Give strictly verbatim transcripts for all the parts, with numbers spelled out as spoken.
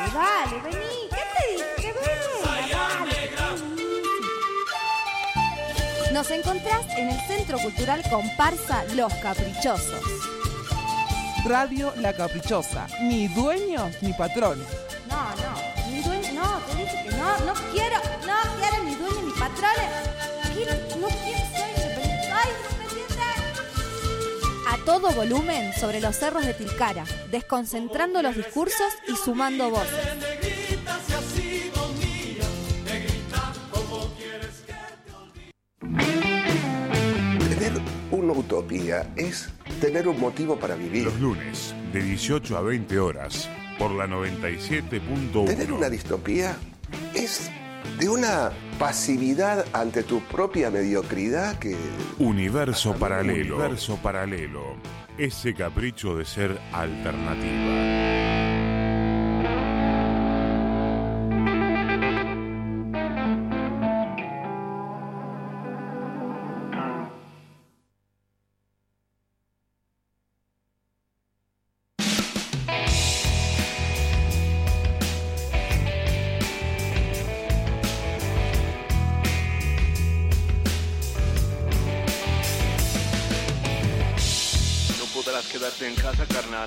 Dale, dale, vení. ¿Qué te dije? Que venga, dale, vení. Nos encontrás en el Centro Cultural Comparsa Los Caprichosos. Radio La Caprichosa. Ni dueños ni patrones. No, no, ni dueño, no, te dije que no, no quiero, no quiero ni dueños ni patrones. Quiero, no quiero, soy independiente, soy independiente. A todo volumen sobre los cerros de Tilcara, desconcentrando los discursos y sumando voces. Tener una utopía es tener un motivo para vivir. Los lunes, de dieciocho a veinte horas, por la noventa y siete punto uno. Tener una distopía es de una pasividad ante tu propia mediocridad que... Universo paralelo. Universo paralelo. Ese capricho de ser alternativa. Quedarte en casa, carnal.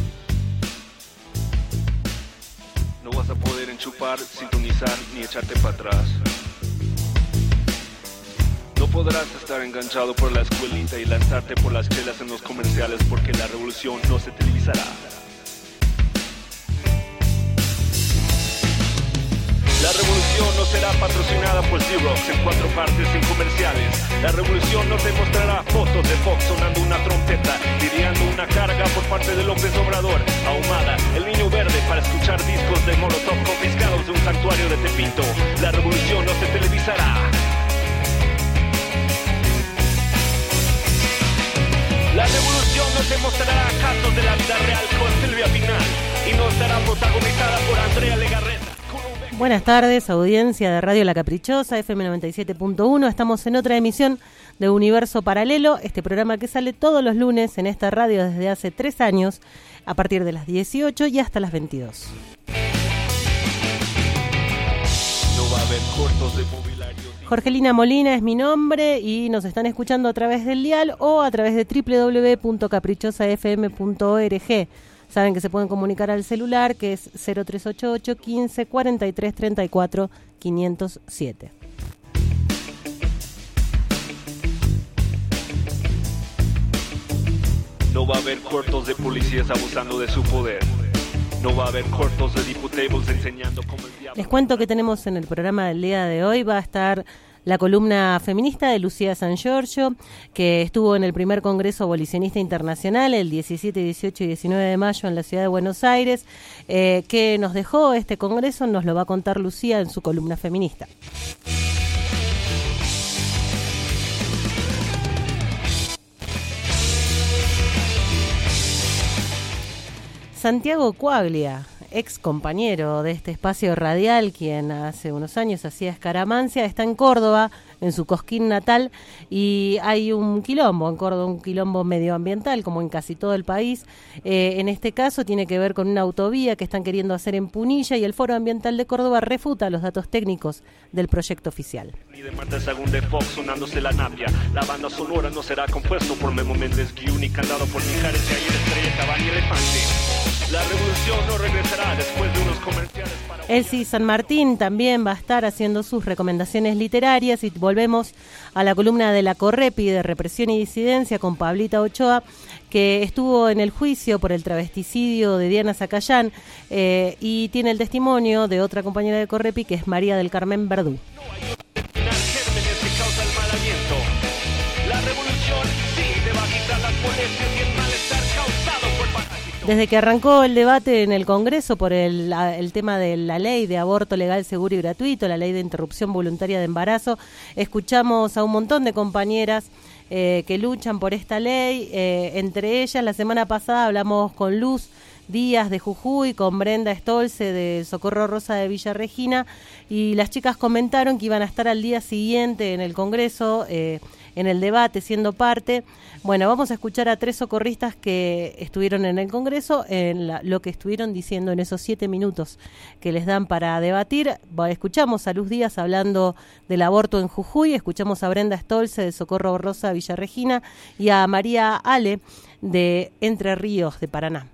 No vas a poder enchufar, sintonizar ni echarte para atrás. No podrás estar enganchado por la escuelita y lanzarte por las chelas en los comerciales porque la revolución no se televisará. La revolución no será patrocinada por Xerox en cuatro partes sin comerciales. La revolución no te mostrará fotos de Fox sonando una trompeta, lidiando una carga por parte de López Obrador, ahumada, el niño verde para escuchar discos de Molotov confiscados de un santuario de Tepito. La revolución no se televisará. La revolución no te mostrará casos de la vida real con Silvia Pinal y no estará protagonizada por Andrea Legarreta. Buenas tardes, audiencia de Radio La Caprichosa, F M noventa y siete punto uno. Estamos en otra emisión de Universo Paralelo, este programa que sale todos los lunes en esta radio desde hace tres años, a partir de las dieciocho y hasta las veintidós. No va a haber cortos de mobiliario. Jorgelina Molina es mi nombre y nos están escuchando a través del dial o a través de doble u doble u doble u punto caprichosa f m punto org. Saben que se pueden comunicar al celular, que es cero tres ocho ocho, quince, cuarenta y tres, treinta y cuatro, quinientos siete. No va a haber cortos de policías abusando de su poder. No va a haber cortos de diputados enseñando cómo el diablo... Les cuento que tenemos en el programa del día de hoy. Va a estar la columna feminista de Lucía San Giorgio, que estuvo en el primer Congreso Abolicionista Internacional el diecisiete, dieciocho y diecinueve de mayo en la ciudad de Buenos Aires. Eh, ¿Qué nos dejó este congreso? Nos lo va a contar Lucía en su columna feminista. Santiago Coaglia, ex compañero de este espacio radial, quien hace unos años hacía Escaramancia, está en Córdoba, en su Cosquín natal, y hay un quilombo en Córdoba, un quilombo medioambiental, como en casi todo el país. Eh, en este caso tiene que ver con una autovía que están queriendo hacer en Punilla, y el Foro Ambiental de Córdoba refuta los datos técnicos del proyecto oficial. Ni de Marta Sagún de Fox sonándose la napia. La banda sonora no será compuesto por Memo Méndez Guiú ni cantado por Mijares y ayer Estrella Cabani Elefante. La revolución no regresará después de unos comerciales para... Elsie San Martín también va a estar haciendo sus recomendaciones literarias, y volvemos a la columna de la Correpi de Represión y Disidencia con Pablita Ochoa, que estuvo en el juicio por el travesticidio de Diana Zacayán, eh, y tiene el testimonio de otra compañera de Correpi, que es María del Carmen Verdú. La revolución sí te va a quitar las molestias y el malestar causado por parásitos. Desde que arrancó el debate en el Congreso por el, el tema de la ley de aborto legal, seguro y gratuito, la ley de interrupción voluntaria de embarazo, escuchamos a un montón de compañeras eh, que luchan por esta ley. Eh, entre ellas, la semana pasada hablamos con Luz, Díaz de Jujuy con Brenda Stolze de Socorro Rosa de Villa Regina, y las chicas comentaron que iban a estar al día siguiente en el Congreso, eh, en el debate, siendo parte. Bueno, vamos a escuchar a tres socorristas que estuvieron en el Congreso, en la, lo que estuvieron diciendo en esos siete minutos que les dan para debatir. Bueno, escuchamos a Luz Díaz hablando del aborto en Jujuy, escuchamos a Brenda Stolze de Socorro Rosa Villa Regina y a María Ale de Entre Ríos de Paraná.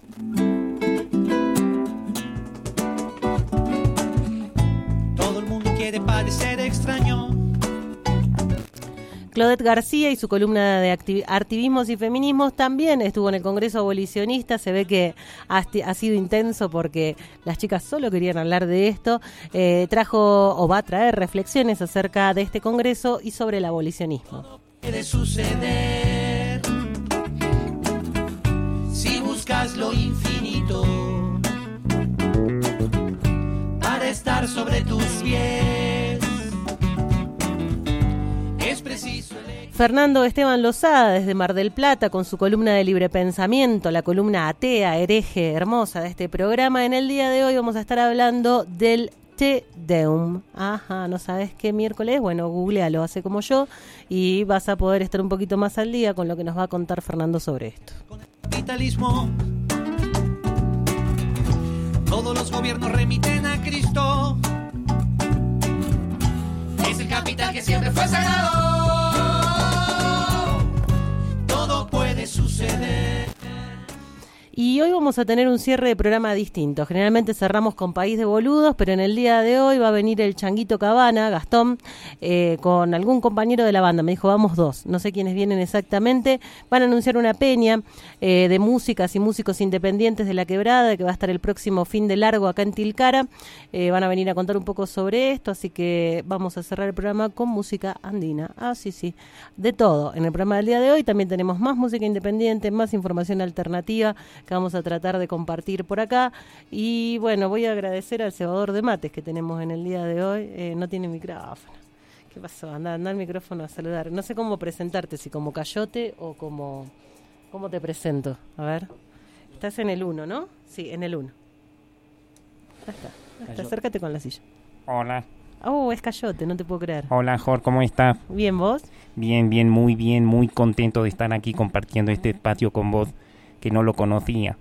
Todo el mundo quiere parecer extraño. Claudette García y su columna de activ- activismos y feminismos también estuvo en el Congreso Abolicionista. Se ve que ha, ha sido intenso porque las chicas solo querían hablar de esto. Eh, trajo o va a traer reflexiones acerca de este Congreso y sobre el abolicionismo. Todo puede suceder si buscas lo infinito para estar sobre tus pies. Es preciso elegir. Fernando Esteban Lozada desde Mar del Plata con su columna de libre pensamiento, la columna atea, hereje, hermosa de este programa. En el día de hoy vamos a estar hablando del Te Deum. Ajá, ¿no sabes qué miércoles? Bueno, googlealo, hace como yo, y vas a poder estar un poquito más al día con lo que nos va a contar Fernando sobre esto. Con el capitalismo, todos los gobiernos remiten a Cristo. Es el capital que siempre fue sagrado. Todo puede suceder. Y hoy vamos a tener un cierre de programa distinto. Generalmente cerramos con País de Boludos, pero en el día de hoy va a venir el Changuito Cabana, Gastón, eh, con algún compañero de la banda. Me dijo, vamos dos. No sé quiénes vienen exactamente. Van a anunciar una peña eh, de músicas y músicos independientes de La Quebrada, que va a estar el próximo fin de largo acá en Tilcara. Eh, van a venir a contar un poco sobre esto, así que vamos a cerrar el programa con música andina. Ah, sí, sí. De todo. En el programa del día de hoy también tenemos más música independiente, más información alternativa que vamos a tratar de compartir por acá. Y bueno, voy a agradecer al cebador de mates que tenemos en el día de hoy. Eh, no tiene micrófono. ¿Qué pasó? Anda, anda al micrófono a saludar. No sé cómo presentarte, si como Cayote o como... ¿Cómo te presento? A ver. Estás en el uno, ¿no? Sí, en el uno. Ya está. Ya está. Acércate con la silla. Hola. Oh, es Cayote, no te puedo creer. Hola, Jor, ¿cómo estás? Bien, ¿vos? Bien, bien, muy bien, muy contento de estar aquí compartiendo este espacio con vos, que no lo conocía.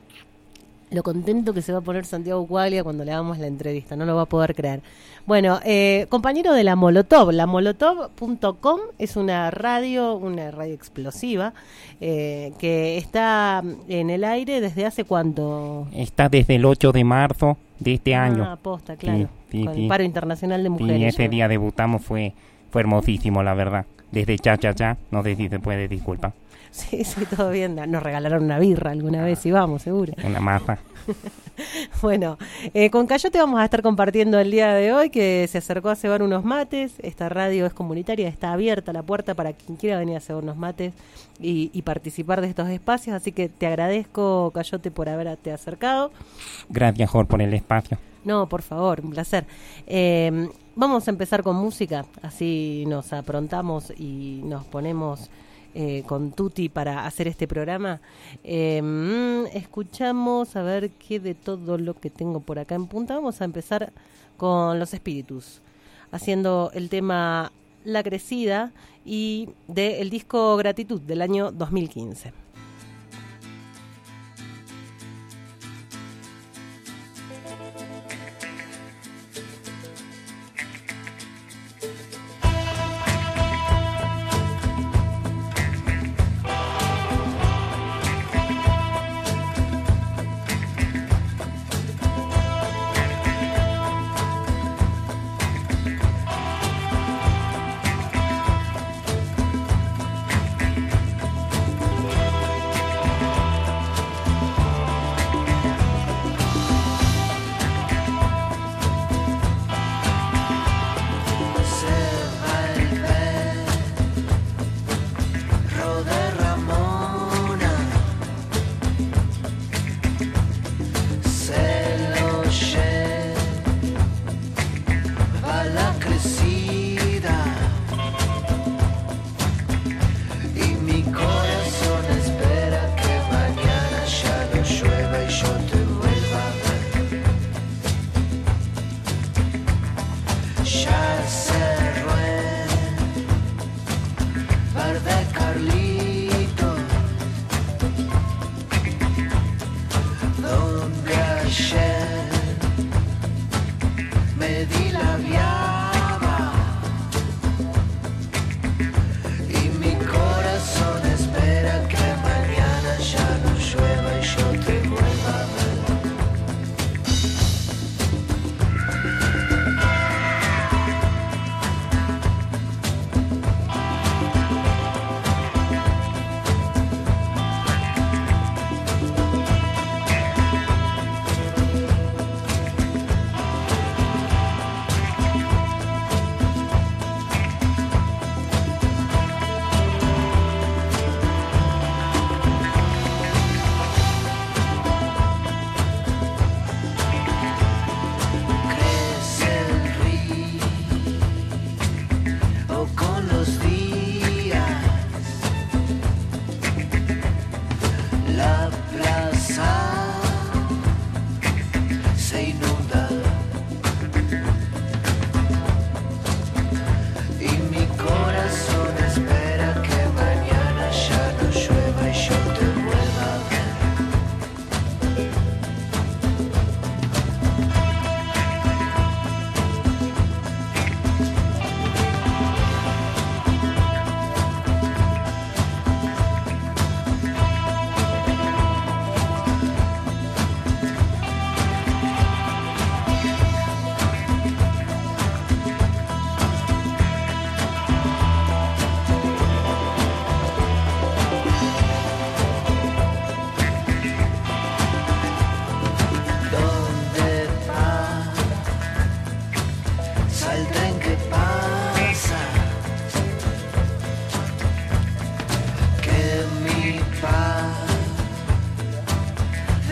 Lo contento que se va a poner Santiago Cuaglia cuando le hagamos la entrevista, no lo va a poder creer. Bueno, eh, compañero de la Molotov, la molotov punto com es una radio, una radio explosiva, eh, que está en el aire desde hace cuánto. Está desde el ocho de marzo de este Ah, año. aposta, claro, Sí, sí, con sí. el Paro Internacional de Mujeres. Y ese ¿no? día debutamos, fue, fue hermosísimo, la verdad. Desde Cha Cha Cha, no sé si se puede, disculpa. Sí, sí, todo bien. Nos regalaron una birra alguna vez y vamos, seguro. Una masa. Bueno, eh, con Cayote vamos a estar compartiendo el día de hoy, que se acercó a cebar unos mates. Esta radio es comunitaria, está abierta la puerta para quien quiera venir a cebar unos mates y, y participar de estos espacios. Así que te agradezco, Cayote, por haberte acercado. Gracias, Jor, por el espacio. No, por favor, un placer. Eh, vamos a empezar con música, así nos aprontamos y nos ponemos eh, con Tuti para hacer este programa. Eh, mm, escuchamos, a ver qué de todo lo que tengo por acá en punta. Vamos a empezar con Los Espíritus, haciendo el tema La Crecida y del disco Gratitud del año dos mil quince. Y mi corazón espera que mañana ya no llueva y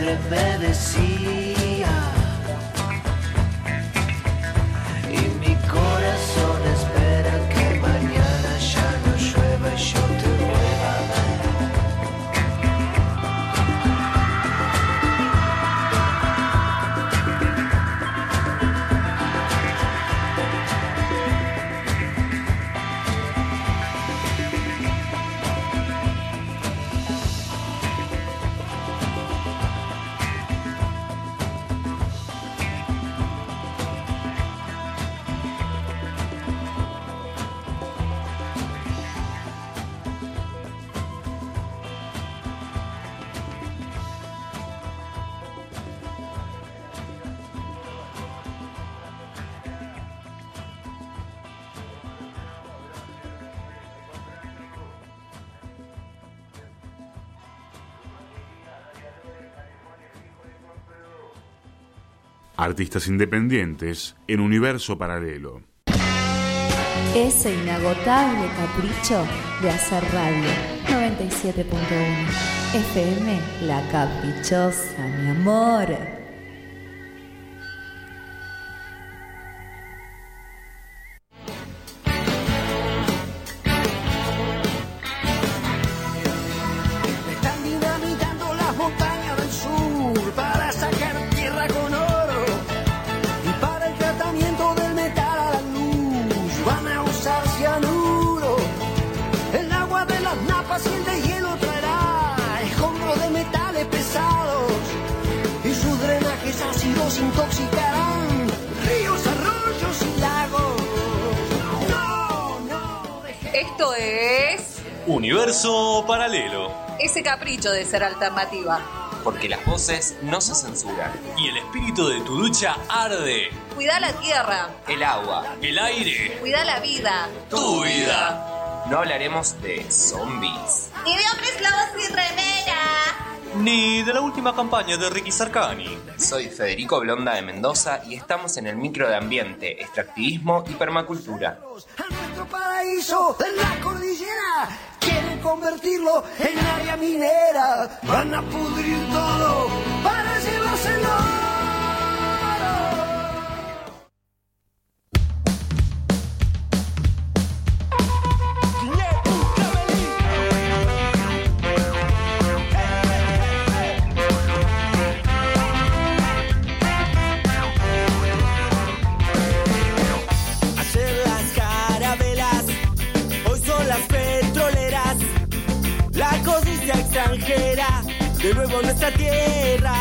siempre me decía, y mi corazón espera que mañana ya no llueva y yo te vuelva a ver. Artistas independientes en universo paralelo. Ese inagotable capricho de hacer radio. noventa y siete punto uno F M, La Caprichosa, mi amor. Están dinamitando las montañas del sur para sacar tierra con oro y para el tratamiento del metal a la luz van a usar cianuro. El agua de las napas y el deshielo traerá escombros de metales pesados y sus drenajes ácidos intoxicarán ríos, arroyos y lagos. No, no, deje... Esto es Universo Paralelo. Ese capricho de ser alternativa. Porque las voces no se censuran. Y el espíritu de tu lucha arde. Cuida la tierra. El agua. El aire. Cuida la vida. Tu vida. No hablaremos de zombies. Ni de hombres lobos sin remera. Ni de la última campaña de Ricky Sarkani. Soy Federico Blonda de Mendoza y estamos en el micro de ambiente, extractivismo y permacultura. A nuestro paraíso en la cordillera quieren convertirlo en área minera. Van a pudrir todo para llevárselo. Extranjera, de nuevo nuestra tierra.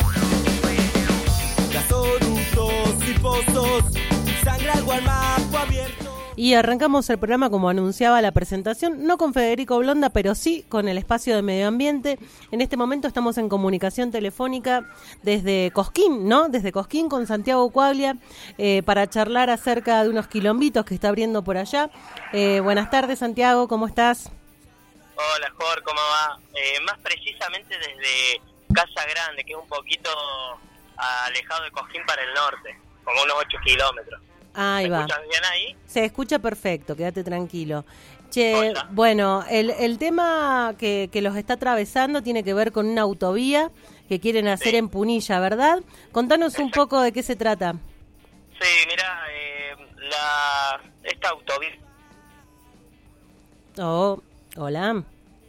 Gasoductos y pozos, sangra el Gualmapo abierto. Y arrancamos el programa como anunciaba la presentación, no con Federico Blonda, pero sí con el espacio de medio ambiente. En este momento estamos en comunicación telefónica desde Cosquín, ¿no? Desde Cosquín con Santiago Cuaglia, eh, para charlar acerca de unos quilombitos que está abriendo por allá. Eh, buenas tardes, Santiago, ¿cómo estás? Hola, Jorge, ¿cómo va? Eh, más precisamente desde Casa Grande, que es un poquito alejado de Cosquín para el norte, como unos ocho kilómetros. Ahí va. ¿Me escuchas bien ahí? Se escucha perfecto, quédate tranquilo. Che, Hola. Bueno, el, el tema que, que los está atravesando tiene que ver con una autovía que quieren hacer sí. en Punilla, ¿verdad? Contanos Exacto. un poco de qué se trata. Sí, mira, eh, la esta autovía... Oh... Hola.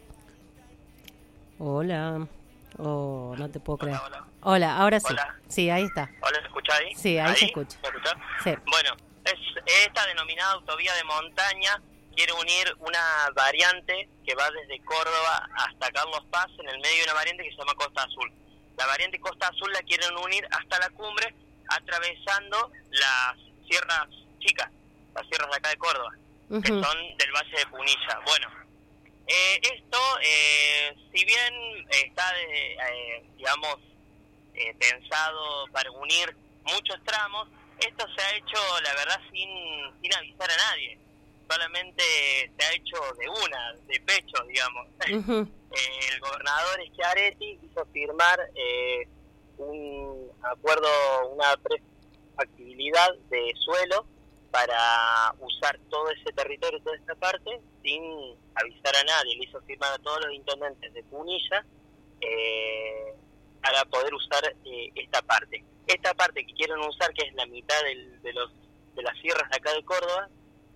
Hola. Oh, no te puedo creer. Hola, hola. Hola, ahora sí. Hola. Sí, ahí está. Hola, ¿se escucha ahí? Sí, ahí, ¿Ahí? se escucha. ¿Se escucha? Sí. Bueno, es esta denominada autovía de montaña quiere unir una variante que va desde Córdoba hasta Carlos Paz, en el medio de una variante que se llama Costa Azul. La variante Costa Azul la quieren unir hasta la cumbre, atravesando las sierras chicas, las sierras de acá de Córdoba, uh-huh. que son del Valle de Punilla. Bueno, Eh, esto, eh, si bien está, de, eh, digamos, eh, pensado para unir muchos tramos, esto se ha hecho, la verdad, sin, sin avisar a nadie. Solamente se ha hecho de una, de pecho, digamos. Uh-huh. eh, el gobernador Schiaretti hizo firmar eh, un acuerdo, una prefactibilidad de suelo para usar todo ese territorio, toda esta parte, sin avisar a nadie. Le hizo firmar a todos los intendentes de Punilla, eh, para poder usar eh, esta parte. Esta parte que quieren usar, que es la mitad del, de los de las sierras de acá de Córdoba,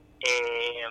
eh,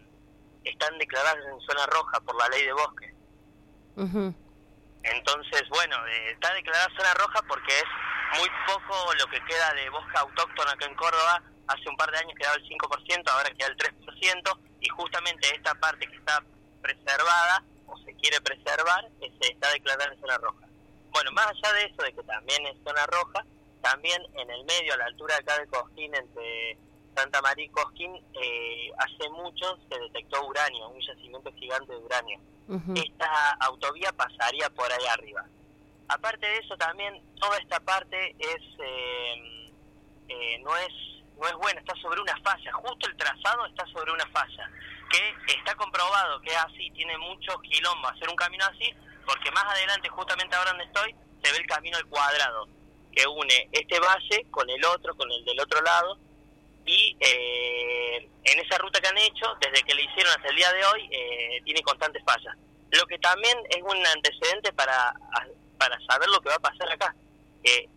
están declaradas en zona roja por la ley de bosque. Uh-huh. Entonces, bueno, eh, está declarada zona roja porque es muy poco lo que queda de bosque autóctono acá en Córdoba. Hace un par de años quedaba el cinco por ciento, ahora queda el tres por ciento, y justamente esta parte que está preservada, o se quiere preservar, es, está declarada en zona roja. Bueno, más allá de eso, de que también es zona roja, también en el medio, a la altura de acá de Cosquín, entre Santa María y Cosquín, eh, hace mucho se detectó uranio, un yacimiento gigante de uranio. Uh-huh. Esta autovía pasaría por ahí arriba. Aparte de eso, también toda esta parte es eh, eh, no es no es buena, está sobre una falla. Justo el trazado está sobre una falla, que está comprobado que es así, tiene muchos quilombos hacer un camino así, porque más adelante, justamente ahora donde estoy, se ve el camino al cuadrado, que une este valle con el otro, con el del otro lado, y eh, en esa ruta que han hecho, desde que le hicieron hasta el día de hoy, eh, tiene constantes fallas. Lo que también es un antecedente para, para saber lo que va a pasar acá, que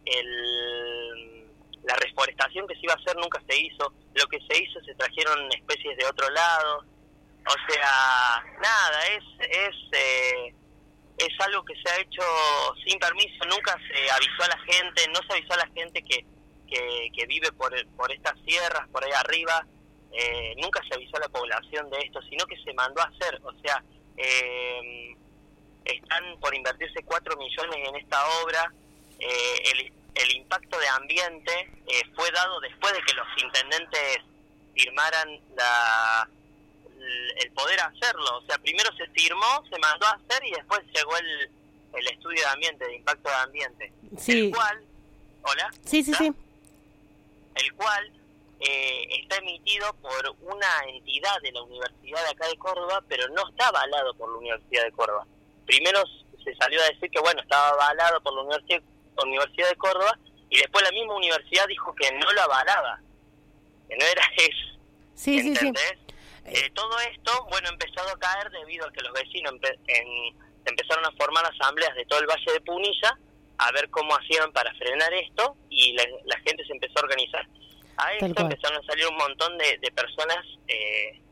el, la reforestación que se iba a hacer nunca se hizo, lo que se hizo se trajeron especies de otro lado, o sea, nada, es... es eh, es algo que se ha hecho sin permiso, nunca se avisó a la gente, no se avisó a la gente que, que, que vive por, por estas sierras, por ahí arriba, eh, nunca se avisó a la población de esto, sino que se mandó a hacer, o sea, eh, están por invertirse cuatro millones en esta obra, eh, el, el impacto de ambiente eh, fue dado después de que los intendentes firmaran la... el poder hacerlo, o sea, primero se firmó, se mandó a hacer y después llegó el, el estudio de ambiente, de impacto de ambiente, sí. el cual, ¿hola? Sí, sí, ¿está? sí. El cual eh, está emitido por una entidad de la Universidad de acá de Córdoba, pero no está avalado por la Universidad de Córdoba. Primero se salió a decir que, bueno, estaba avalado por la Universidad, Universidad de Córdoba, y después la misma universidad dijo que no lo avalaba, que no era eso. Sí, ¿entendés? sí, sí. Eh, todo esto, bueno, ha empezado a caer debido a que los vecinos empe en, empezaron a formar asambleas de todo el Valle de Punilla a ver cómo hacían para frenar esto, y la, la gente se empezó a organizar. A esto empezaron a salir un montón de, de personas eh,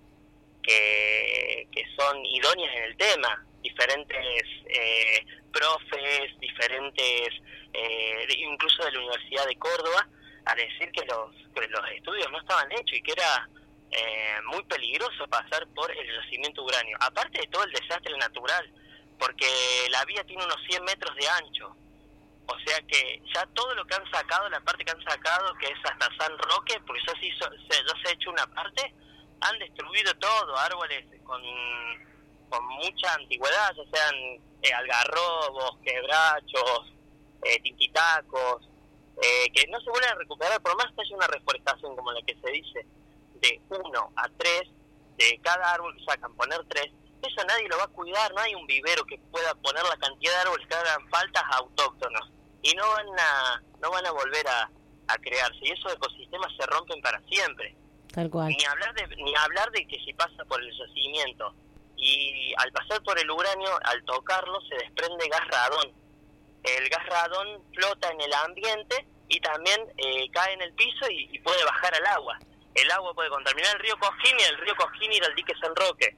que, que son idóneas en el tema, diferentes eh, profes, diferentes, eh, incluso de la Universidad de Córdoba, a decir que los, que los estudios no estaban hechos y que era Eh, muy peligroso pasar por el yacimiento uranio, aparte de todo el desastre natural, porque la vía tiene unos cien metros de ancho, o sea que ya todo lo que han sacado, la parte que han sacado, que es hasta San Roque, porque ya se, hizo, se, ya se ha hecho una parte, han destruido todo, árboles con, con mucha antigüedad, ya sean eh, algarrobos, quebrachos, eh, tiquitacos, eh, que no se vuelven a recuperar, por más que haya una reforestación como la que se dice, de uno a tres, de cada árbol que sacan, poner tres, eso nadie lo va a cuidar, no hay un vivero que pueda poner la cantidad de árboles que hagan faltas autóctonos, y no van a no van a volver a, a crearse, y esos ecosistemas se rompen para siempre. Tal cual. Ni hablar de ni hablar de que si pasa por el yacimiento, y al pasar por el uranio, al tocarlo, se desprende gas radón. El gas radón flota en el ambiente y también eh, cae en el piso y, y puede bajar al agua. El agua puede contaminar el río Cosquín y el río Cosquín ir al dique San Roque.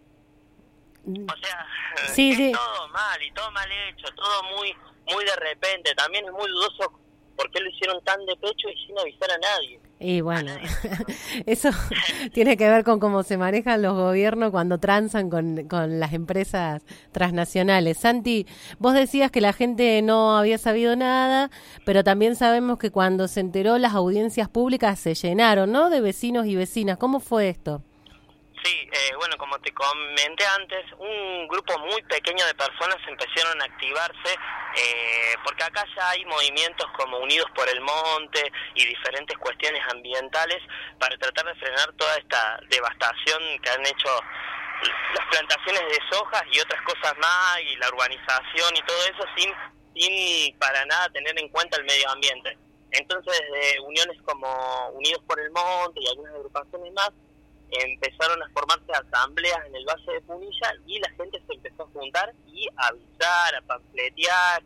O sea, sí, es sí. todo mal y todo mal hecho, todo muy muy de repente. También es muy dudoso por qué lo hicieron tan de pecho y sin avisar a nadie. Y bueno, eso tiene que ver con cómo se manejan los gobiernos cuando transan con, con las empresas transnacionales. Santi, vos decías que la gente no había sabido nada, pero también sabemos que cuando se enteró las audiencias públicas se llenaron, ¿no?, de vecinos y vecinas. ¿Cómo fue esto? Sí, eh, bueno, como te comenté antes, un grupo muy pequeño de personas empezaron a activarse, eh, porque acá ya hay movimientos como Unidos por el Monte y diferentes cuestiones ambientales para tratar de frenar toda esta devastación que han hecho las plantaciones de sojas y otras cosas más, y la urbanización y todo eso, sin, sin para nada tener en cuenta el medio ambiente. Entonces, eh, uniones como Unidos por el Monte y algunas agrupaciones más, empezaron a formarse asambleas en el Valle de Punilla y la gente se empezó a juntar y a avisar, a pamfletear,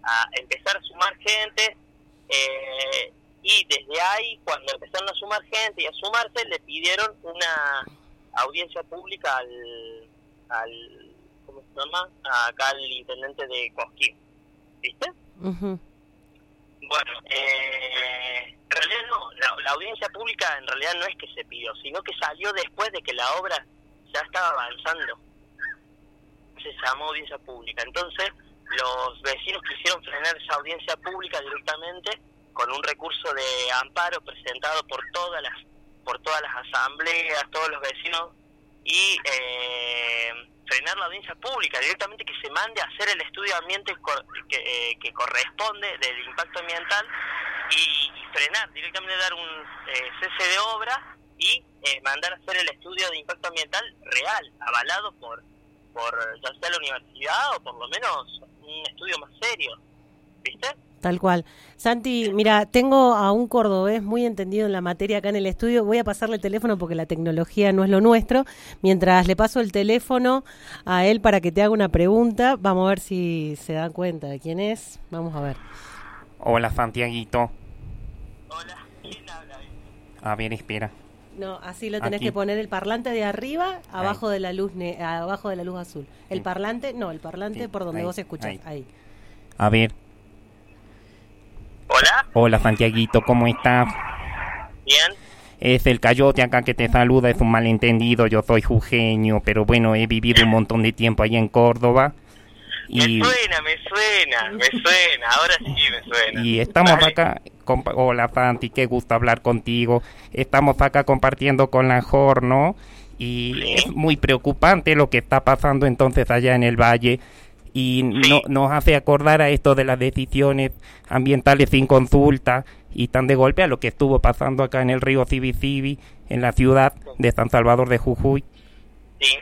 a empezar a sumar gente, eh, y desde ahí, cuando empezaron a sumar gente y a sumarse, le pidieron una audiencia pública al, al ¿cómo se llama? Acá al intendente de Cosquín, ¿viste? Uh-huh. Bueno, eh, en realidad no, la, la audiencia pública en realidad no es que se pidió, sino que salió después de que la obra ya estaba avanzando. Se llamó audiencia pública. Entonces, los vecinos quisieron frenar esa audiencia pública directamente con un recurso de amparo presentado por todas las por todas las asambleas, todos los vecinos, y eh, frenar la audiencia pública, directamente que se mande a hacer el estudio ambiente cor- que, eh, que corresponde del impacto ambiental y, y frenar, directamente dar un eh, cese de obra y eh, mandar a hacer el estudio de impacto ambiental real, avalado por, por ya sea la universidad o por lo menos un estudio más serio, ¿viste? Tal cual. Santi, mira, tengo a un cordobés muy entendido en la materia acá en el estudio. Voy a pasarle el teléfono porque la tecnología no es lo nuestro. Mientras le paso el teléfono a él para que te haga una pregunta, vamos a ver si se da cuenta de quién es. Vamos a ver. Hola, Santiaguito. Hola, ¿quién habla? A ver, espera. No, así lo tenés Aquí. que poner el parlante de arriba, abajo Ahí. de la luz ne- abajo de la luz azul. El Sí. parlante, no, el parlante Sí, por donde ahí, vos escuchás. ahí. Ahí. A ver. Hola, Hola, Santiaguito, ¿cómo estás? bien. Es el Cayote acá que te saluda, es un malentendido, yo soy jujeño, pero bueno, he vivido un montón de tiempo allá en Córdoba. Y, Me suena, me suena, me suena, ahora sí me suena. y estamos Dale. acá, compa- hola Santi, qué gusto hablar contigo. Estamos acá compartiendo con la Jor, ¿no? Y Sí. es muy preocupante lo que está pasando entonces allá en el valle. Y no, nos hace acordar a esto de las decisiones ambientales sin consulta y tan de golpe a lo que estuvo pasando acá en el río Cibi-Cibi, en la ciudad de San Salvador de Jujuy. Sí,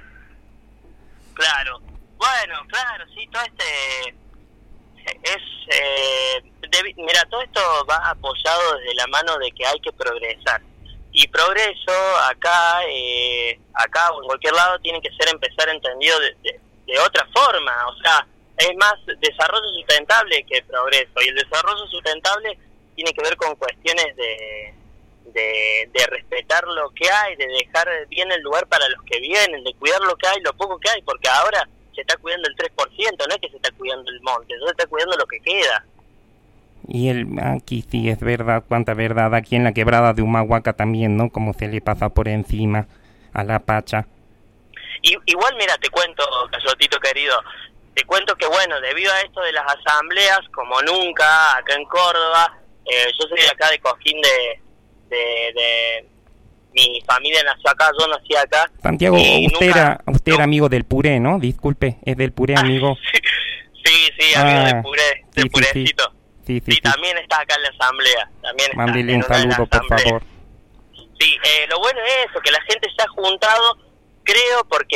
claro. Bueno, claro, sí, todo este... es eh, debi- Mira, todo esto va apoyado desde la mano de que hay que progresar. Y progreso acá, eh, acá o en cualquier lado, tiene que ser empezar entendido de, de, de otra forma. O sea, es más desarrollo sustentable que progreso. Y el desarrollo sustentable tiene que ver con cuestiones de, de, de respetar lo que hay, de dejar bien el lugar para los que vienen, de cuidar lo que hay, lo poco que hay, porque ahora se está cuidando el tres por ciento, no es que se está cuidando el monte, se está cuidando lo que queda. Y el, aquí sí es verdad, cuánta verdad, aquí en la quebrada de Humahuaca también, ¿no? Como se le pasa por encima a la Pacha. Y, igual, mira, te cuento, Cayotito querido, te cuento que, bueno, debido a esto de las asambleas, como nunca, acá en Córdoba, eh, yo soy de acá de Cosquín, de, de, de... mi familia nació acá, yo nací acá. Santiago, y usted nunca- era usted era amigo del puré, ¿no? Disculpe, es del puré, amigo. Sí, sí, amigo Ah, de puré, de sí, sí, sí. purecito. Sí, sí, Sí, sí. también está acá en la asamblea. También está Mándele en un una de las saludo, por asambleas. favor. Sí, eh, lo bueno es eso, que la gente se ha juntado, creo, porque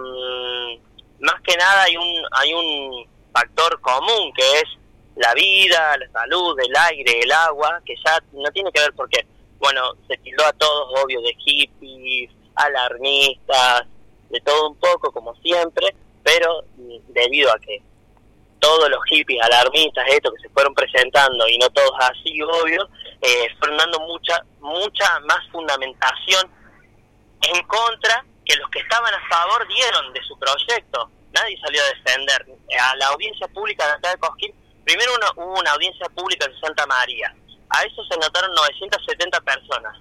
mmm, más que nada hay un hay un factor común, que es la vida, la salud, el aire, el agua, que ya no tiene que ver porque, bueno, se tildó a todos, obvio, de hippies, alarmistas, de todo un poco, como siempre, pero mm, debido a que todos los hippies alarmistas, estos que se fueron presentando, y no todos así, obvio, eh, fueron dando mucha mucha más fundamentación en contra que los que estaban a favor dieron de su proyecto. Nadie salió a defender. A la audiencia pública de acá de Cosquín, primero una, hubo una audiencia pública en Santa María. A eso se anotaron novecientas setenta personas.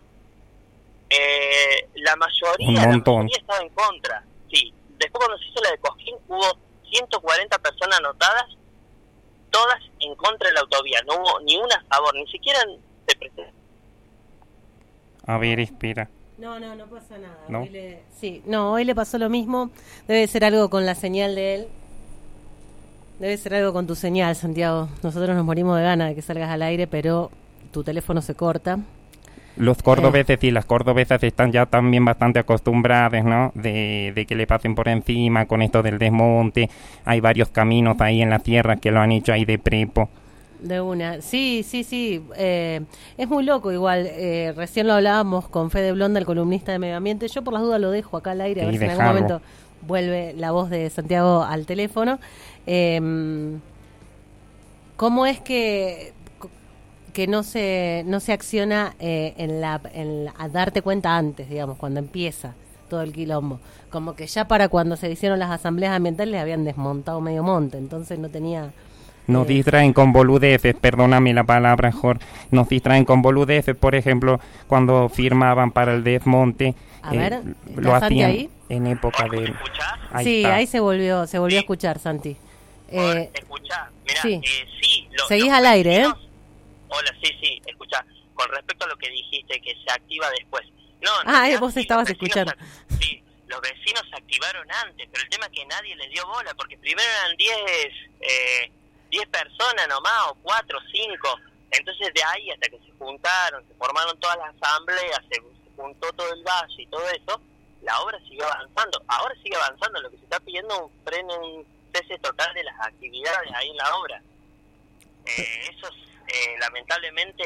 Eh, la mayoría, Un la montón. mayoría estaba en contra. Sí. Después cuando se hizo la de Cosquín hubo ciento cuarenta personas anotadas, todas en contra de la autovía. No hubo ni una a favor, ni siquiera se presentó. A ver, espera. No, no, no pasa nada. ¿No? Hoy le... Sí, no, hoy le pasó lo mismo. Debe ser algo con la señal de él. Debe ser algo con tu señal, Santiago. Nosotros nos morimos de ganas de que salgas al aire, pero tu teléfono se corta. Los cordobeses y las cordobesas están ya también bastante acostumbradas, ¿no? De, de que le pasen por encima con esto del desmonte. Hay varios caminos ahí en la sierra que lo han hecho ahí de prepo. De una, sí, sí, sí, eh, es muy loco igual, eh, recién lo hablábamos con Fede Blonda, el columnista de Medio Ambiente, yo por las dudas lo dejo acá al aire, a Sí, ver si en algún dejalo. momento vuelve la voz de Santiago al teléfono. Eh, ¿cómo es que que no se no se acciona eh, en la en la- a darte cuenta antes, digamos, cuando empieza todo el quilombo? Como que ya para cuando se hicieron las asambleas ambientales les habían desmontado medio monte, entonces no tenía... Nos eh, distraen con boludeces, perdóname la palabra, Jorge. Nos distraen con boludeces, por ejemplo, cuando firmaban para el desmonte. A eh, ver, lo ¿está Santi hacían ahí? en época de... Ahí sí, está. ahí se volvió se volvió a escuchar, Santi. Eh, Escuchá, mirá, sí. eh, sí, lo- Seguís los al aire, ¿eh? vecinos- Hola, sí, sí, escuchá, con respecto a lo que dijiste, que se activa después. No, en Ah, realidad, eh, vos sí, estabas los vecinos escuchando. ac- Sí, los vecinos se activaron antes, pero el tema es que nadie les dio bola, porque primero eran diez, eh, diez personas nomás, o cuatro, cinco. Entonces de ahí hasta que se juntaron, se formaron todas las asambleas, se, se juntó todo el valle y todo eso, la obra siguió avanzando. Ahora sigue avanzando, lo que se está pidiendo es un freno, un cese total de las actividades ahí en la obra. Eh, eso es, eh, lamentablemente,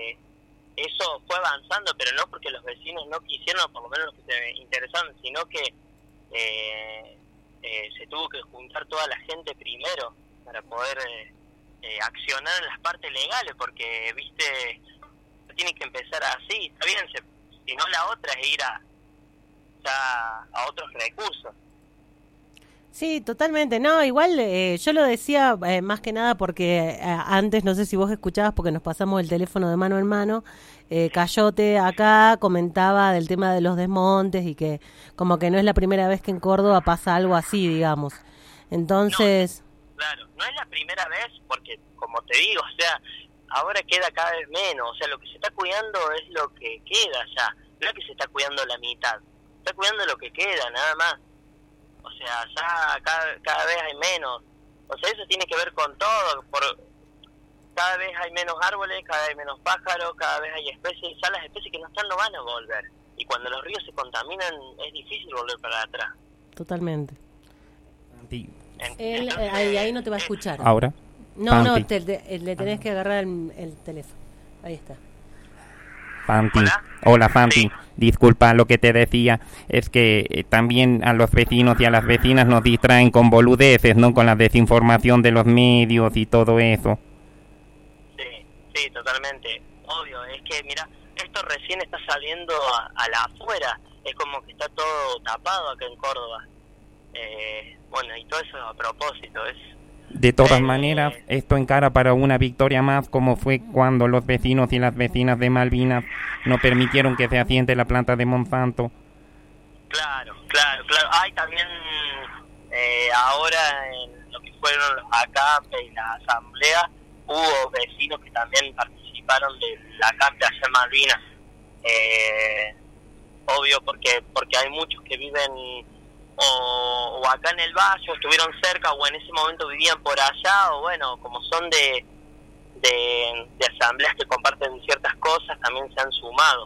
eso fue avanzando, pero no porque los vecinos no quisieron, o por lo menos los que se interesaron, sino que eh, eh, se tuvo que juntar toda la gente primero para poder eh, eh, accionar en las partes legales, porque, viste, tiene que empezar así, está bien, se, si no la otra es ir a, ya a otros recursos. Sí, totalmente. No, igual eh, yo lo decía eh, más que nada porque eh, antes, no sé si vos escuchabas, porque nos pasamos el teléfono de mano en mano, eh, Cayote acá comentaba del tema de los desmontes y que como que no es la primera vez que en Córdoba pasa algo así, digamos. Entonces... Claro, no es la primera vez, porque como te digo, o sea, ahora queda cada vez menos, o sea, lo que se está cuidando es lo que queda ya, no es que se está cuidando la mitad, se está cuidando lo que queda, nada más. O sea, ya cada, cada vez hay menos. O sea, eso tiene que ver con todo. Por, cada vez hay menos árboles, cada vez hay menos pájaros, cada vez hay especies. Ya las especies que no están no van a volver. Y cuando los ríos se contaminan es difícil volver para atrás. Totalmente. Sí. Él, eh, ahí, ahí no te va a escuchar. Ahora. No, Santi. no, te, te- le tenés que agarrar el, el teléfono. Ahí está. Fanti. Hola, Fanti. Disculpa, lo que te decía es que eh, también a los vecinos y a las vecinas nos distraen con boludeces, ¿no? Con la desinformación de los medios y todo eso. Sí, sí, totalmente. Obvio, es que, mira, esto recién está saliendo a, a la afuera. Es como que está todo tapado acá en Córdoba. Eh, bueno, y todo eso a propósito. Es De todas maneras, esto encara para una victoria más, como fue cuando los vecinos y las vecinas de Malvinas no permitieron que se asiente la planta de Monsanto. Claro, claro, claro. Hay también eh, ahora en lo que fueron los acampe y la asamblea, hubo vecinos que también participaron de la acampe allá en Malvinas. Eh, obvio, porque porque hay muchos que viven o, o acá en el valle, o estuvieron cerca, o en ese momento vivían por allá, o bueno, como son de, de, de asambleas que comparten ciertas cosas, también se han sumado.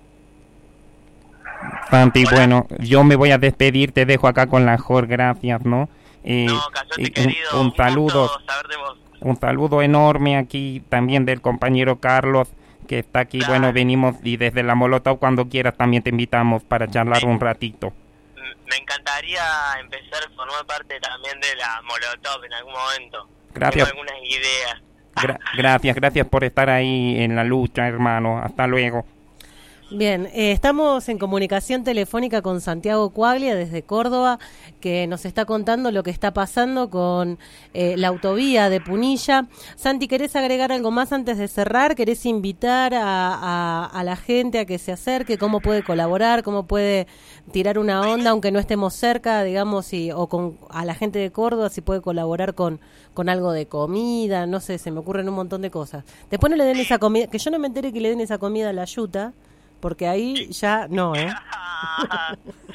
Santi, bueno, yo me voy a despedir, te dejo acá con la Jorge, gracias, ¿no? Eh, eh, un, un saludo, un saludo enorme aquí también del compañero Carlos, que está aquí, bueno, venimos y desde la Molotov cuando quieras también te invitamos para charlar un ratito. Me encantaría empezar a formar parte también de la Molotov en algún momento. Gracias. Tengo algunas ideas. Gra- gracias, gracias por estar ahí en la lucha, hermano. Hasta luego. Bien, eh, estamos en comunicación telefónica con Santiago Cuaglia desde Córdoba, que nos está contando lo que está pasando con eh, la autovía de Punilla. Santi, ¿querés agregar algo más antes de cerrar? ¿Querés invitar a, a, a la gente a que se acerque? ¿Cómo puede colaborar? ¿Cómo puede tirar una onda, aunque no estemos cerca, digamos, y, o con a la gente de Córdoba, si puede colaborar con, con algo de comida? No sé, se me ocurren un montón de cosas. Después no le den esa comida, que yo no me entere que le den esa comida a la yuta, porque ahí ya no, ¿eh? Ah,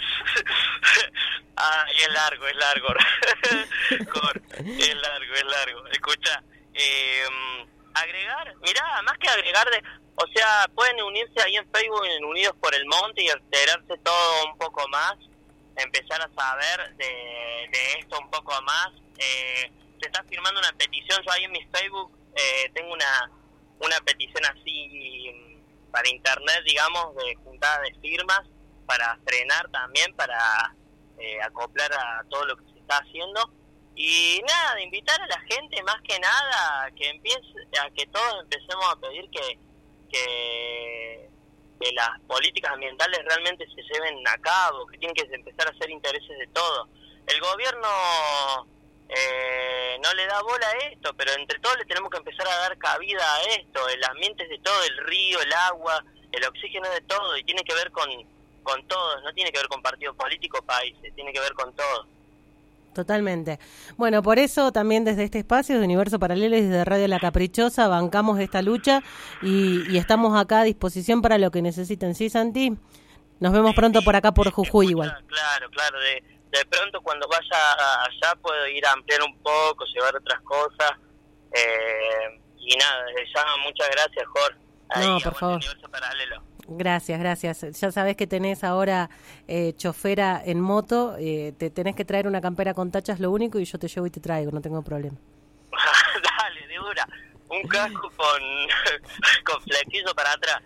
es largo, es largo. Cor, es largo, es largo. Escucha, eh, agregar, mirá, más que agregar, de, o sea, pueden unirse ahí en Facebook en Unidos por el Monte y enterarse todo un poco más, empezar a saber de, de esto un poco más. Eh, se está firmando una petición, yo ahí en mi Facebook eh, tengo una, una petición así para internet, digamos, de juntada de firmas, para frenar también, para eh, acoplar a todo lo que se está haciendo. Y nada, invitar a la gente más que nada a que empiece, a que todos empecemos a pedir que, que, que las políticas ambientales realmente se lleven a cabo, que tienen que empezar a ser intereses de todos. El gobierno eh, no le da bola a esto, pero entre todos le tenemos que empezar a dar cabida a esto. El ambiente es de todo, el río, el agua, el oxígeno es de todo, y tiene que ver con, con todos, no tiene que ver con partidos políticos, países, tiene que ver con todos. Totalmente. Bueno, por eso también desde este espacio de Universo Paralelo y desde Radio La Caprichosa bancamos esta lucha y, y estamos acá a disposición para lo que necesiten. ¿Sí, Santi? Nos vemos sí, pronto sí, por acá por sí, Jujuy escucha, igual. Claro, claro. De, de pronto cuando vaya allá puedo ir a ampliar un poco, llevar otras cosas. Eh, y nada, desde ya muchas gracias, Jorge. Ahí, No, por favor. Universo Paralelo. Gracias, gracias. Ya sabés que tenés ahora eh, chofera en moto, eh, te tenés que traer una campera con tachas, lo único, y yo te llevo y te traigo, no tengo problema. Dale, de una. Un casco con, con flequillo para atrás.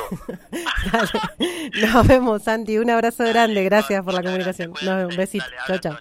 Dale. Nos vemos, Santi. Un abrazo grande. Gracias por la comunicación. Nos vemos. Un besito. Chao, chao.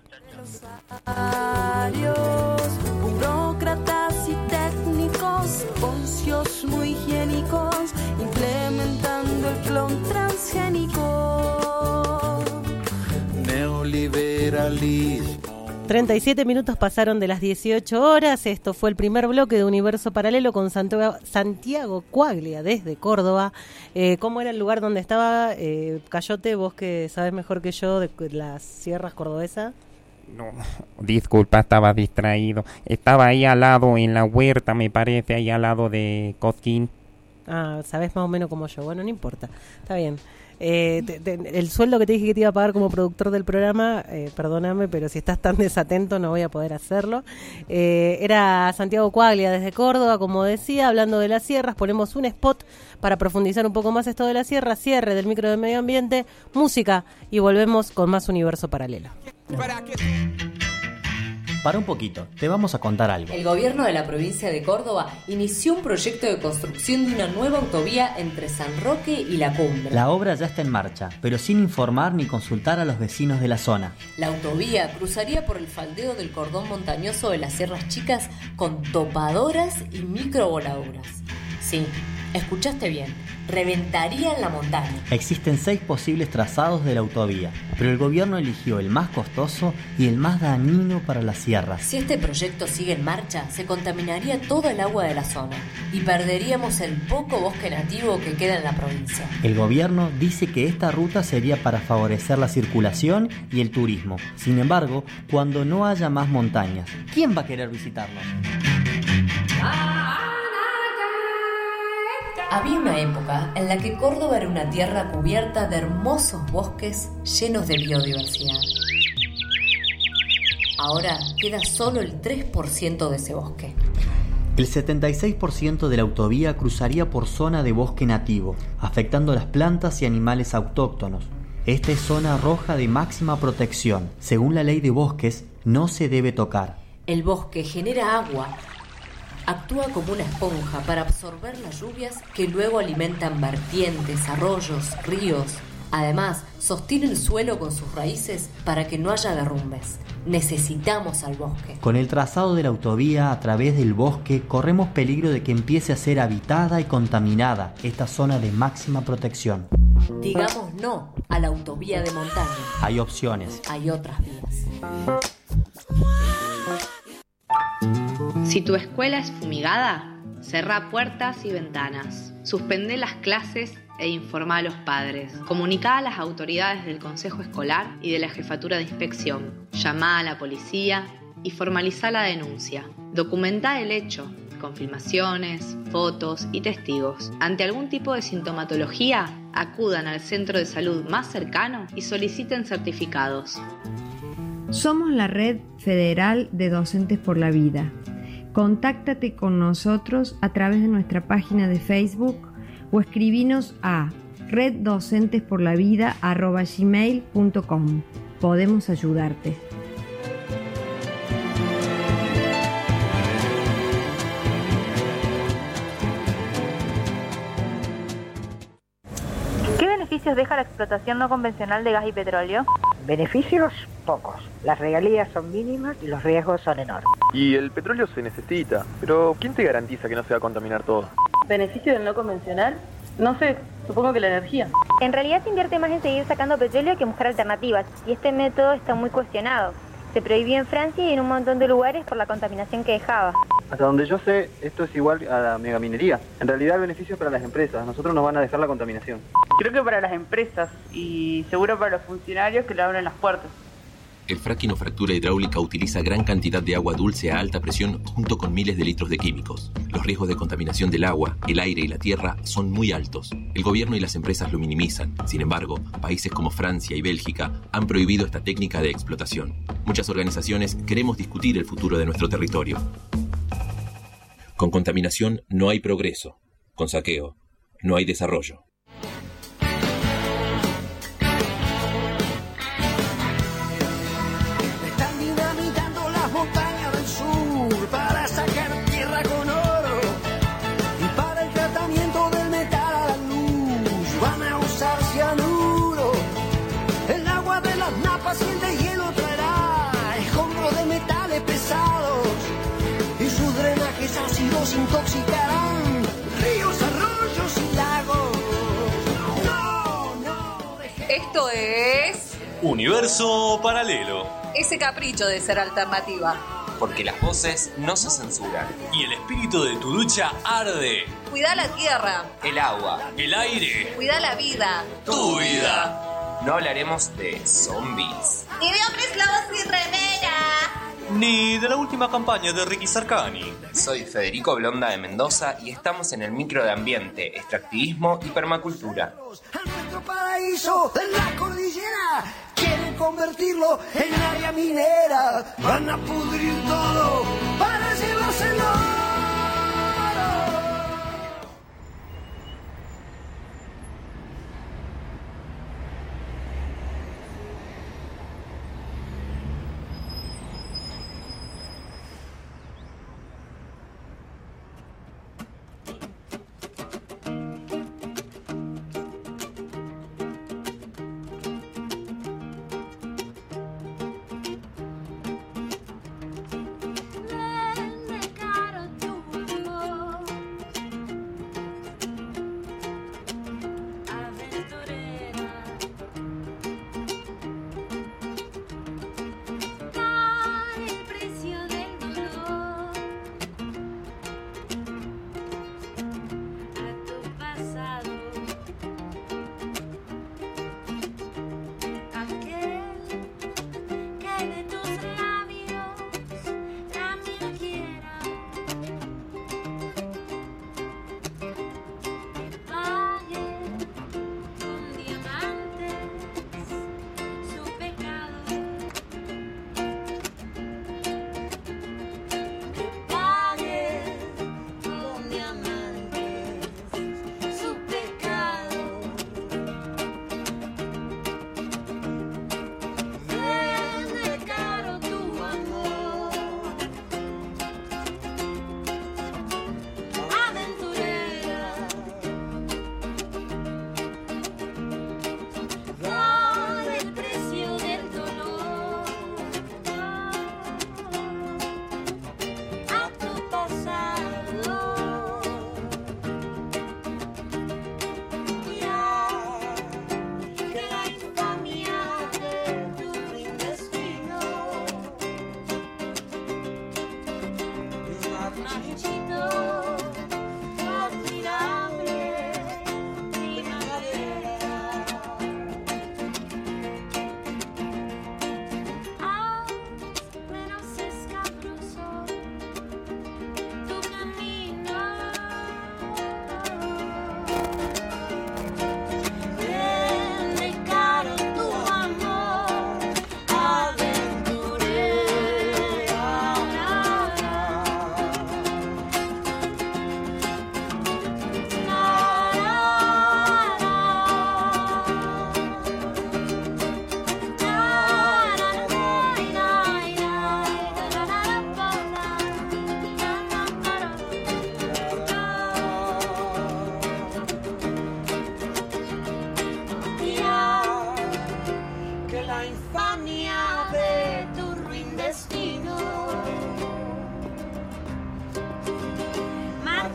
Burócratas y técnicos, poncios muy higiénicos, implementando el clon transgénico. Neoliberalismo. treinta y siete minutos pasaron de las dieciocho horas. Esto fue el primer bloque de Universo Paralelo con Santiago, Santiago Cuaglia desde Córdoba. Eh, ¿Cómo era el lugar donde estaba? Eh, Cayote, vos que sabés mejor que yo de las sierras cordobesas. No, disculpa, estaba distraído. Estaba ahí al lado, en la huerta, me parece, ahí al lado de Cosquín. Ah, sabés más o menos como yo. Bueno, no importa. Está bien. Eh, te, te, el sueldo que te dije que te iba a pagar como productor del programa, eh, perdóname, pero si estás tan desatento no voy a poder hacerlo. Eh, era Santiago Cuaglia desde Córdoba, como decía, hablando de las sierras. Ponemos un spot para profundizar un poco más esto de la sierra, cierre del micro de medio ambiente, música, y volvemos con más Universo Paralelo. Para un poquito, te vamos a contar algo. El gobierno de la provincia de Córdoba inició un proyecto de construcción de una nueva autovía entre San Roque y La Cumbre. La obra ya está en marcha, pero sin informar ni consultar a los vecinos de la zona. La autovía cruzaría por el faldeo del cordón montañoso de las Sierras Chicas con topadoras y microvoladuras. Sí, escuchaste bien. Reventaría en la montaña. Existen seis posibles trazados de la autovía, pero el gobierno eligió el más costoso y el más dañino para las sierras. Si este proyecto sigue en marcha, se contaminaría todo el agua de la zona y perderíamos el poco bosque nativo que queda en la provincia. El gobierno dice que esta ruta sería para favorecer la circulación y el turismo. Sin embargo, cuando no haya más montañas, ¿quién va a querer visitarnos? Había una época en la que Córdoba era una tierra cubierta de hermosos bosques llenos de biodiversidad. Ahora queda solo el tres por ciento de ese bosque. El setenta y seis por ciento de la autovía cruzaría por zona de bosque nativo, afectando las plantas y animales autóctonos. Esta es zona roja de máxima protección. Según la ley de bosques, no se debe tocar. El bosque genera agua. Actúa como una esponja para absorber las lluvias que luego alimentan vertientes, arroyos, ríos. Además, sostiene el suelo con sus raíces para que no haya derrumbes. Necesitamos al bosque. Con el trazado de la autovía a través del bosque, corremos peligro de que empiece a ser habitada y contaminada esta zona de máxima protección. Digamos no a la autovía de montaña. Hay opciones. Hay otras vías. Si tu escuela es fumigada, cerrá puertas y ventanas. Suspendé las clases e informá a los padres. Comunicá a las autoridades del consejo escolar y de la jefatura de inspección. Llamá a la policía y formalizá la denuncia. Documentá el hecho con filmaciones, fotos y testigos. Ante algún tipo de sintomatología, acudan al centro de salud más cercano y soliciten certificados. Somos la Red Federal de Docentes por la Vida. Contáctate con nosotros a través de nuestra página de Facebook o escribinos a reddocentesporlavida arroba gmail punto com. Podemos ayudarte. ¿Qué beneficios deja la explotación no convencional de gas y petróleo? Beneficios, pocos. Las regalías son mínimas y los riesgos son enormes. Y el petróleo se necesita, pero ¿quién te garantiza que no se va a contaminar todo? ¿Beneficio del no convencional? No sé, supongo que la energía. En realidad se invierte más en seguir sacando petróleo que en buscar alternativas, y este método está muy cuestionado. Se prohibió en Francia y en un montón de lugares por la contaminación que dejaba. Hasta donde yo sé, esto es igual a la megaminería. En realidad el beneficio es para las empresas, nosotros nos van a dejar la contaminación. Creo que para las empresas y seguro para los funcionarios que le abren las puertas. El fracking o fractura hidráulica utiliza gran cantidad de agua dulce a alta presión junto con miles de litros de químicos. Los riesgos de contaminación del agua, el aire y la tierra son muy altos. El gobierno y las empresas lo minimizan. Sin embargo, países como Francia y Bélgica han prohibido esta técnica de explotación. Muchas organizaciones queremos discutir el futuro de nuestro territorio. Con contaminación no hay progreso. Con saqueo no hay desarrollo. Están dinamitando las montañas del sur para sacar tierra con oro y para el tratamiento del metal a la luz van a usar cianuro. El agua de las napas y el de hielo traerá escombros de metales pesados y sus drenajes ácidos intoxicarán ríos, arroyos y lagos. No, no. Esto es Universo Paralelo. ese capricho de ser alternativa. Porque las voces no se censuran. Y el espíritu de tu lucha arde. Cuida la tierra, El agua, El aire, cuida la vida. tu vida. no hablaremos de zombies. Ni de hombres lobos sin remera. Ni de la última campaña de Ricky Sarkani. Soy Federico Blonda de Mendoza y estamos en el micro de ambiente, extractivismo y permacultura. A nuestro paraíso de la cordillera quieren convertirlo en área minera. Van a pudrir todo para llevárselo.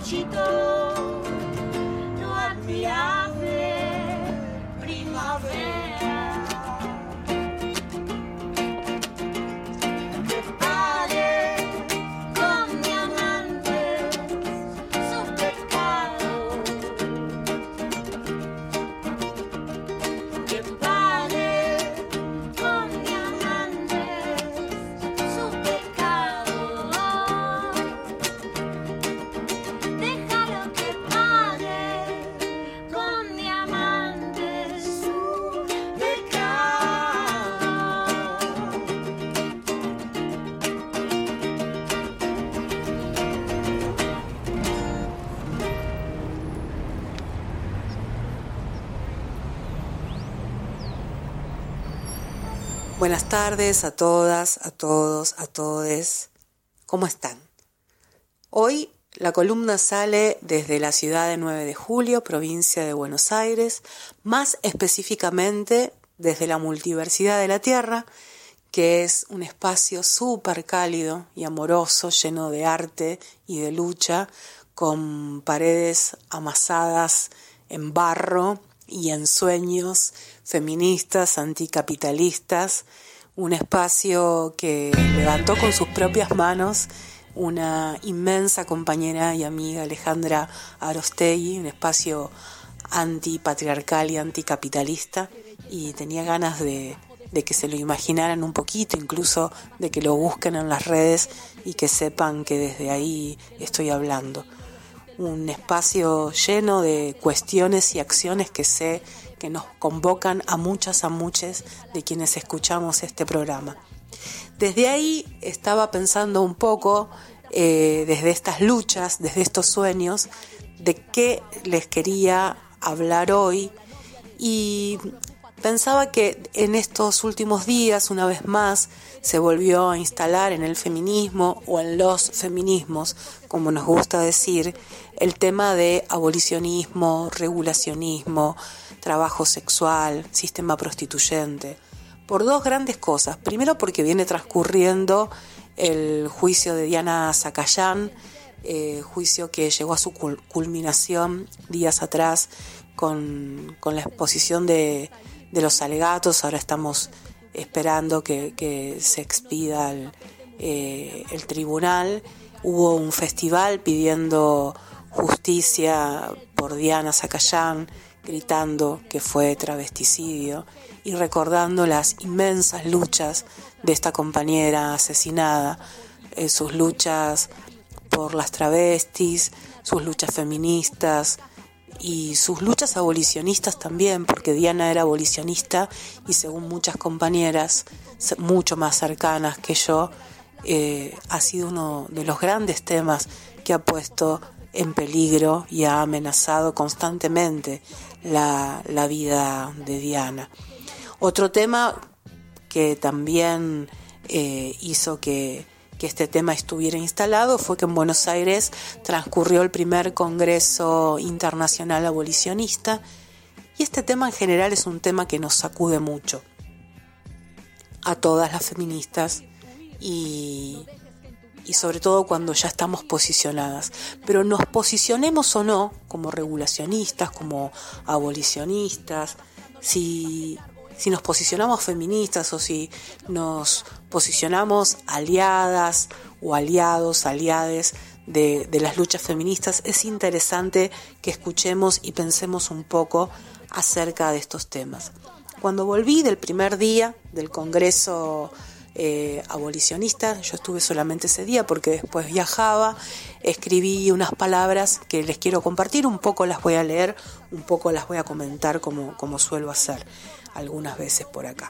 marchito, no admirable primavera. Que pague con diamantes sus pecados. Que pague con diamantes sus pecados. Déjalo que pague con diamantes sus pecados. Buenas tardes a todas, a todos, a todes. ¿Cómo están? Hoy la columna sale desde la ciudad de nueve de julio, provincia de Buenos Aires, más específicamente desde la Multiversidad de la Tierra, que es un espacio súper cálido y amoroso, lleno de arte y de lucha, con paredes amasadas en barro y en sueños feministas, anticapitalistas, un espacio que levantó con sus propias manos una inmensa compañera y amiga, Alejandra Arostegui, un espacio antipatriarcal y anticapitalista, y tenía ganas de, de que se lo imaginaran un poquito, incluso de que lo busquen en las redes y que sepan que desde ahí estoy hablando. Un espacio lleno de cuestiones y acciones que sé que nos convocan a muchas, a muchos de quienes escuchamos este programa. Desde ahí estaba pensando un poco, eh, desde estas luchas, desde estos sueños, de qué les quería hablar hoy, y pensaba que en estos últimos días, una vez más, se volvió a instalar en el feminismo o en los feminismos, como nos gusta decir, el tema de abolicionismo, regulacionismo, trabajo sexual, sistema prostituyente, por dos grandes cosas. Primero, porque viene transcurriendo el juicio de Diana Zacayán, eh, juicio que llegó a su culminación días atrás con, con la exposición de, de los alegatos. Ahora estamos esperando que, que se expida el, eh, el tribunal. Hubo un festival pidiendo justicia por Diana Zacayán, gritando que fue travesticidio y recordando las inmensas luchas de esta compañera asesinada, eh, sus luchas por las travestis, sus luchas feministas y sus luchas abolicionistas también, porque Diana era abolicionista y, según muchas compañeras mucho más cercanas que yo, eh, ha sido uno de los grandes temas que ha puesto en peligro y ha amenazado constantemente la, la vida de Diana. Otro tema que también eh, hizo que, que este tema estuviera instalado fue que en Buenos Aires transcurrió el primer Congreso Internacional Abolicionista, y este tema en general es un tema que nos sacude mucho a todas las feministas y, y sobre todo cuando ya estamos posicionadas. Pero nos posicionemos o no como regulacionistas, como abolicionistas, si... si nos posicionamos feministas o si nos posicionamos aliadas o aliados, aliades de, de las luchas feministas, es interesante que escuchemos y pensemos un poco acerca de estos temas. Cuando volví del primer día del Congreso eh, abolicionista, yo estuve solamente ese día porque después viajaba, escribí unas palabras que les quiero compartir, un poco las voy a leer, un poco las voy a comentar como, como suelo hacer algunas veces por acá.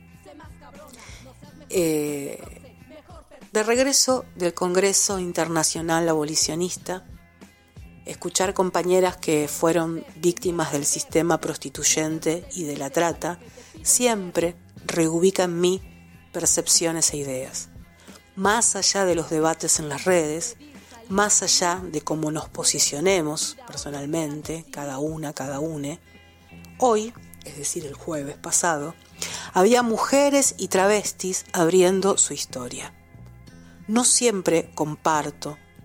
Eh, de regreso del Congreso Internacional Abolicionista, escuchar compañeras que fueron víctimas del sistema prostituyente y de la trata siempre reubica en mí percepciones e ideas. Más allá de los debates en las redes, más allá de cómo nos posicionemos personalmente, cada una, cada une, hoy, es decir, el jueves pasado, había mujeres y travestis abriendo su historia. No siempre comparto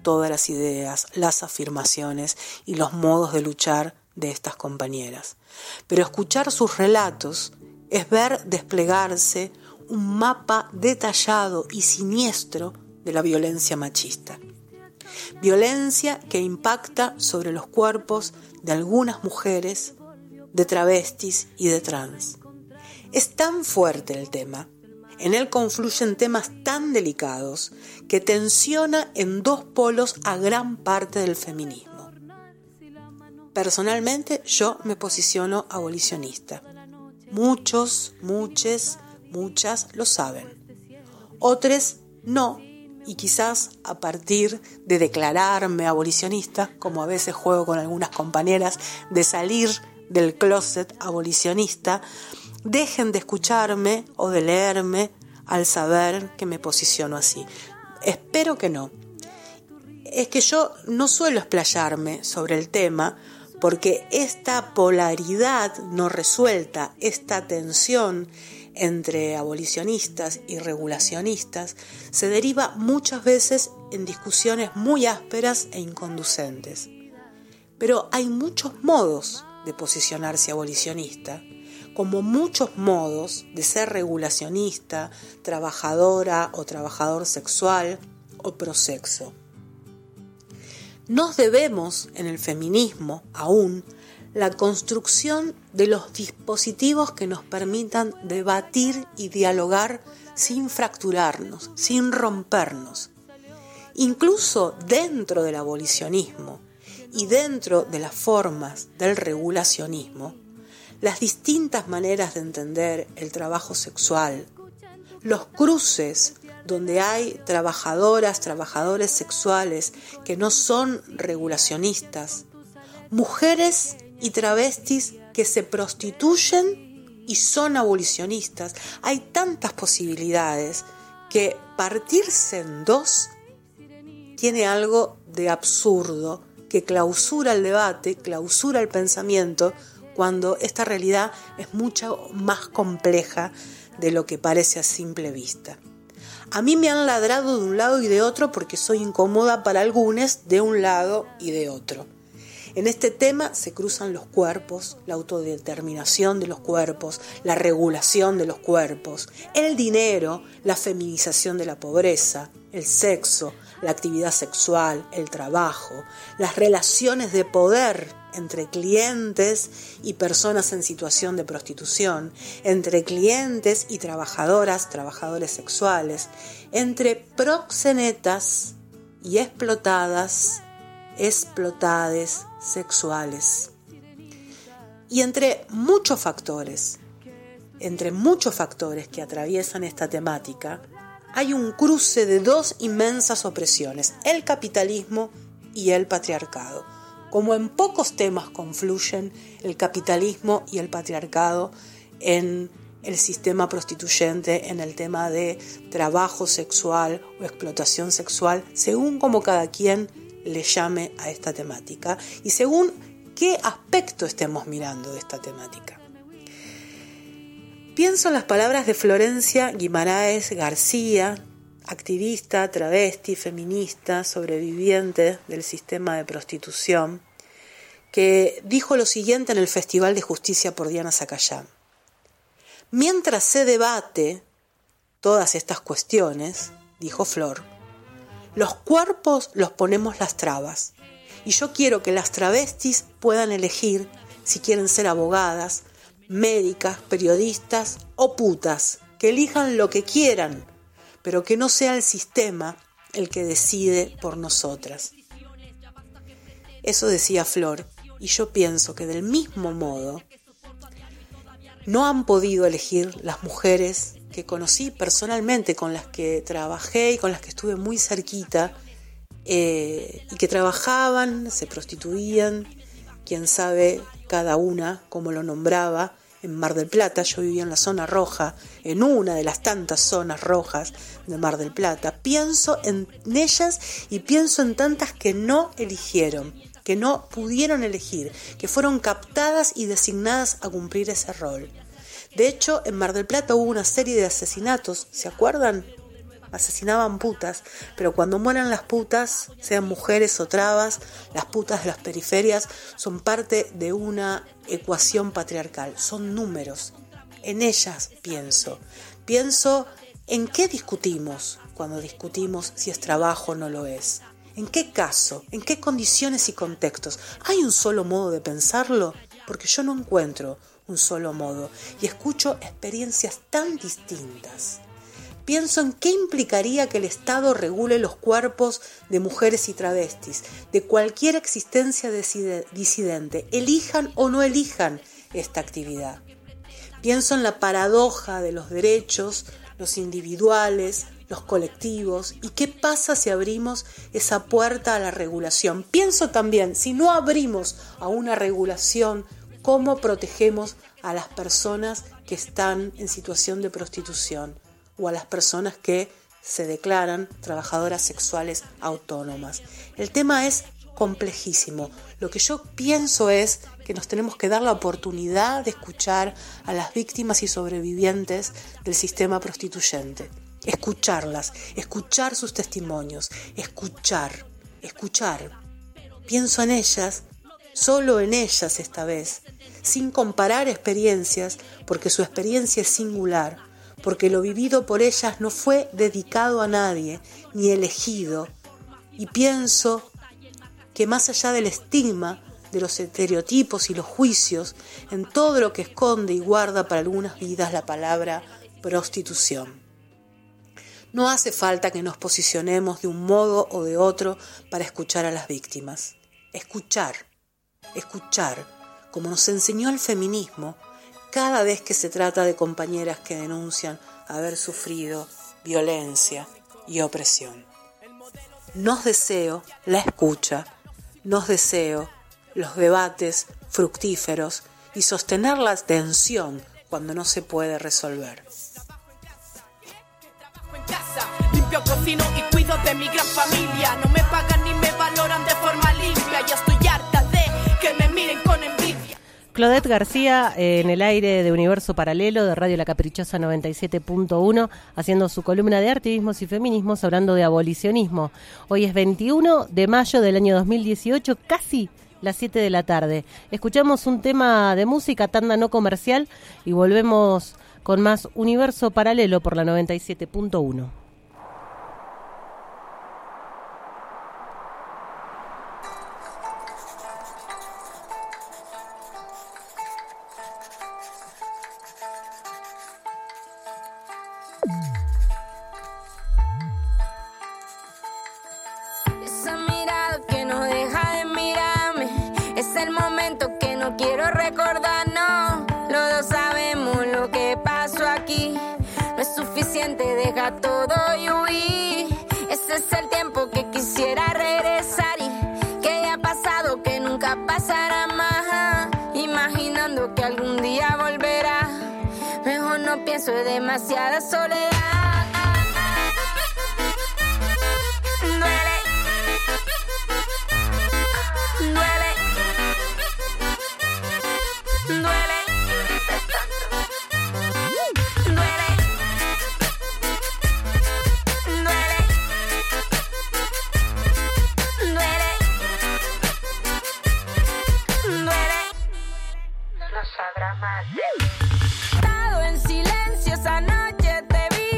todas las ideas, las afirmaciones y los modos de luchar de estas compañeras. Pero escuchar sus relatos es ver desplegarse un mapa detallado y siniestro de la violencia machista. Violencia que impacta sobre los cuerpos de algunas mujeres, de travestis y de trans. Es tan fuerte el tema, en él confluyen temas tan delicados que tensiona en dos polos a gran parte del feminismo. Personalmente yo me posiciono abolicionista. Muchos, muchas, muchas lo saben. Otros no, y quizás a partir de declararme abolicionista, como a veces juego con algunas compañeras, de salir del closet abolicionista, dejen de escucharme o de leerme al saber que me posiciono así. Espero que no. Es que yo no suelo explayarme sobre el tema porque esta polaridad no resuelta, esta tensión entre abolicionistas y regulacionistas, se deriva muchas veces en discusiones muy ásperas e inconducentes. Pero hay muchos modos de posicionarse abolicionista, como muchos modos de ser regulacionista, trabajadora o trabajador sexual o prosexo. Nos debemos en el feminismo aún la construcción de los dispositivos que nos permitan debatir y dialogar sin fracturarnos, sin rompernos. Incluso dentro del abolicionismo y dentro de las formas del regulacionismo, las distintas maneras de entender el trabajo sexual, los cruces donde hay trabajadoras, trabajadores sexuales que no son regulacionistas, mujeres y travestis que se prostituyen y son abolicionistas. Hay tantas posibilidades que partirse en dos tiene algo de absurdo que clausura el debate, clausura el pensamiento, cuando esta realidad es mucho más compleja de lo que parece a simple vista. A mí me han ladrado de un lado y de otro porque soy incómoda para algunos de un lado y de otro. En este tema se cruzan los cuerpos, la autodeterminación de los cuerpos, la regulación de los cuerpos, el dinero, la feminización de la pobreza, el sexo, la actividad sexual, el trabajo, las relaciones de poder entre clientes y personas en situación de prostitución, entre clientes y trabajadoras, trabajadores sexuales, entre proxenetas y explotadas, explotades sexuales. Y entre muchos factores, entre muchos factores que atraviesan esta temática, hay un cruce de dos inmensas opresiones, el capitalismo y el patriarcado. Como en pocos temas confluyen el capitalismo y el patriarcado en el sistema prostituyente, en el tema de trabajo sexual o explotación sexual, según como cada quien le llame a esta temática y según qué aspecto estemos mirando de esta temática. Pienso en las palabras de Florencia Guimaraes García, activista, travesti, feminista, sobreviviente del sistema de prostitución, que dijo lo siguiente en el Festival de Justicia por Diana Zacayán. Mientras se debate todas estas cuestiones, dijo Flor, los cuerpos los ponemos las trabas, y yo quiero que las travestis puedan elegir si quieren ser abogadas, médicas, periodistas o putas, que elijan lo que quieran, pero que no sea el sistema el que decide por nosotras. Eso decía Flor, y yo pienso que del mismo modo no han podido elegir las mujeres que conocí personalmente, con las que trabajé y con las que estuve muy cerquita, eh, y que trabajaban, se prostituían, quién sabe cada una cómo lo nombraba. En Mar del Plata, yo vivía en la zona roja, en una de las tantas zonas rojas de Mar del Plata. Pienso en ellas y pienso en tantas que no eligieron, que no pudieron elegir, que fueron captadas y designadas a cumplir ese rol. De hecho, en Mar del Plata hubo una serie de asesinatos, ¿se acuerdan? asesinaban putas, pero cuando mueran las putas, sean mujeres o trabas, las putas de las periferias son parte de una ecuación patriarcal, son números. En ellas pienso. Pienso en qué discutimos cuando discutimos si es trabajo o no lo es. ¿En qué caso? ¿En qué condiciones y contextos? ¿Hay un solo modo de pensarlo? Porque yo no encuentro un solo modo y escucho experiencias tan distintas. Pienso en qué implicaría que el Estado regule los cuerpos de mujeres y travestis, de cualquier existencia disidente, elijan o no elijan esta actividad. Pienso en la paradoja de los derechos, los individuales, los colectivos, y qué pasa si abrimos esa puerta a la regulación. Pienso también, si no abrimos a una regulación, cómo protegemos a las personas que están en situación de prostitución o a las personas que se declaran trabajadoras sexuales autónomas. El tema es complejísimo. Lo que yo pienso es que nos tenemos que dar la oportunidad de escuchar a las víctimas y sobrevivientes del sistema prostituyente. Escucharlas, escuchar sus testimonios, escuchar, escuchar. Pienso en ellas, solo en ellas esta vez, sin comparar experiencias, porque su experiencia es singular, porque lo vivido por ellas no fue dedicado a nadie, ni elegido. Y pienso que más allá del estigma, de los estereotipos y los juicios, en todo lo que esconde y guarda para algunas vidas la palabra prostitución. No hace falta que nos posicionemos de un modo o de otro para escuchar a las víctimas. Escuchar, escuchar, como nos enseñó el feminismo, cada vez que se trata de compañeras que denuncian haber sufrido violencia y opresión. Nos deseo la escucha, nos deseo los debates fructíferos y sostener la atención cuando no se puede resolver. Limpio, cocino y cuido de mi gran familia. No me pagan ni me valoran de forma limpia. Ya estoy harta de que me miren con envidia. Claudette García eh, en el aire de Universo Paralelo de Radio La Caprichosa noventa y siete punto uno, haciendo su columna de activismos y feminismos, hablando de abolicionismo. Hoy es veintiuno de mayo del año dos mil dieciocho, casi las siete de la tarde. Escuchamos un tema de música, tanda no comercial, y volvemos con más Universo Paralelo por la noventa y siete punto uno. Esa mirada que no deja de mirarme, es el momento que no quiero recordar, no. Los dos sabemos lo que pasó aquí, no es suficiente, deja todo y huir. Ese es el tiempo que quisiera regresar y que ya ha pasado, que nunca pasará más. Imaginando que algún día volverá, mejor no pienso, es demasiada soledad. Estado en silencio esa noche, te vi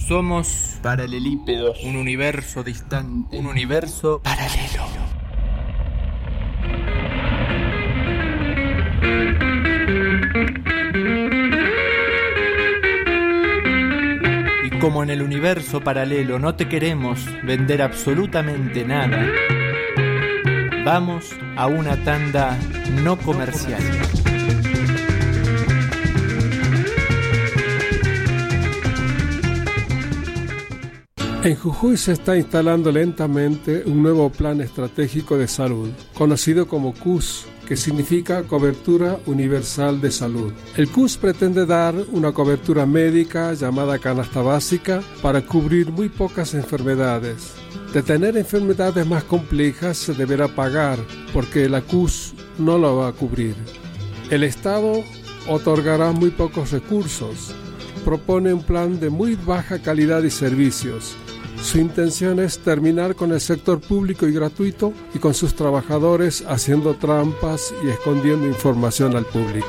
Somos paralelípedos, un universo distante, un universo paralelo. Y como en el universo paralelo no te queremos vender absolutamente nada, vamos a una tanda no comercial. En Jujuy se está instalando lentamente un nuevo plan estratégico de salud, conocido como C U S, que significa Cobertura Universal de Salud. El C U S pretende dar una cobertura médica llamada canasta básica para cubrir muy pocas enfermedades. De tener enfermedades más complejas se deberá pagar, porque la C U S no lo va a cubrir. El Estado otorgará muy pocos recursos. Propone un plan de muy baja calidad y servicios. Su intención es terminar con el sector público y gratuito y con sus trabajadores haciendo trampas y escondiendo información al público.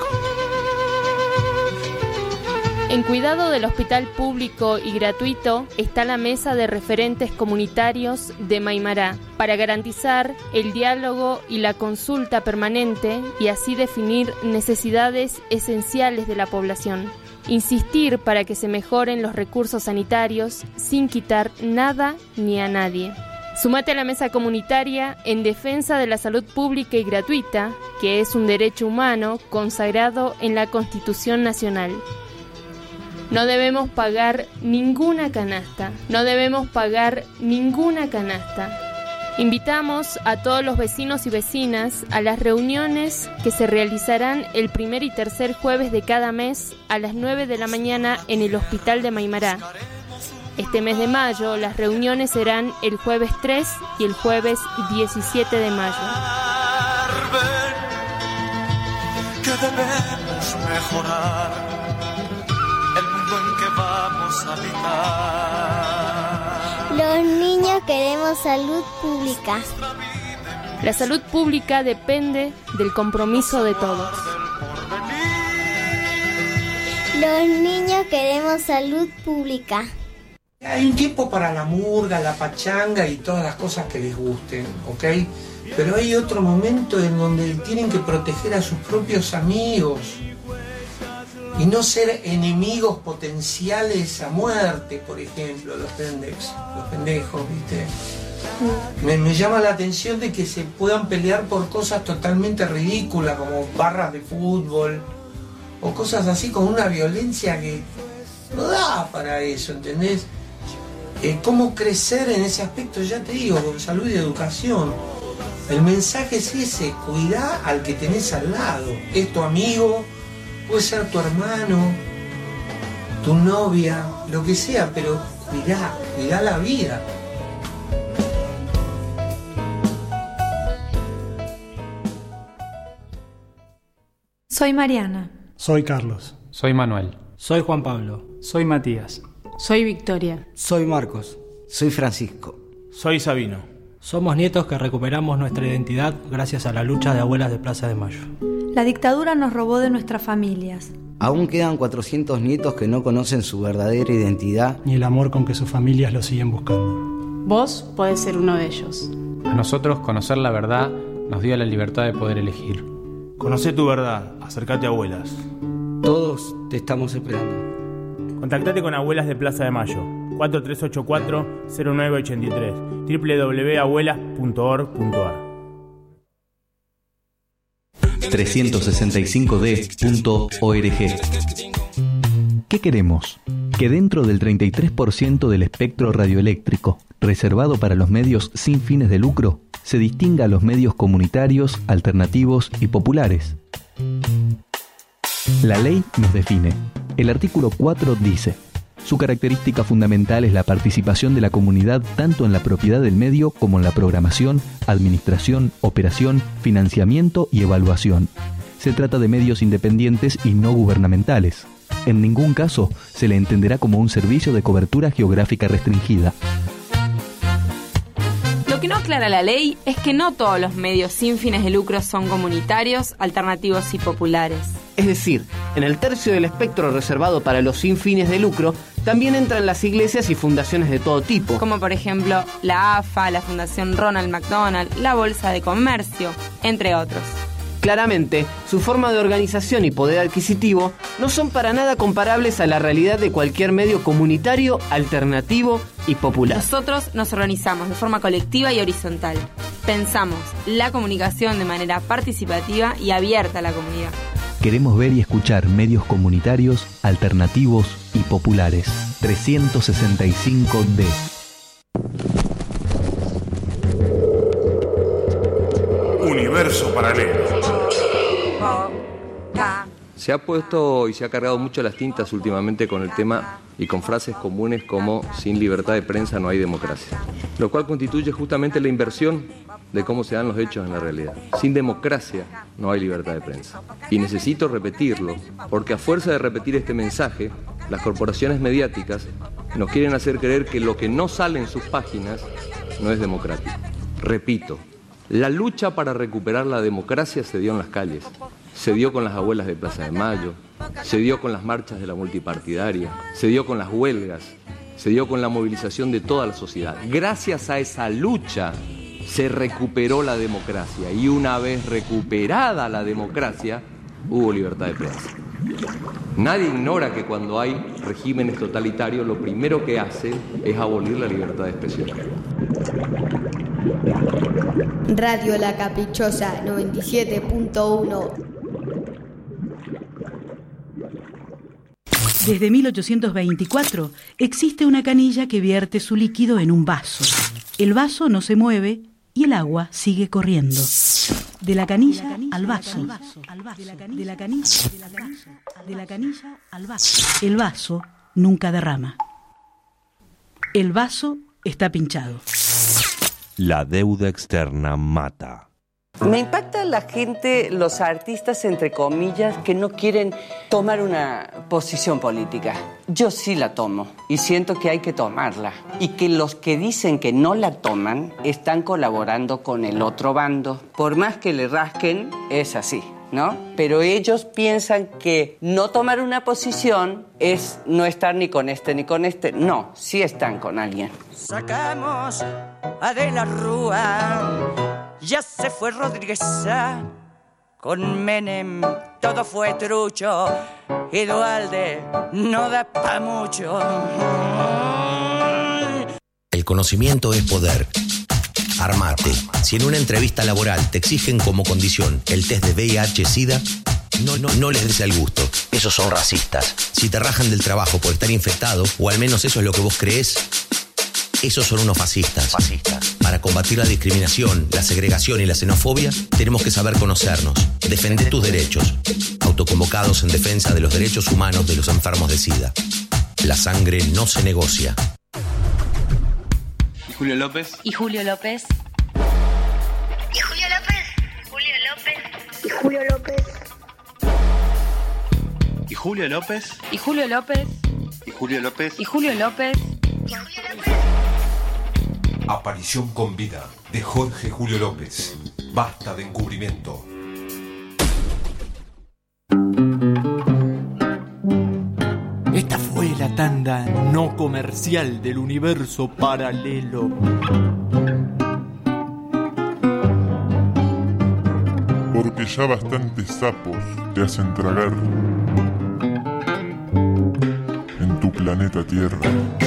En cuidado del hospital público y gratuito está la mesa de referentes comunitarios de Maimará para garantizar el diálogo y la consulta permanente y así definir necesidades esenciales de la población. Insistir para que se mejoren los recursos sanitarios sin quitar nada ni a nadie. Sumate a la mesa comunitaria en defensa de la salud pública y gratuita, que es un derecho humano consagrado en la Constitución Nacional. No debemos pagar ninguna canasta, no debemos pagar ninguna canasta. Invitamos a todos los vecinos y vecinas a las reuniones que se realizarán el primer y tercer jueves de cada mes a las nueve de la mañana en el Hospital de Maimará. Este mes de mayo las reuniones serán el jueves tres y el jueves diecisiete de mayo. Que debemos mejorar el mundo en que vamos a habitar. Los niños queremos salud pública. La salud pública depende del compromiso de todos. Los niños queremos salud pública. Hay un tiempo para la murga, la pachanga y todas las cosas que les gusten, ¿ok? Pero hay otro momento en donde tienen que proteger a sus propios amigos y no ser enemigos potenciales a muerte, por ejemplo, los pendejos, los pendejos, ¿viste? Me, me llama la atención de que se puedan pelear por cosas totalmente ridículas, como barras de fútbol, o cosas así, con una violencia que no da para eso, ¿entendés? Eh, ¿Cómo crecer en ese aspecto? Ya te digo, con salud y educación. El mensaje es ese, cuidá al que tenés al lado, es tu amigo, puede ser tu hermano, tu novia, lo que sea, pero cuidá, cuidá la vida. Soy Mariana. Soy Carlos. Soy Manuel. Soy Juan Pablo. Soy Matías. Soy Victoria. Soy Marcos. Soy Francisco. Soy Sabino. Somos nietos que recuperamos nuestra identidad gracias a la lucha de abuelas de Plaza de Mayo. La dictadura nos robó de nuestras familias. Aún quedan cuatrocientos nietos que no conocen su verdadera identidad ni el amor con que sus familias lo siguen buscando. Vos podés ser uno de ellos. A nosotros conocer la verdad nos dio la libertad de poder elegir. Conocé tu verdad, acércate a Abuelas. Todos te estamos esperando. Contactate con Abuelas de Plaza de Mayo, cuatro tres ocho cuatro, cero nueve ocho tres, doble u doble u doble u punto abuelas punto org punto a r. trescientos sesenta y cinco d punto org. ¿Qué queremos? Que dentro del treinta y tres por ciento del espectro radioeléctrico reservado para los medios sin fines de lucro, se distinga a los medios comunitarios, alternativos y populares. La ley nos define. El artículo cuatro dice: su característica fundamental es la participación de la comunidad tanto en la propiedad del medio como en la programación, administración, operación, financiamiento y evaluación. Se trata de medios independientes y no gubernamentales. En ningún caso se le entenderá como un servicio de cobertura geográfica restringida. Lo que no aclara la ley es que no todos los medios sin fines de lucro son comunitarios, alternativos y populares. Es decir, en el tercio del espectro reservado para los sin fines de lucro, también entran las iglesias y fundaciones de todo tipo. Como por ejemplo la A F A, la Fundación Ronald McDonald, la Bolsa de Comercio, entre otros. Claramente, su forma de organización y poder adquisitivo no son para nada comparables a la realidad de cualquier medio comunitario, alternativo y popular. Nosotros nos organizamos de forma colectiva y horizontal. Pensamos la comunicación de manera participativa y abierta a la comunidad. Queremos ver y escuchar medios comunitarios, alternativos y populares. trescientos sesenta y cinco D. Universo paralelo. Se ha puesto y se ha cargado mucho las tintas últimamente con el tema y con frases comunes como sin libertad de prensa no hay democracia, lo cual constituye justamente la inversión de cómo se dan los hechos en la realidad. Sin democracia no hay libertad de prensa. Y necesito repetirlo, porque a fuerza de repetir este mensaje, las corporaciones mediáticas nos quieren hacer creer que lo que no sale en sus páginas no es democrático. Repito, la lucha para recuperar la democracia se dio en las calles, se dio con las abuelas de Plaza de Mayo, se dio con las marchas de la multipartidaria, se dio con las huelgas, se dio con la movilización de toda la sociedad. Gracias a esa lucha se recuperó la democracia y una vez recuperada la democracia, hubo libertad de prensa. Nadie ignora que cuando hay regímenes totalitarios lo primero que hacen es abolir la libertad de expresión. Radio La Caprichosa noventa y siete punto uno. Desde mil ochocientos veinticuatro existe una canilla que vierte su líquido en un vaso. El vaso no se mueve y el agua sigue corriendo. De la canilla al vaso. De la canilla de la canilla al vaso. El vaso nunca derrama. El vaso está pinchado. La deuda externa mata. Me impacta la gente, los artistas, entre comillas, que no quieren tomar una posición política. Yo sí la tomo y siento que hay que tomarla. Y que los que dicen que no la toman están colaborando con el otro bando. Por más que le rasquen, es así, ¿no? Pero ellos piensan que no tomar una posición es no estar ni con este ni con este. No, sí están con alguien. Sacamos a De la Rúa. Ya se fue Rodríguez Sá, con Menem todo fue trucho, y Duhalde no da pa' mucho. El conocimiento es poder. Armate. Si en una entrevista laboral te exigen como condición el test de V I H SIDA, no, no, no les des el gusto. Esos son racistas. Si te rajan del trabajo por estar infectado, o al menos eso es lo que vos creés, esos son unos fascistas. fascistas. Para combatir la discriminación, la segregación y la xenofobia, tenemos que saber conocernos. Defender tus derechos. Autoconvocados en defensa de los derechos humanos de los enfermos de SIDA. La sangre no se negocia. ¿Y Julio López? ¿Y Julio López? ¿Y Julio López? Julio López. ¿Y Julio López? ¿Y Julio López? ¿Y Julio López? ¿Y Julio López? ¿Y Julio López? Aparición con vida de Jorge Julio López. Basta de encubrimiento. Esta fue la tanda no comercial del universo paralelo. Porque ya bastantes sapos te hacen tragar en tu planeta Tierra.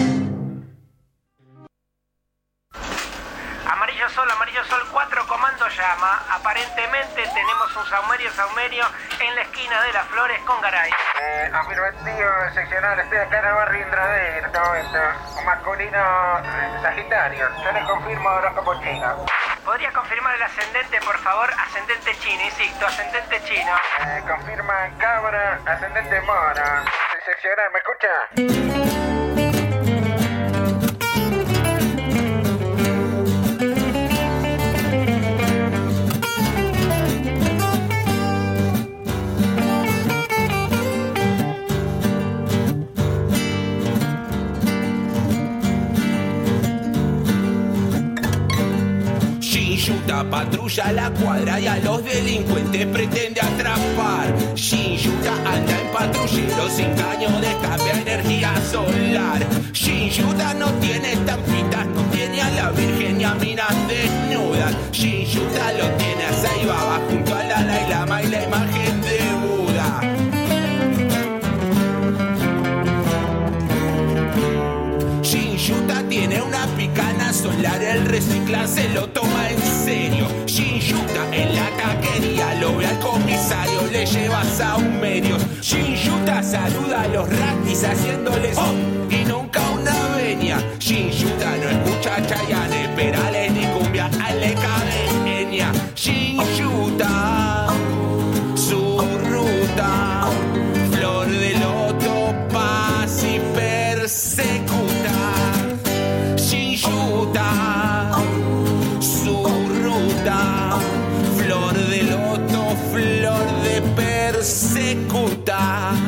Amarillo Sol, Amarillo Sol cuatro, comando llama. Aparentemente tenemos un saumerio, saumerio en la esquina de Las Flores con Garay. Eh, afirmativo seccional, estoy acá en el barrio Indradé en este momento. Masculino eh, Sagitario, yo les confirmo horóscopo chino. ¿Podría confirmar el ascendente, por favor? Ascendente chino, insisto, ascendente chino. Eh, confirma cabra, ascendente mono. Soy seccional, ¿me escucha? Yuta patrulla la cuadra y a los delincuentes pretende atrapar. Shin Yuta anda en patrullero sin caño de escape a energía solar. Shin Yuta no tiene estampitas, no tiene a la virgen ni a minas desnudas. Shin Yuta lo tiene a Sai Baba junto a la Dalai Lama y la imagen de Buda. Shin Yuta tiene una picana solar, el reciclar se lo toma en serio. Shin Yuta en la taquería lo ve al comisario, le lleva saumerios. Shin Yuta saluda a los ratis haciéndoles oh y nunca una venia. Shin Yuta no escucha Chayanne, perales ni cumbia, a le cabe enya. Shin Yuta, su ruta, flor de loto, paz y persecuta. Shin Yuta, su ruta, flor de loto, flor de persecuta.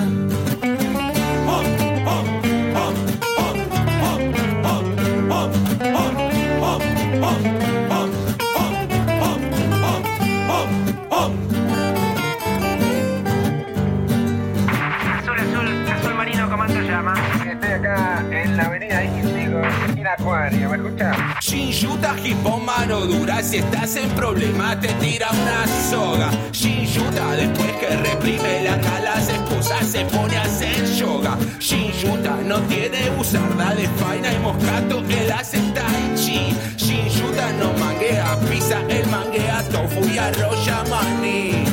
Azul, azul, azul marino, ¿cómo te llamas? Estoy acá en la avenida Índigo, en Acuario, ¿me escuchás? Shin Yuta, hipo mano dura, si estás en problemas te tira una soga. Shin Yuta, después que reprime la cala, se excusa, se pone a hacer yoga. Shin Yuta no tiene buzarda de faina y moscato, él hace tai chi. Shin Yuta no manguea pizza, él manguea tofu y arroz yamaní.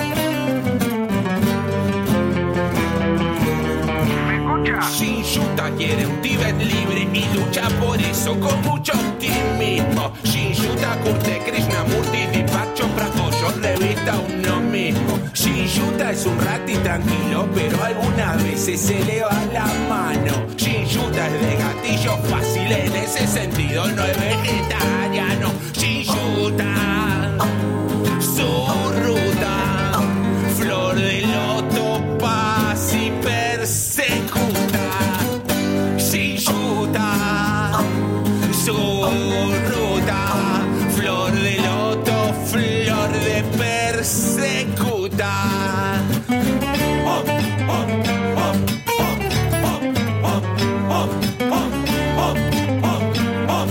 Shin Yuta quiere un Tíbet libre y lucha por eso con mucho optimismo. Shin Yuta curte Krishnamurti, Deepak Chopra, Osho, revista uno mismo. Shin Yuta es un rati tranquilo, pero algunas veces se le va la mano. Shin Yuta es de gatillo fácil, en ese sentido no es vegetariano. Shin Yuta, su ruta, flor de loto, paz y persecuta. Shin Yuta, su ruta, flor de loto, flor de persecuta. Oh, oh, oh, oh, oh, oh, oh, oh, oh, oh.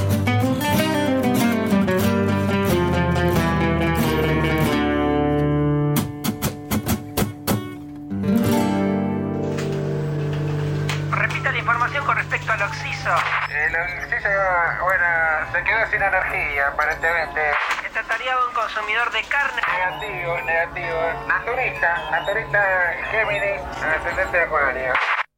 Repita la información con respecto al Oxiso. El Oxiso, bueno, se quedó sin energía, aparentemente. Está tareado un consumidor de carne. Negativo, negativo. Naturista, naturista Géminis, ascendente de Acuario.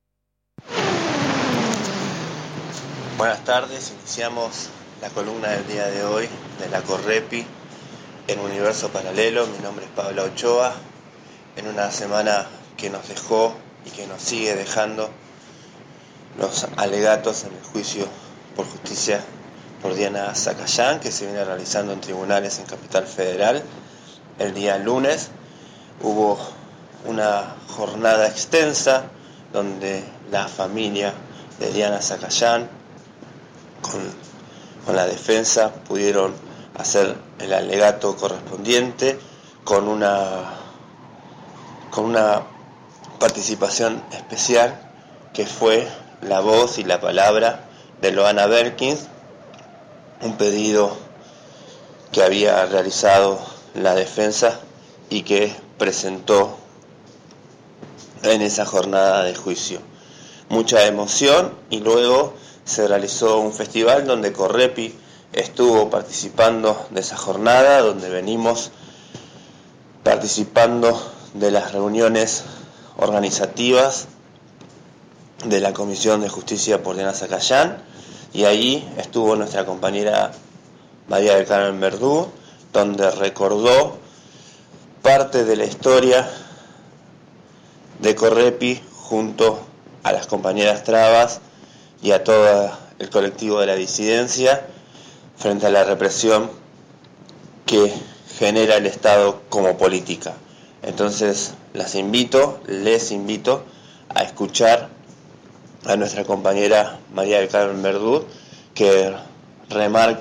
Buenas tardes, iniciamos la columna del día de hoy de la Correpi en Universo Paralelo. Mi nombre es Pablo Ochoa. En una semana que nos dejó y que nos sigue dejando los alegatos en el juicio por justicia por Diana Zacayán, que se viene realizando en tribunales en Capital Federal. El día lunes hubo una jornada extensa donde la familia de Diana Zacayán con, con la defensa pudieron hacer el alegato correspondiente con una, con una participación especial que fue la voz y la palabra de Loana Berkins, un pedido que había realizado la defensa y que presentó en esa jornada de juicio. Mucha emoción, y luego se realizó un festival donde Correpi estuvo participando de esa jornada, donde venimos participando de las reuniones organizativas de la Comisión de Justicia por Diana Zacayán, y ahí estuvo nuestra compañera María del Carmen Verdú, donde recordó parte de la historia de Correpi junto a las compañeras trabas y a todo el colectivo de la disidencia frente a la represión que genera el Estado como política. Entonces las invito, les invito a escuchar a nuestra compañera María del Carmen Verdú, que remarca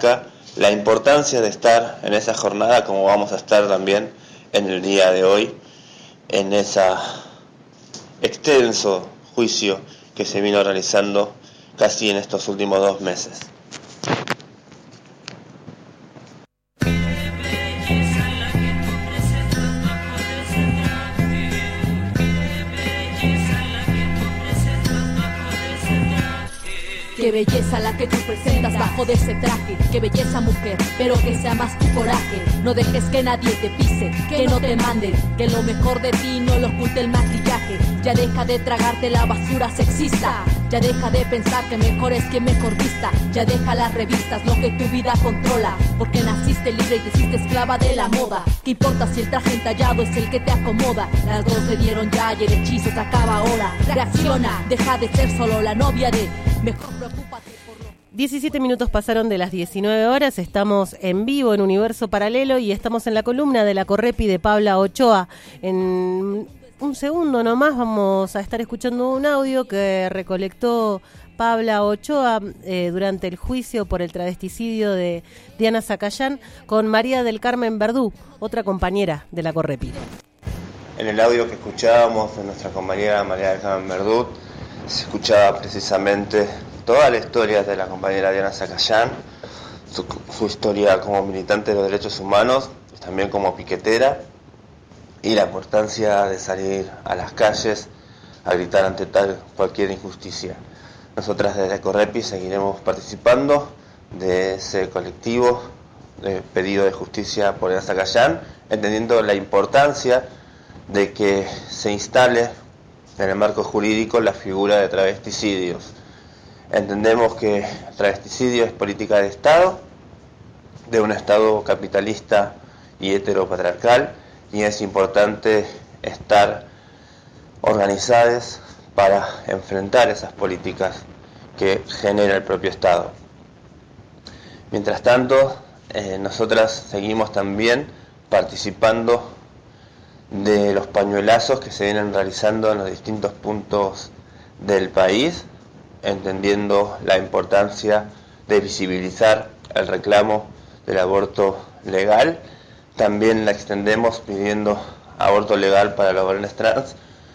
la importancia de estar en esa jornada, como vamos a estar también en el día de hoy, en ese extenso juicio que se vino realizando casi en estos últimos dos meses. Qué belleza la que tú presentas bajo de ese traje. Qué belleza mujer, pero que sea más tu coraje. No dejes que nadie te pise, que no te manden, que lo mejor de ti no lo oculte el maquillaje. Ya deja de tragarte la basura sexista. Ya deja de pensar que mejor es quien mejor vista. Ya deja las revistas, lo que tu vida controla. Porque naciste libre y te hiciste esclava de la moda. ¿Qué importa si el traje entallado es el que te acomoda? Las dos se dieron ya y el hechizo se acaba ahora. Reacciona, deja de ser solo la novia de... Mejor preocúpate por lo... diecisiete minutos pasaron de las diecinueve horas, estamos en vivo en Universo Paralelo y estamos en la columna de la Correpi de Paula Ochoa. En un segundo nomás vamos a estar escuchando un audio que recolectó Paula Ochoa eh, durante el juicio por el travesticidio de Diana Zacayán con María del Carmen Verdú, otra compañera de la Correpi. En el audio que escuchábamos de nuestra compañera María del Carmen Verdú se escuchaba precisamente toda la historia de la compañera Diana Zacayán, su, su historia como militante de los derechos humanos, también como piquetera, y la importancia de salir a las calles a gritar ante tal cualquier injusticia. Nosotras desde Correpi seguiremos participando de ese colectivo de pedido de justicia por Diana Zacayán, entendiendo la importancia de que se instale en el marco jurídico la figura de travesticidios. Entendemos que el travesticidio es política de Estado, de un Estado capitalista y heteropatriarcal, y es importante estar organizados para enfrentar esas políticas que genera el propio Estado. Mientras tanto, eh, nosotras seguimos también participando de los pañuelazos que se vienen realizando en los distintos puntos del país, entendiendo la importancia de visibilizar el reclamo del aborto legal. También la extendemos pidiendo aborto legal para los varones trans,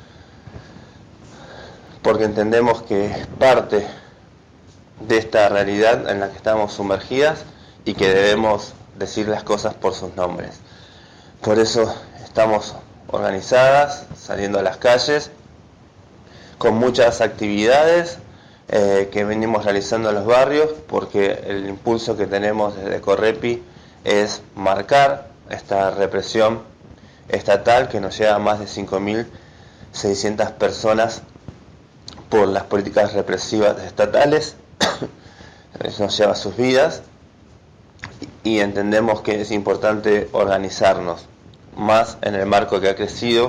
porque entendemos que es parte de esta realidad en la que estamos sumergidas y que debemos decir las cosas por sus nombres. Por eso estamos organizadas, saliendo a las calles, con muchas actividades eh, que venimos realizando en los barrios, porque el impulso que tenemos desde Correpi es marcar esta represión estatal que nos lleva a más de cinco mil seiscientas personas por las políticas represivas estatales, nos lleva a sus vidas, y entendemos que es importante organizarnos, más en el marco que ha crecido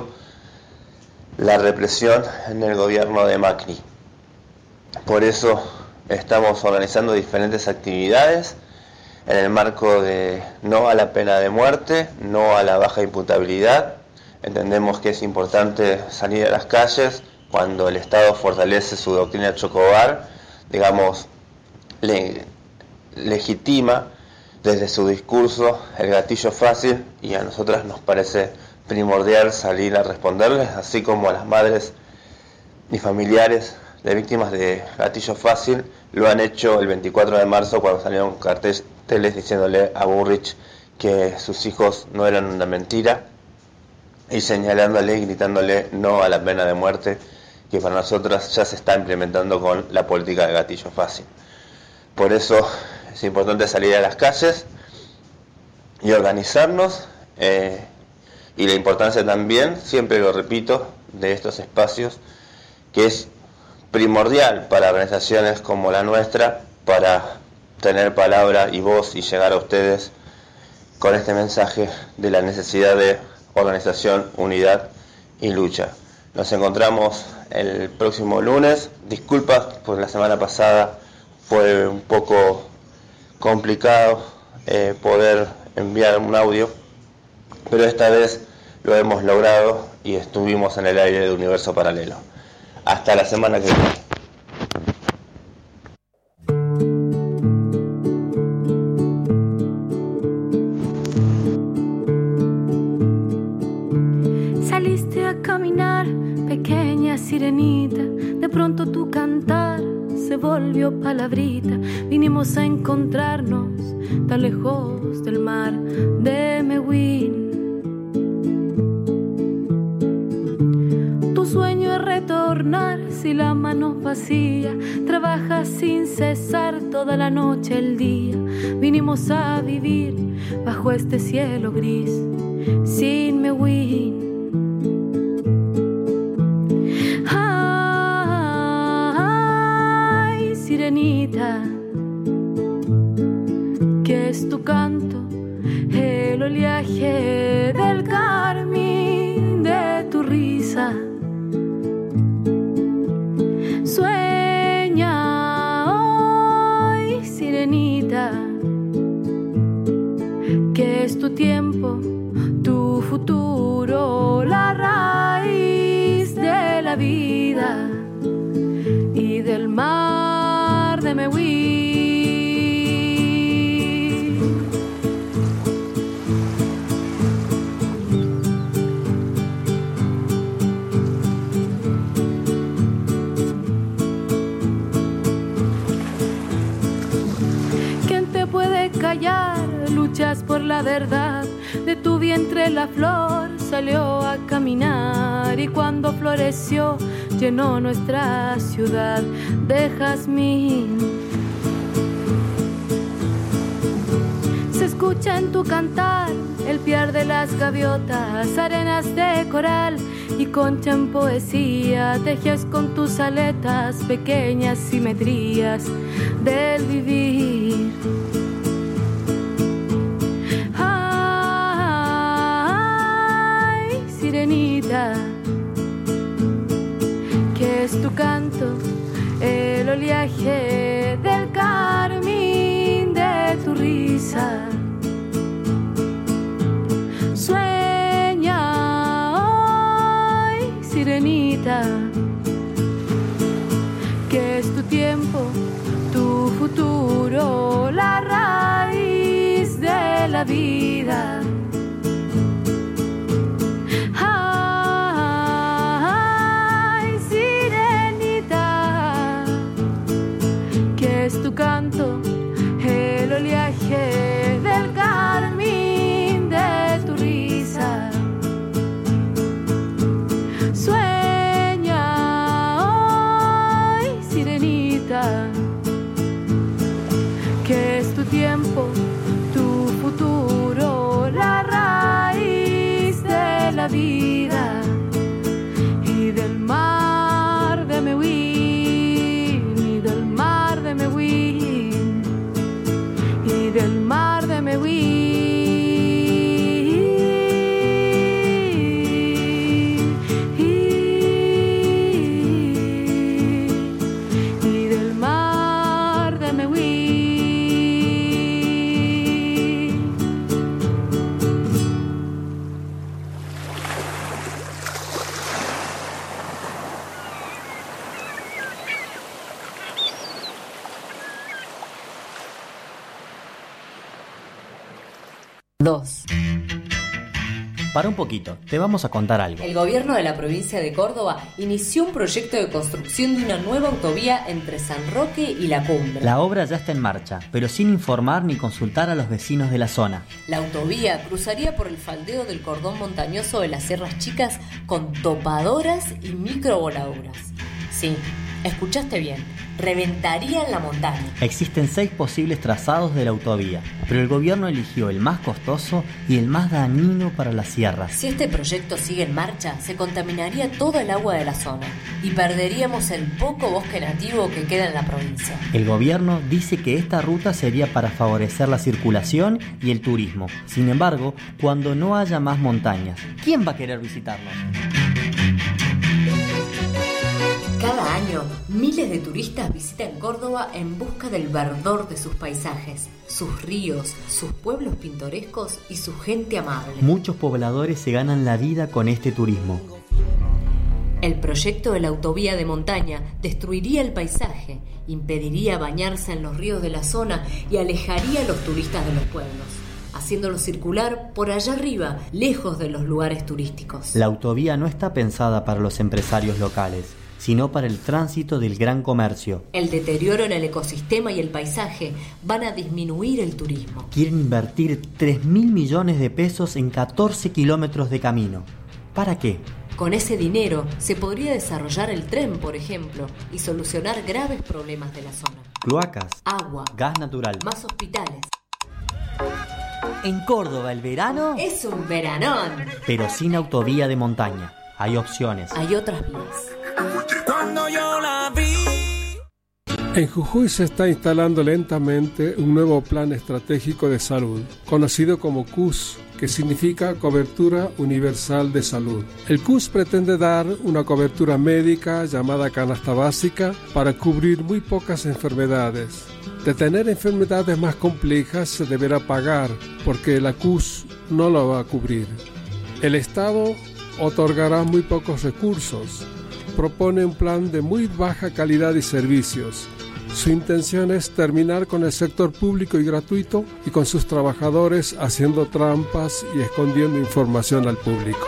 la represión en el gobierno de Macri. Por eso estamos organizando diferentes actividades en el marco de no a la pena de muerte, no a la baja imputabilidad. Entendemos que es importante salir a las calles cuando el Estado fortalece su doctrina Chocobar, digamos, le, legitima desde su discurso el gatillo fácil, y a nosotras nos parece primordial salir a responderles, así como a las madres y familiares de víctimas de gatillo fácil lo han hecho el veinticuatro de marzo cuando salieron carteles diciéndole a Burrich que sus hijos no eran una mentira y señalándole y gritándole no a la pena de muerte, que para nosotras ya se está implementando con la política de gatillo fácil. Por eso es importante salir a las calles y organizarnos, eh, y la importancia también, siempre lo repito, de estos espacios, que es primordial para organizaciones como la nuestra, para tener palabra y voz y llegar a ustedes con este mensaje de la necesidad de organización, unidad y lucha. Nos encontramos el próximo lunes. Disculpas, pues la semana pasada fue un poco complicado eh, poder enviar un audio, pero esta vez lo hemos logrado y estuvimos en el aire de Universo Paralelo. Hasta la semana que viene. sirenita, de pronto tu cantar se volvió palabrita. Vinimos a encontrarnos tan lejos del mar de Mewin. Tu sueño es retornar si la mano vacía, trabajas sin cesar toda la noche, el día. Vinimos a vivir bajo este cielo gris, sin Mewin. Ay, sirenita, que es tu canto, el oleaje del carmín de tu risa. Sueña hoy, sirenita, que es tu tiempo, tu futuro, la raíz de la vida y del mar de Mewin. ¿Quién te puede callar? Luchas por la verdad, de tu vientre la flor salió a caminar y cuando floreció llenó nuestra ciudad de jazmín. Se escucha en tu cantar el piar de las gaviotas, arenas de coral y concha en poesía, tejes con tus aletas pequeñas simetrías del vivir. Sirenita, que es tu canto, el oleaje del carmín de tu risa. Sueña hoy, sirenita, que es tu tiempo, tu futuro, la raíz de la vida. Tu canto, el oleaje del carmín de tu risa. Sueña hoy, sirenita, que es tu tiempo, tu futuro, la raíz de la vida y del mar de Mewin. Y del mar de Mewin. Y del mar de Mewin. dos. Para un poquito, te vamos a contar algo. El gobierno de la provincia de Córdoba inició un proyecto de construcción de una nueva autovía entre San Roque y La Cumbre. La obra ya está en marcha, pero sin informar ni consultar a los vecinos de la zona. La autovía cruzaría por el faldeo del cordón montañoso de las Sierras Chicas con topadoras y microvoladuras. Sí, escuchaste bien, reventarían la montaña. Existen seis posibles trazados de la autovía, pero el gobierno eligió el más costoso y el más dañino para las sierras. Si este proyecto sigue en marcha, se contaminaría toda el agua de la zona y perderíamos el poco bosque nativo que queda en la provincia. El gobierno dice que esta ruta sería para favorecer la circulación y el turismo. Sin embargo, cuando no haya más montañas, ¿quién va a querer visitarnos? Cada año, miles de turistas visitan Córdoba en busca del verdor de sus paisajes, sus ríos, sus pueblos pintorescos y su gente amable. Muchos pobladores se ganan la vida con este turismo. El proyecto de la autovía de montaña destruiría el paisaje, impediría bañarse en los ríos de la zona y alejaría a los turistas de los pueblos. haciéndolo circular por allá arriba, lejos de los lugares turísticos. La autovía no está pensada para los empresarios locales, sino para el tránsito del gran comercio. El deterioro en el ecosistema y el paisaje van a disminuir el turismo. Quieren invertir tres mil millones de pesos en catorce kilómetros de camino. ¿Para qué? Con ese dinero se podría desarrollar el tren, por ejemplo, y solucionar graves problemas de la zona. Cloacas, agua, gas natural, más hospitales. En Córdoba el verano es un veranón, pero sin autovía de montaña. Hay opciones. Hay otras vías. Cuando yo la vi. En Jujuy se está instalando lentamente un nuevo plan estratégico de salud, conocido como C U S, que significa Cobertura Universal de Salud. El C U S pretende dar una cobertura médica llamada canasta básica para cubrir muy pocas enfermedades. De tener enfermedades más complejas se deberá pagar, porque la C U S no lo va a cubrir. El Estado otorgará muy pocos recursos. Propone un plan de muy baja calidad y servicios. Su intención es terminar con el sector público y gratuito y con sus trabajadores haciendo trampas y escondiendo información al público.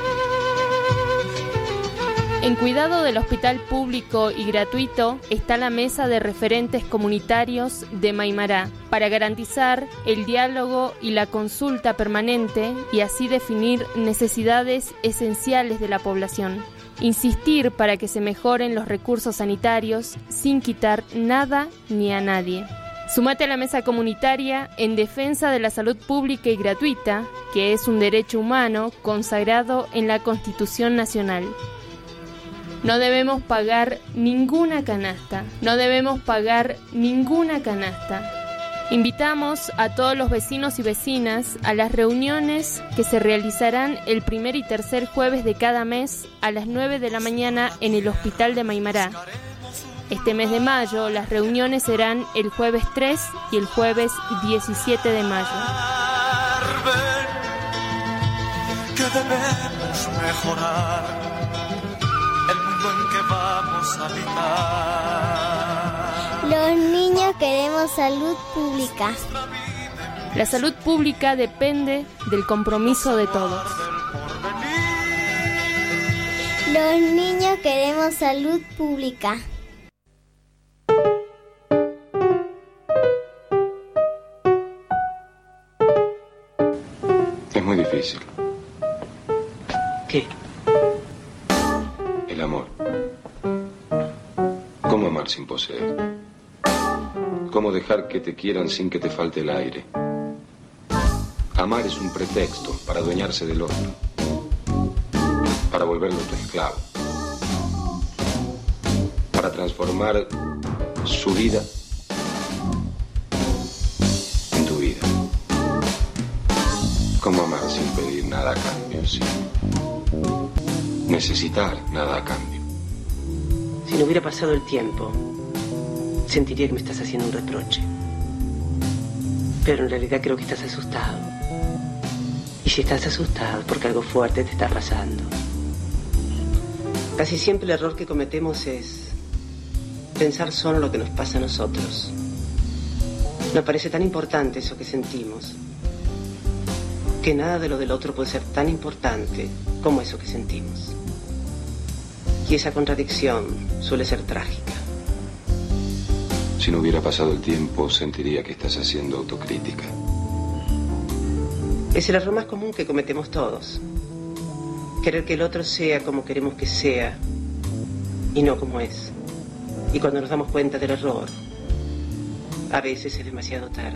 En cuidado del hospital público y gratuito está la mesa de referentes comunitarios de Maimará para garantizar el diálogo y la consulta permanente y así definir necesidades esenciales de la población. Insistir para que se mejoren los recursos sanitarios sin quitar nada ni a nadie. Sumate a la mesa comunitaria en defensa de la salud pública y gratuita, que es un derecho humano consagrado en la Constitución Nacional. No debemos pagar ninguna canasta, no debemos pagar ninguna canasta. Invitamos a todos los vecinos y vecinas a las reuniones que se realizarán el primer y tercer jueves de cada mes a las nueve de la mañana en el Hospital de Maimará. Este mes de mayo las reuniones serán el jueves tres y el jueves diecisiete de mayo. Que debemos mejorar el mundo en que vamos a habitar. Los niños queremos salud pública. La salud pública depende del compromiso de todos. Los niños queremos salud pública. Es muy difícil. ¿Qué? El amor. ¿Cómo amar sin poseer? ¿Cómo dejar que te quieran sin que te falte el aire? Amar es un pretexto para adueñarse del otro, para volverlo tu esclavo, para transformar su vida en tu vida. ¿Cómo amar sin pedir nada a cambio, sin necesitar nada a cambio? Si no hubiera pasado el tiempo, sentiría que me estás haciendo un reproche. Pero en realidad creo que estás asustado. Y si estás asustado, porque algo fuerte te está pasando. Casi siempre el error que cometemos es pensar solo lo que nos pasa a nosotros. Nos parece tan importante eso que sentimos, que nada de lo del otro puede ser tan importante como eso que sentimos. Y esa contradicción suele ser trágica. Si no hubiera pasado el tiempo, sentiría que estás haciendo autocrítica. Es el error más común que cometemos todos. Querer que el otro sea como queremos que sea y no como es. Y cuando nos damos cuenta del error, a veces es demasiado tarde.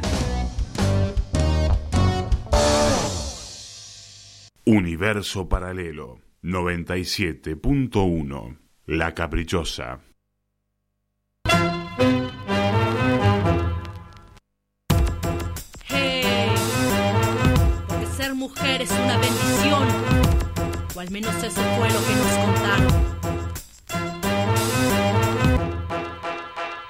Universo Paralelo noventa y siete punto uno. La Caprichosa. Hey, porque ser mujer es una bendición, o al menos eso fue lo que nos contaron.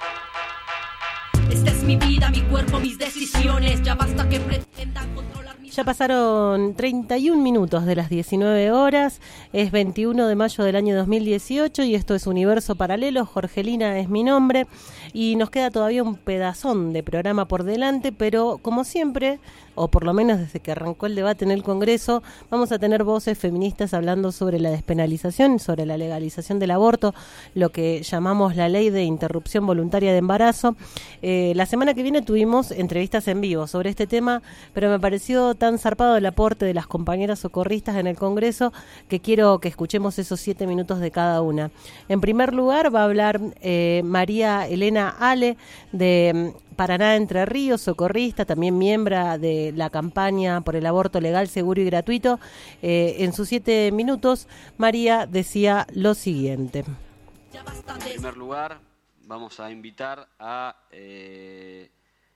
Esta es mi vida, mi cuerpo, mis decisiones. Ya basta que pretendan controlar mis... Ya pasaron treinta y un minutos de las diecinueve horas, es veintiuno de mayo del año dos mil dieciocho y esto es Universo Paralelo. Jorgelina es mi nombre y nos queda todavía un pedazón de programa por delante, pero como siempre, o por lo menos desde que arrancó el debate en el Congreso, vamos a tener voces feministas hablando sobre la despenalización, sobre la legalización del aborto, lo que llamamos la ley de interrupción voluntaria de embarazo. Eh, la semana que viene tuvimos entrevistas en vivo sobre este tema, pero me pareció tan zarpado el aporte de las compañeras socorristas en el Congreso que quiero que escuchemos esos siete minutos de cada una. En primer lugar va a hablar eh, María Elena Ale de Paraná Entre Ríos, socorrista, también miembro de la campaña por el aborto legal, seguro y gratuito. Eh, en sus siete minutos, María decía lo siguiente. En primer lugar, vamos a invitar a eh,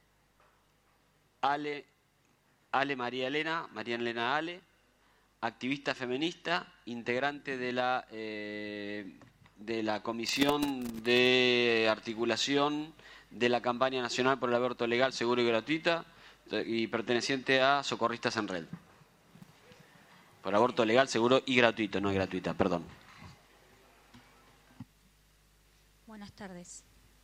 Ale, Ale María Elena, María Elena Ale, activista feminista, integrante de la, eh, de la Comisión de Articulación de la Campaña Nacional por el Aborto Legal, Seguro y Gratuita y perteneciente a Socorristas en Red. Por aborto legal, seguro y gratuito, no es gratuita, perdón. Buenas tardes.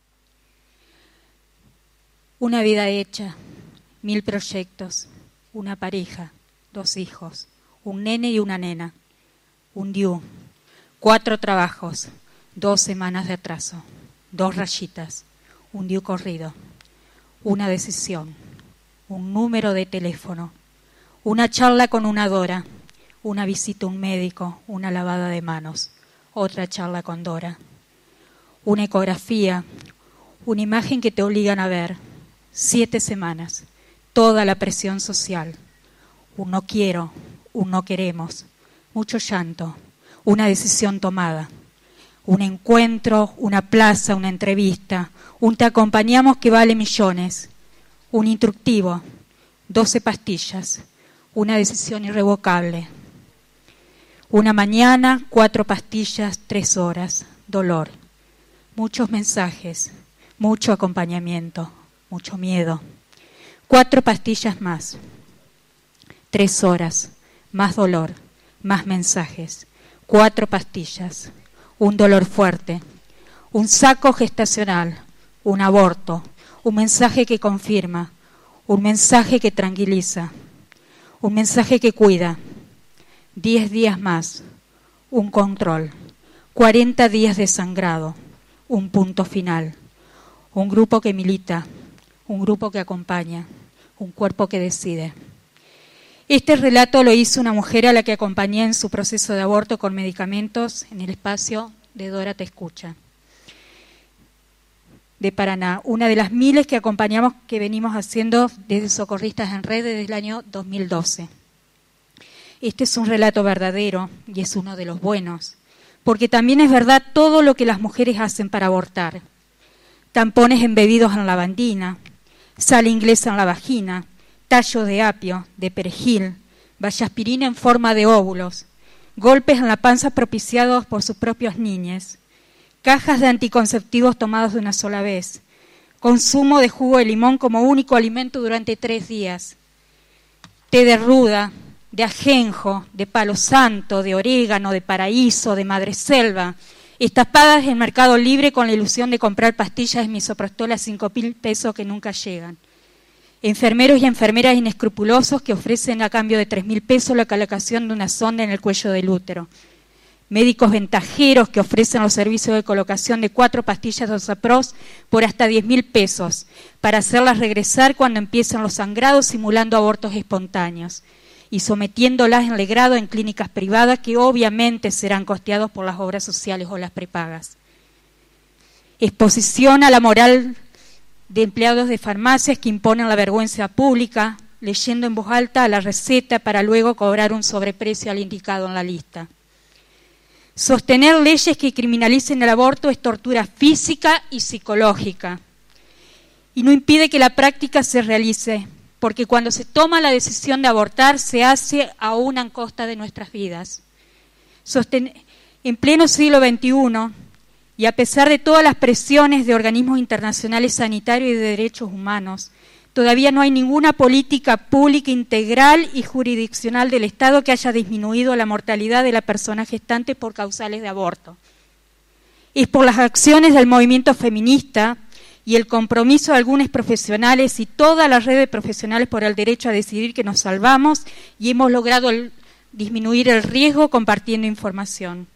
Una vida hecha, mil proyectos, una pareja, dos hijos, un nene y una nena, un D I U, cuatro trabajos, dos semanas de atraso, dos rayitas, un D I U corrido, una decisión, un número de teléfono, una charla con una Dora, una visita a un médico, una lavada de manos, otra charla con Dora, una ecografía, una imagen que te obligan a ver, siete semanas, toda la presión social, un no quiero, un no queremos, mucho llanto, una decisión tomada, un encuentro, una plaza, una entrevista, un te acompañamos que vale millones, un instructivo, doce pastillas, una decisión irrevocable, una mañana, cuatro pastillas, tres horas, dolor, muchos mensajes, mucho acompañamiento, mucho miedo, cuatro pastillas más, tres horas, más dolor, más mensajes, cuatro pastillas, un dolor fuerte, un saco gestacional, un aborto, un mensaje que confirma, un mensaje que tranquiliza, un mensaje que cuida, diez días más, un control, cuarenta días de sangrado, un punto final, un grupo que milita, un grupo que acompaña, un cuerpo que decide. Este relato lo hizo una mujer a la que acompañé en su proceso de aborto con medicamentos en el espacio de Dora Te Escucha, de Paraná, una de las miles que acompañamos que venimos haciendo desde Socorristas en Red desde el año dos mil doce. Este es un relato verdadero y es uno de los buenos, porque también es verdad todo lo que las mujeres hacen para abortar. Tampones embebidos en lavandina, sal inglesa en la vagina, tallo de apio, de perejil, vallaspirina en forma de óvulos, golpes en la panza propiciados por sus propios niños, cajas de anticonceptivos tomados de una sola vez, consumo de jugo de limón como único alimento durante tres días, té de ruda, de ajenjo, de palo santo, de orégano, de paraíso, de madreselva, estapadas en Mercado Libre con la ilusión de comprar pastillas de misoprostol a cinco mil pesos que nunca llegan. Enfermeros y enfermeras inescrupulosos que ofrecen a cambio de tres mil pesos la colocación de una sonda en el cuello del útero. Médicos ventajeros que ofrecen los servicios de colocación de cuatro pastillas de Osapros por hasta diez mil pesos para hacerlas regresar cuando empiezan los sangrados, simulando abortos espontáneos y sometiéndolas en legrado en clínicas privadas que obviamente serán costeados por las obras sociales o las prepagas. Exposición a la moral de empleados de farmacias que imponen la vergüenza pública, leyendo en voz alta la receta para luego cobrar un sobreprecio al indicado en la lista. Sostener leyes que criminalicen el aborto es tortura física y psicológica y no impide que la práctica se realice, porque cuando se toma la decisión de abortar se hace aún a costa de nuestras vidas. Sosten- en pleno siglo veintiuno, y a pesar de todas las presiones de organismos internacionales sanitarios y de derechos humanos, Todavía no hay ninguna política pública integral y jurisdiccional del Estado que haya disminuido la mortalidad de la persona gestante por causales de aborto. Es por las acciones del movimiento feminista y el compromiso de algunos profesionales y toda la red de profesionales por el derecho a decidir que nos salvamos y hemos logrado el, disminuir el riesgo compartiendo información.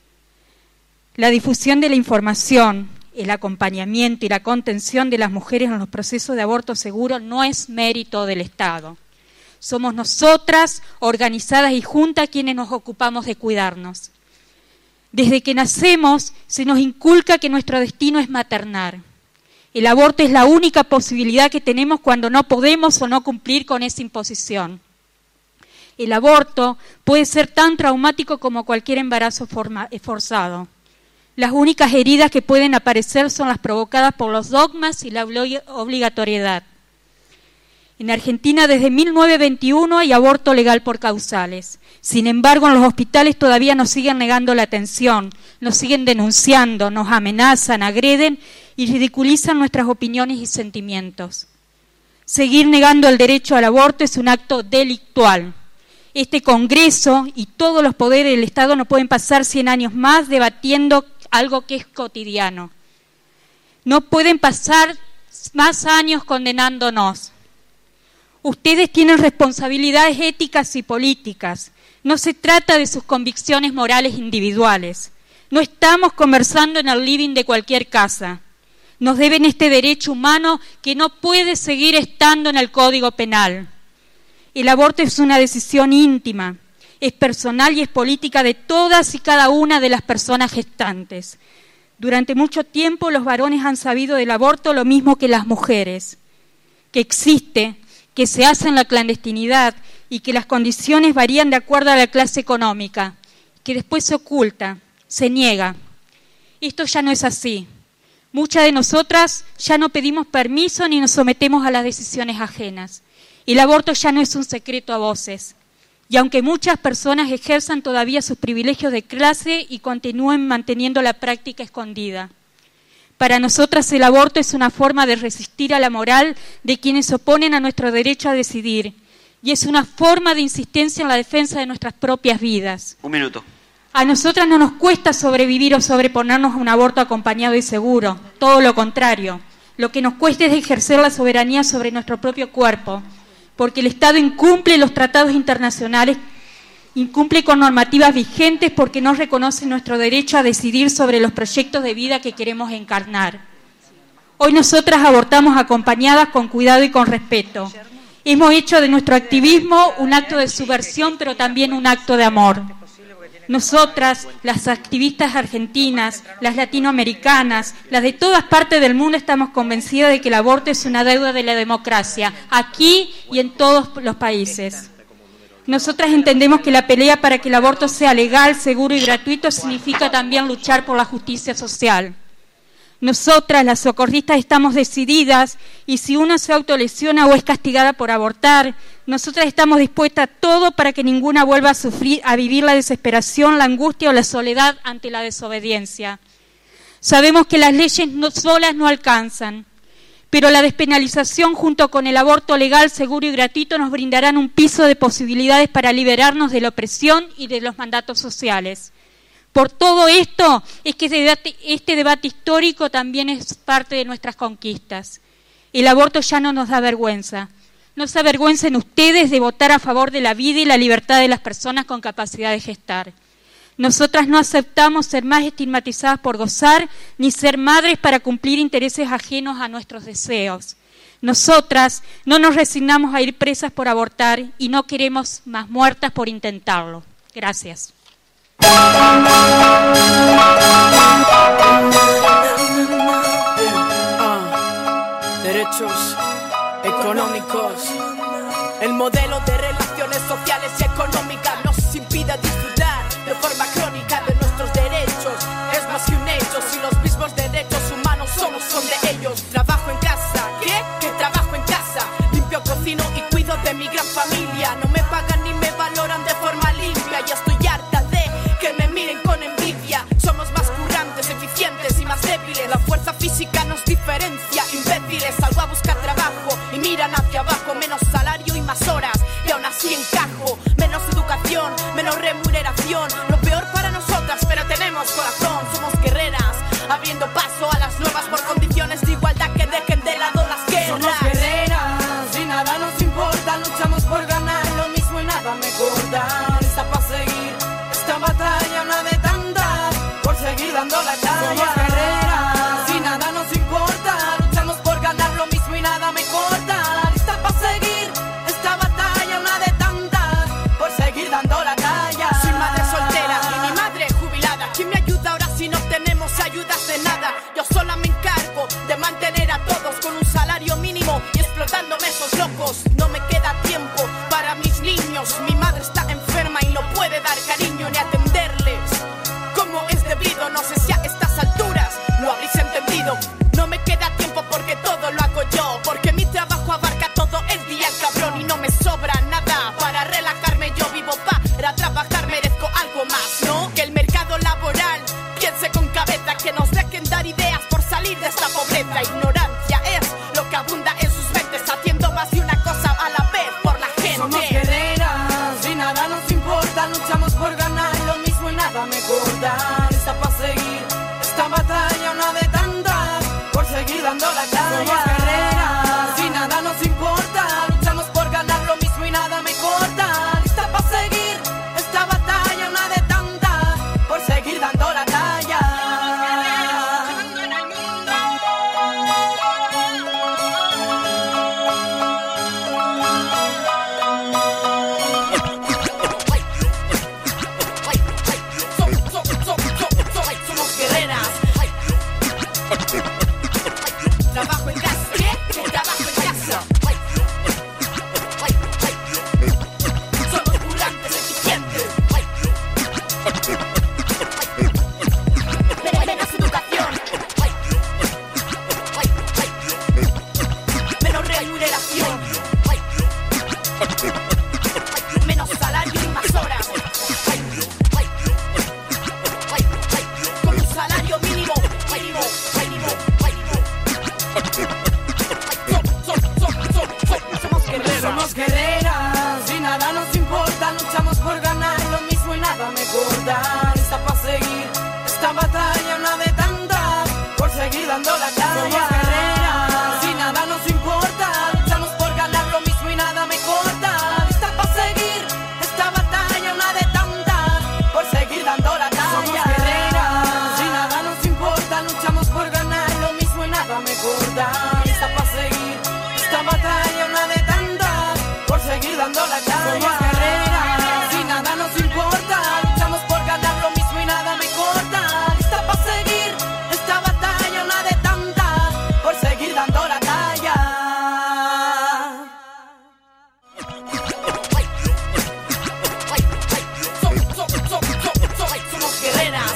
La difusión de la información, el acompañamiento y la contención de las mujeres en los procesos de aborto seguro no es mérito del Estado. Somos nosotras, organizadas y juntas, quienes nos ocupamos de cuidarnos. Desde que nacemos se nos inculca que nuestro destino es maternar. El aborto es la única posibilidad que tenemos cuando no podemos o no cumplir con esa imposición. El aborto puede ser tan traumático como cualquier embarazo forma, forzado. Las únicas heridas que pueden aparecer son las provocadas por los dogmas y la obligatoriedad. En Argentina desde mil novecientos veintiuno hay aborto legal por causales. Sin embargo, en los hospitales todavía nos siguen negando la atención, nos siguen denunciando, nos amenazan, agreden y ridiculizan nuestras opiniones y sentimientos. Seguir negando el derecho al aborto es un acto delictual. Este Congreso y todos los poderes del Estado no pueden pasar cien años más debatiendo algo que es cotidiano. No pueden pasar más años condenándonos. Ustedes tienen responsabilidades éticas y políticas. No se trata de sus convicciones morales individuales. No estamos conversando en el living de cualquier casa. Nos deben este derecho humano que no puede seguir estando en el Código Penal. El aborto es una decisión íntima, es personal y es política de todas y cada una de las personas gestantes. Durante mucho tiempo los varones han sabido del aborto lo mismo que las mujeres, que existe, que se hace en la clandestinidad y que las condiciones varían de acuerdo a la clase económica, que después se oculta, se niega. Esto ya no es así. Muchas de nosotras ya no pedimos permiso ni nos sometemos a las decisiones ajenas. El aborto ya no es un secreto a voces. Y aunque muchas personas ejerzan todavía sus privilegios de clase y continúen manteniendo la práctica escondida. Para nosotras el aborto es una forma de resistir a la moral de quienes se oponen a nuestro derecho a decidir. Y es una forma de insistencia en la defensa de nuestras propias vidas. Un minuto. A nosotras no nos cuesta sobrevivir o sobreponernos a un aborto acompañado y seguro. Todo lo contrario. Lo que nos cuesta es ejercer la soberanía sobre nuestro propio cuerpo. Porque el Estado incumple los tratados internacionales, incumple con normativas vigentes porque no reconoce nuestro derecho a decidir sobre los proyectos de vida que queremos encarnar. Hoy nosotras abortamos acompañadas con cuidado y con respeto. Hemos hecho de nuestro activismo un acto de subversión, pero también un acto de amor. Nosotras, las activistas argentinas, las latinoamericanas, las de todas partes del mundo, estamos convencidas de que el aborto es una deuda de la democracia, aquí y en todos los países. Nosotras entendemos que la pelea para que el aborto sea legal, seguro y gratuito significa también luchar por la justicia social. Nosotras, las socorristas, estamos decididas y si uno se autolesiona o es castigada por abortar, nosotras estamos dispuestas a todo para que ninguna vuelva a sufrir, a vivir la desesperación, la angustia o la soledad ante la desobediencia. Sabemos que las leyes no, solas no alcanzan, pero la despenalización junto con el aborto legal, seguro y gratuito nos brindarán un piso de posibilidades para liberarnos de la opresión y de los mandatos sociales. Por todo esto es que este debate, este debate histórico también es parte de nuestras conquistas. El aborto ya no nos da vergüenza. No se avergüencen ustedes de votar a favor de la vida y la libertad de las personas con capacidad de gestar. Nosotras no aceptamos ser más estigmatizadas por gozar, ni ser madres para cumplir intereses ajenos a nuestros deseos. Nosotras no nos resignamos a ir presas por abortar y no queremos más muertas por intentarlo. Gracias. Derechos económicos. El modelo de relaciones sociales y económicas nos impide disfrutar de forma crónica de nuestros derechos. Es más que un hecho, si los mismos derechos humanos solo son de ellos. Trabajo en casa, ¿qué? Que trabajo en casa. Limpio, cocino y cuido de mi gran familia. No me pagan ni me valoran de forma limpia. Y estoy harta de que me miren con envidia. Somos más currantes, eficientes y más débiles. La fuerza física nos diferencia, imbéciles. Salgo a buscar trabajo y miran a remuneración. Menos salario y más horas. Con un salario mínimo, mínimo, mínimo, mínimo. Somos guerreros, somos guerreras y nada nos importa. Luchamos por ganar lo mismo y nada mejor dar. Está para seguir esta batalla, una de tantas, por seguir dando la talla. Somos guerreras y nada nos importa. Luchamos por ganar lo mismo y nada me corta. Está para seguir esta batalla, una de tantas, por seguir dando la talla. Somos guerreras y nada nos importa. Luchamos por ganar lo mismo y nada me corta. Está para seguir esta batalla, una de tantas, por seguir dando la talla. Somos guerreras y nada nos importa. Luchamos por ganar lo mismo y nada me corta. Está para seguir esta batalla, una de tantas, por seguir dando la talla. Somos guerreras.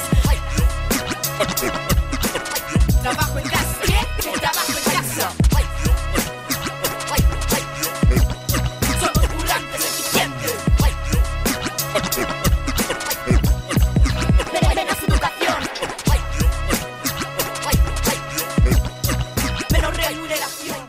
Trabajo en casa, ¿qué? Trabajo en casa. Somos currantes, eficientes. Menos educación. Menos remuneración.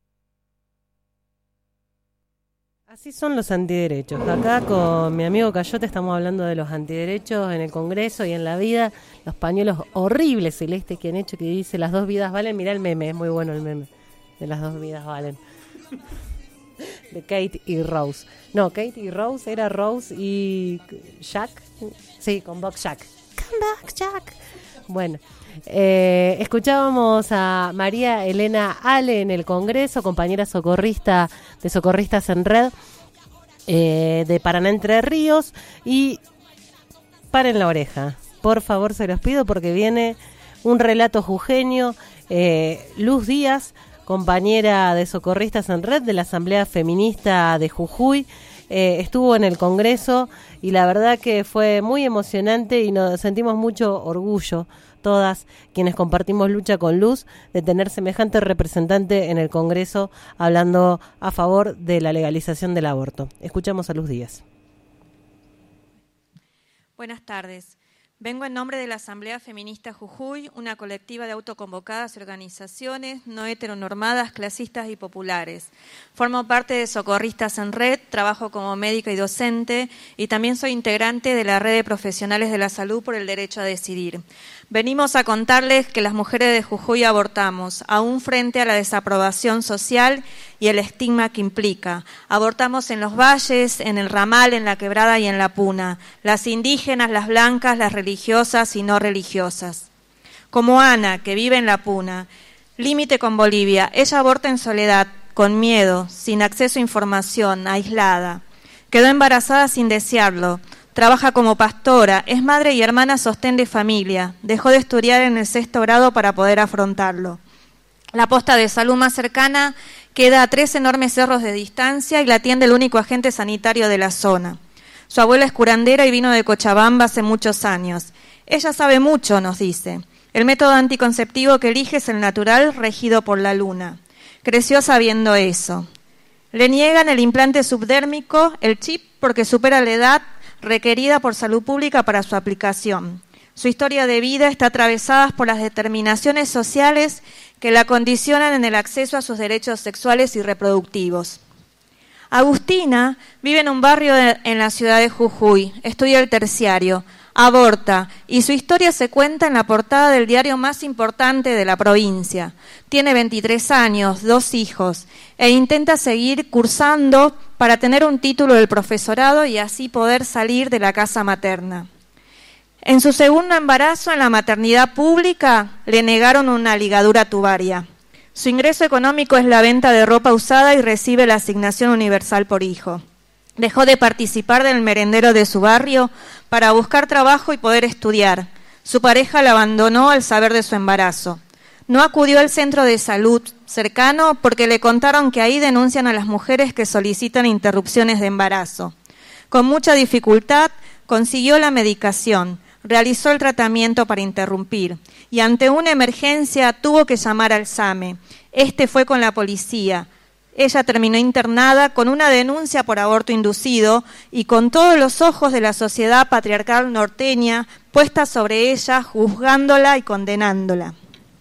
Así son los antiderechos. Acá con mi amigo Cayote estamos hablando de los antiderechos en el Congreso y en la vida. Los pañuelos horribles celestes que han hecho, que dice las dos vidas valen. Mirá el meme, es muy bueno el meme de las dos vidas valen. De Kate y Rose. No, Kate y Rose era Rose y Jack. Sí, con Bob Jack. Come back, Jack. Bueno, eh, escuchábamos a María Elena Ale en el Congreso, compañera socorrista de Socorristas en Red eh, de Paraná Entre Ríos. Y paren la oreja, por favor, se los pido, porque viene un relato jujeño. eh, Luz Díaz, compañera de Socorristas en Red de la Asamblea Feminista de Jujuy, eh, estuvo en el Congreso y la verdad que fue muy emocionante y nos sentimos mucho orgullo, todas quienes compartimos lucha con Luz, de tener semejante representante en el Congreso hablando a favor de la legalización del aborto. Escuchamos a Luz Díaz. Buenas tardes. Vengo en nombre de la Asamblea Feminista Jujuy, una colectiva de autoconvocadas y organizaciones no heteronormadas, clasistas y populares. Formo parte de Socorristas en Red, trabajo como médica y docente y también soy integrante de la Red de Profesionales de la Salud por el Derecho a Decidir. Venimos a contarles que las mujeres de Jujuy abortamos, aún frente a la desaprobación social y el estigma que implica. Abortamos en los valles, en el ramal, en la quebrada y en la puna. Las indígenas, las blancas, las religiosas y no religiosas. Como Ana, que vive en la puna, límite con Bolivia. Ella aborta en soledad, con miedo, sin acceso a información, aislada. Quedó embarazada sin desearlo. Trabaja como pastora, es madre y hermana sostén de familia. Dejó de estudiar en el sexto grado para poder afrontarlo. La posta de salud más cercana queda a tres enormes cerros de distancia y la atiende el único agente sanitario de la zona. Su abuela es curandera y vino de Cochabamba hace muchos años. Ella sabe mucho, nos dice. El método anticonceptivo que elige es el natural, regido por la luna. Creció sabiendo eso. Le niegan el implante subdérmico, el chip, porque supera la edad requerida por salud pública para su aplicación. Su historia de vida está atravesada por las determinaciones sociales que la condicionan en el acceso a sus derechos sexuales y reproductivos. Agustina vive en un barrio de, en la ciudad de Jujuy, estudia el terciario, aborta y su historia se cuenta en la portada del diario más importante de la provincia. Tiene veintitrés años, dos hijos e intenta seguir cursando para tener un título del profesorado y así poder salir de la casa materna. En su segundo embarazo en la maternidad pública le negaron una ligadura tubaria. Su ingreso económico es la venta de ropa usada y recibe la asignación universal por hijo. Dejó de participar del merendero de su barrio para buscar trabajo y poder estudiar. Su pareja la abandonó al saber de su embarazo. No acudió al centro de salud cercano porque le contaron que ahí denuncian a las mujeres que solicitan interrupciones de embarazo. Con mucha dificultad consiguió la medicación, realizó el tratamiento para interrumpir y ante una emergencia tuvo que llamar al SAME. Este fue con la policía. Ella terminó internada con una denuncia por aborto inducido y con todos los ojos de la sociedad patriarcal norteña puestas sobre ella, juzgándola y condenándola.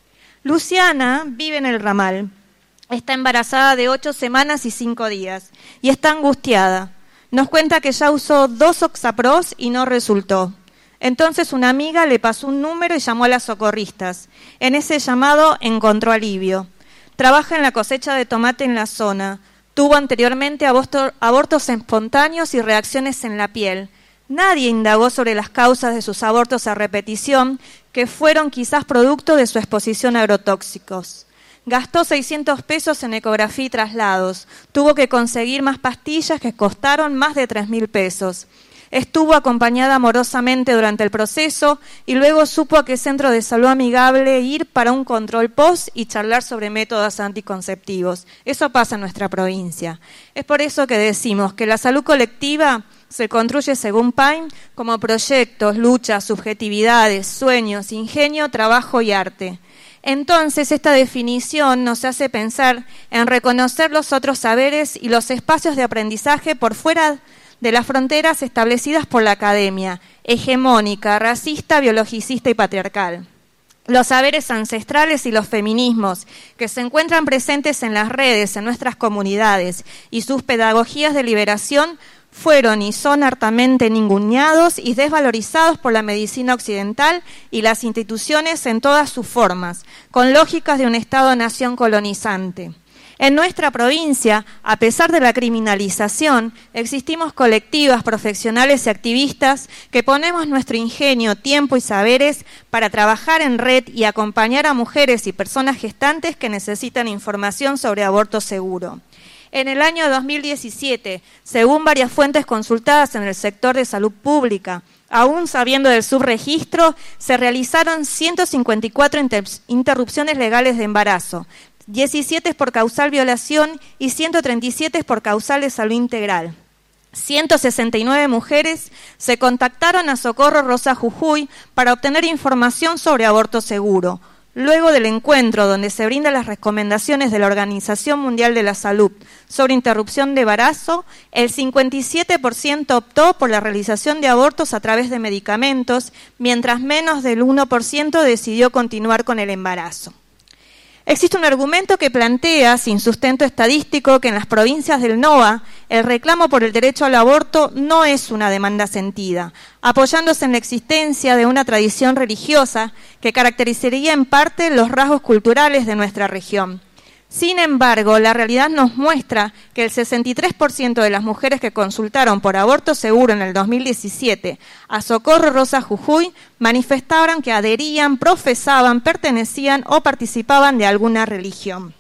Luciana vive en el Ramal. Está embarazada de ocho semanas y cinco días y está angustiada. Nos cuenta que ya usó dos Oxapros y no resultó. Entonces una amiga le pasó un número y llamó a las socorristas. En ese llamado encontró alivio. Trabaja en la cosecha de tomate en la zona. Tuvo anteriormente aborto, abortos espontáneos y reacciones en la piel. Nadie indagó sobre las causas de sus abortos a repetición, que fueron quizás producto de su exposición a agrotóxicos. Gastó seiscientos pesos en ecografía y traslados. Tuvo que conseguir más pastillas que costaron más de tres mil pesos. Estuvo acompañada amorosamente durante el proceso y luego supo a qué centro de salud amigable ir para un control post y charlar sobre métodos anticonceptivos. Eso pasa en nuestra provincia. Es por eso que decimos que la salud colectiva se construye, según Paine, como proyectos, luchas, subjetividades, sueños, ingenio, trabajo y arte. Entonces, esta definición nos hace pensar en reconocer los otros saberes y los espacios de aprendizaje por fuera de las fronteras establecidas por la academia, hegemónica, racista, biologicista y patriarcal. Los saberes ancestrales y los feminismos, que se encuentran presentes en las redes, en nuestras comunidades, y sus pedagogías de liberación, fueron y son hartamente ninguneados y desvalorizados por la medicina occidental y las instituciones en todas sus formas, con lógicas de un Estado-nación colonizante. En nuestra provincia, a pesar de la criminalización, existimos colectivas, profesionales y activistas que ponemos nuestro ingenio, tiempo y saberes para trabajar en red y acompañar a mujeres y personas gestantes que necesitan información sobre aborto seguro. En el año dos mil diecisiete, según varias fuentes consultadas en el sector de salud pública, aún sabiendo del subregistro, se realizaron ciento cincuenta y cuatro inter- interrupciones legales de embarazo, diecisiete por causal violación y ciento treinta y siete por causal de salud integral. ciento sesenta y nueve mujeres se contactaron a Socorro Rosa Jujuy para obtener información sobre aborto seguro. Luego del encuentro donde se brindan las recomendaciones de la Organización Mundial de la Salud sobre interrupción de embarazo, el cincuenta y siete por ciento optó por la realización de abortos a través de medicamentos, mientras menos del uno por ciento decidió continuar con el embarazo. Existe un argumento que plantea, sin sustento estadístico, que en las provincias del NOA el reclamo por el derecho al aborto no es una demanda sentida, apoyándose en la existencia de una tradición religiosa que caracterizaría en parte los rasgos culturales de nuestra región. Sin embargo, la realidad nos muestra que el sesenta y tres por ciento de las mujeres que consultaron por aborto seguro en el dos mil diecisiete a Socorro Rosa Jujuy manifestaron que adherían, profesaban, pertenecían o participaban de alguna religión.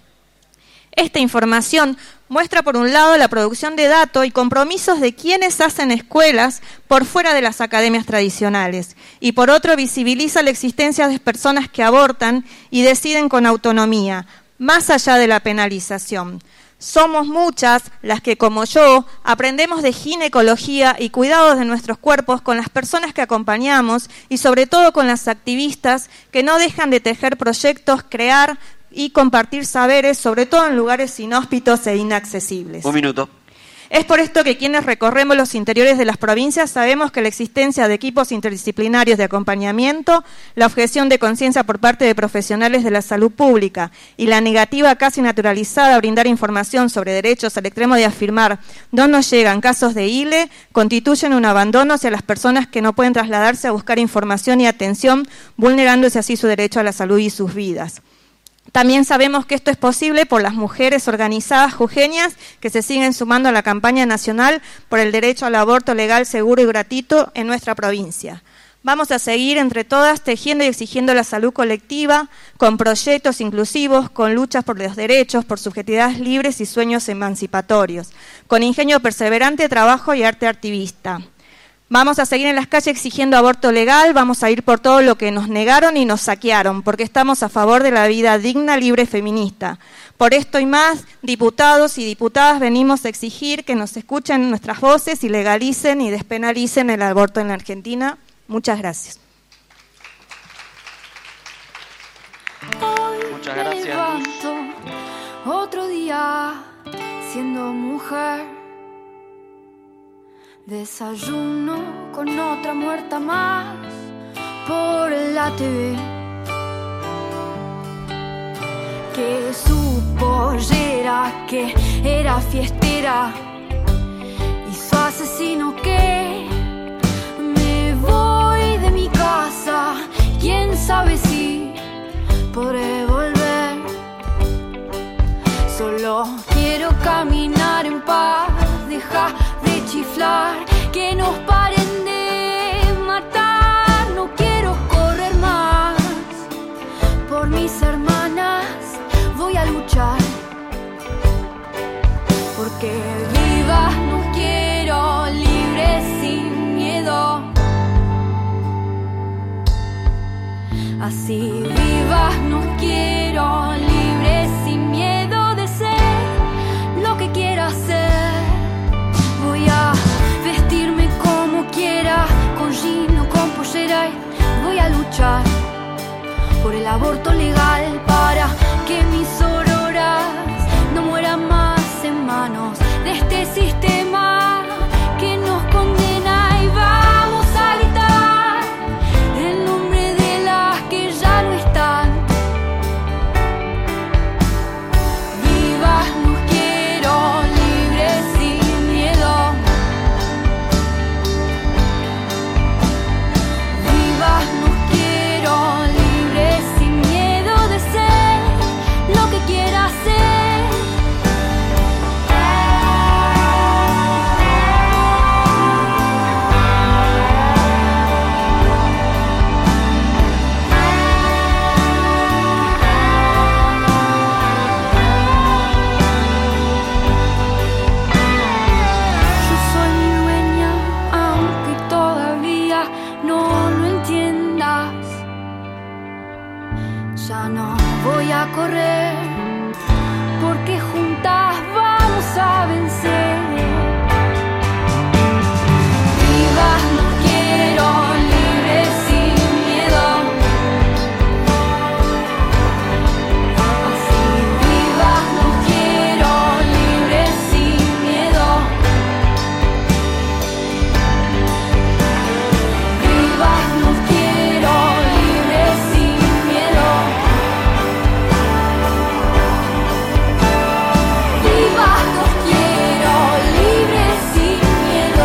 Esta información muestra por un lado la producción de datos y compromisos de quienes hacen escuelas por fuera de las academias tradicionales y por otro visibiliza la existencia de personas que abortan y deciden con autonomía, más allá de la penalización. Somos muchas las que, como yo, aprendemos de ginecología y cuidados de nuestros cuerpos con las personas que acompañamos y sobre todo con las activistas que no dejan de tejer proyectos, crear y compartir saberes, sobre todo en lugares inhóspitos e inaccesibles. Un minuto. Es por esto que quienes recorremos los interiores de las provincias sabemos que la existencia de equipos interdisciplinarios de acompañamiento, la objeción de conciencia por parte de profesionales de la salud pública y la negativa casi naturalizada a brindar información sobre derechos al extremo de afirmar no nos llegan casos de I L E constituyen un abandono hacia las personas que no pueden trasladarse a buscar información y atención, vulnerándose así su derecho a la salud y sus vidas. También sabemos que esto es posible por las mujeres organizadas jujeñas que se siguen sumando a la campaña nacional por el derecho al aborto legal, seguro y gratuito en nuestra provincia. Vamos a seguir entre todas tejiendo y exigiendo la salud colectiva, con proyectos inclusivos, con luchas por los derechos, por subjetividades libres y sueños emancipatorios, con ingenio perseverante, trabajo y arte activista. Vamos a seguir en las calles exigiendo aborto legal, vamos a ir por todo lo que nos negaron y nos saquearon, porque estamos a favor de la vida digna, libre y feminista. Por esto y más, diputados y diputadas, venimos a exigir que nos escuchen nuestras voces y legalicen y despenalicen el aborto en la Argentina. Muchas gracias. Hoy Muchas me gracias. levanto otro día siendo mujer. Desayuno con otra muerta más por la T V, que su pollera, que era fiestera, y su asesino que me voy de mi casa, quién sabe si podré volver. Solo quiero caminar en paz, deja de chiflar, que nos paren de matar. No quiero correr más por mis hermanas, voy a luchar, porque vivas nos quiero, libres sin miedo. Así vivas nos quiero, libres sin miedo de ser lo que quiera ser. Voy a vestirme como quiera, con jean o con pollera, y voy a luchar por el aborto legal, para que mis auroras no mueran más en manos de este sistema que nos condena. Y vamos a gritar el nombre de las que ya no están. Vivas nos quiero, libres sin miedo. Vivas nos quiero, libres sin miedo de ser lo que quiera ser. Yo soy mi dueña, aunque todavía no lo entiendas. Ya no voy a correr, porque juntas vamos a vencer. Vivas nos quiero, libres sin miedo. Así vivas nos quiero, libres sin miedo. Vivas nos quiero, libres sin miedo. Vivas nos quiero, libres sin miedo.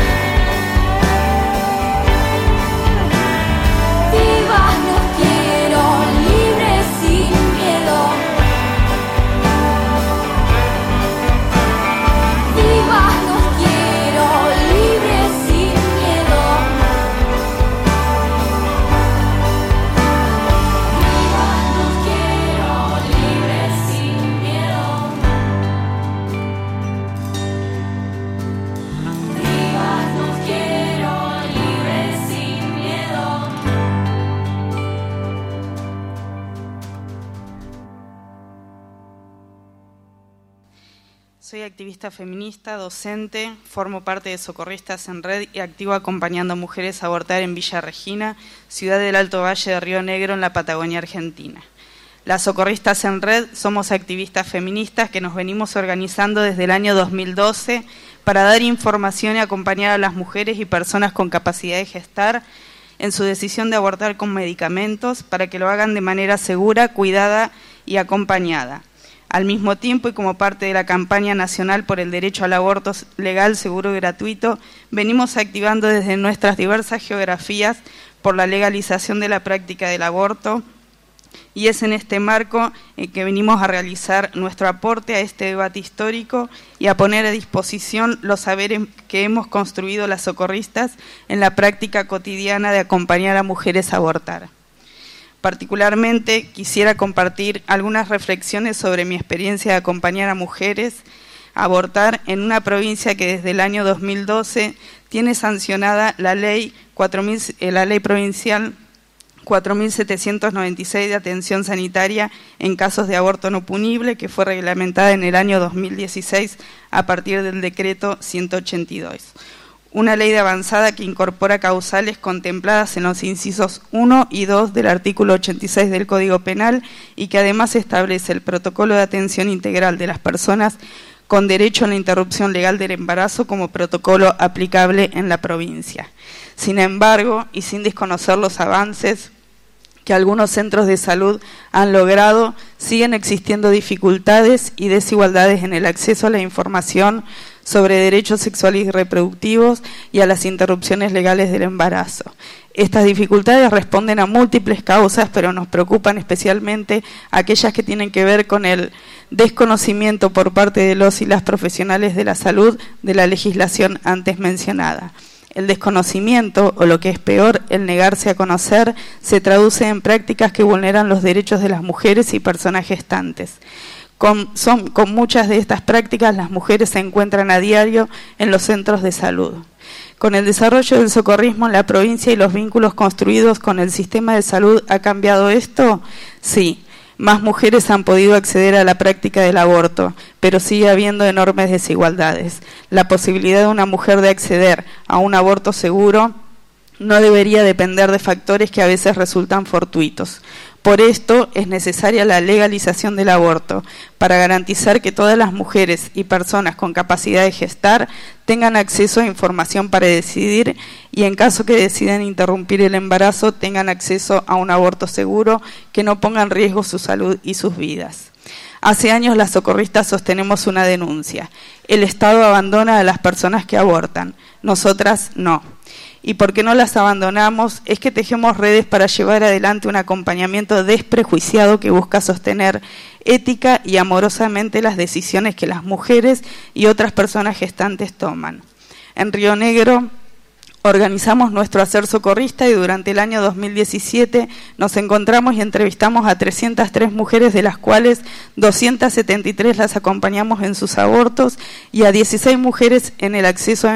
Vivas nos quiero, libres sin miedo. Vivas nos quiero, libres sin miedo. Vivas nos quiero, libres sin miedo. Vivas nos quiero, libres sin miedo. Soy activista feminista, docente, formo parte de Socorristas en Red y activo acompañando a mujeres a abortar en Villa Regina, ciudad del Alto Valle de Río Negro, en la Patagonia Argentina. Las Socorristas en Red somos activistas feministas que nos venimos organizando desde el año dos mil doce para dar información y acompañar a las mujeres y personas con capacidad de gestar en su decisión de abortar con medicamentos, para que lo hagan de manera segura, cuidada y acompañada. Al mismo tiempo, y como parte de la campaña nacional por el derecho al aborto legal, seguro y gratuito, venimos activando desde nuestras diversas geografías por la legalización de la práctica del aborto, y es en este marco en que venimos a realizar nuestro aporte a este debate histórico y a poner a disposición los saberes que hemos construido las socorristas en la práctica cotidiana de acompañar a mujeres a abortar. Particularmente quisiera compartir algunas reflexiones sobre mi experiencia de acompañar a mujeres a abortar en una provincia que desde el año dos mil doce tiene sancionada la ley, cuatro mil, eh, la ley provincial cuatro mil setecientos noventa y seis de atención sanitaria en casos de aborto no punible, que fue reglamentada en el año dos mil dieciséis a partir del decreto ciento ochenta y dos. Una ley de avanzada que incorpora causales contempladas en los incisos uno y dos del artículo ochenta y seis del Código Penal y que además establece el protocolo de atención integral de las personas con derecho a la interrupción legal del embarazo como protocolo aplicable en la provincia. Sin embargo, y sin desconocer los avances que algunos centros de salud han logrado, siguen existiendo dificultades y desigualdades en el acceso a la información sobre derechos sexuales y reproductivos y a las interrupciones legales del embarazo. Estas dificultades responden a múltiples causas, pero nos preocupan especialmente aquellas que tienen que ver con el desconocimiento por parte de los y las profesionales de la salud de la legislación antes mencionada. El desconocimiento, o lo que es peor, el negarse a conocer, se traduce en prácticas que vulneran los derechos de las mujeres y personas gestantes. Con, son, con muchas de estas prácticas, las mujeres se encuentran a diario en los centros de salud. Con el desarrollo del socorrismo en la provincia y los vínculos construidos con el sistema de salud, ¿ha cambiado esto? Sí. Más mujeres han podido acceder a la práctica del aborto, pero sigue habiendo enormes desigualdades. La posibilidad de una mujer de acceder a un aborto seguro no debería depender de factores que a veces resultan fortuitos. Por esto es necesaria la legalización del aborto, para garantizar que todas las mujeres y personas con capacidad de gestar tengan acceso a información para decidir y, en caso que decidan interrumpir el embarazo, tengan acceso a un aborto seguro que no ponga en riesgo su salud y sus vidas. Hace años las socorristas sostenemos una denuncia. El Estado abandona a las personas que abortan, nosotras no. Y porque no las abandonamos es que tejemos redes para llevar adelante un acompañamiento desprejuiciado que busca sostener ética y amorosamente las decisiones que las mujeres y otras personas gestantes toman. En Río Negro organizamos nuestro hacer socorrista y durante el año dos mil diecisiete nos encontramos y entrevistamos a trescientas tres mujeres, de las cuales doscientas setenta y tres las acompañamos en sus abortos y a dieciséis mujeres en el acceso a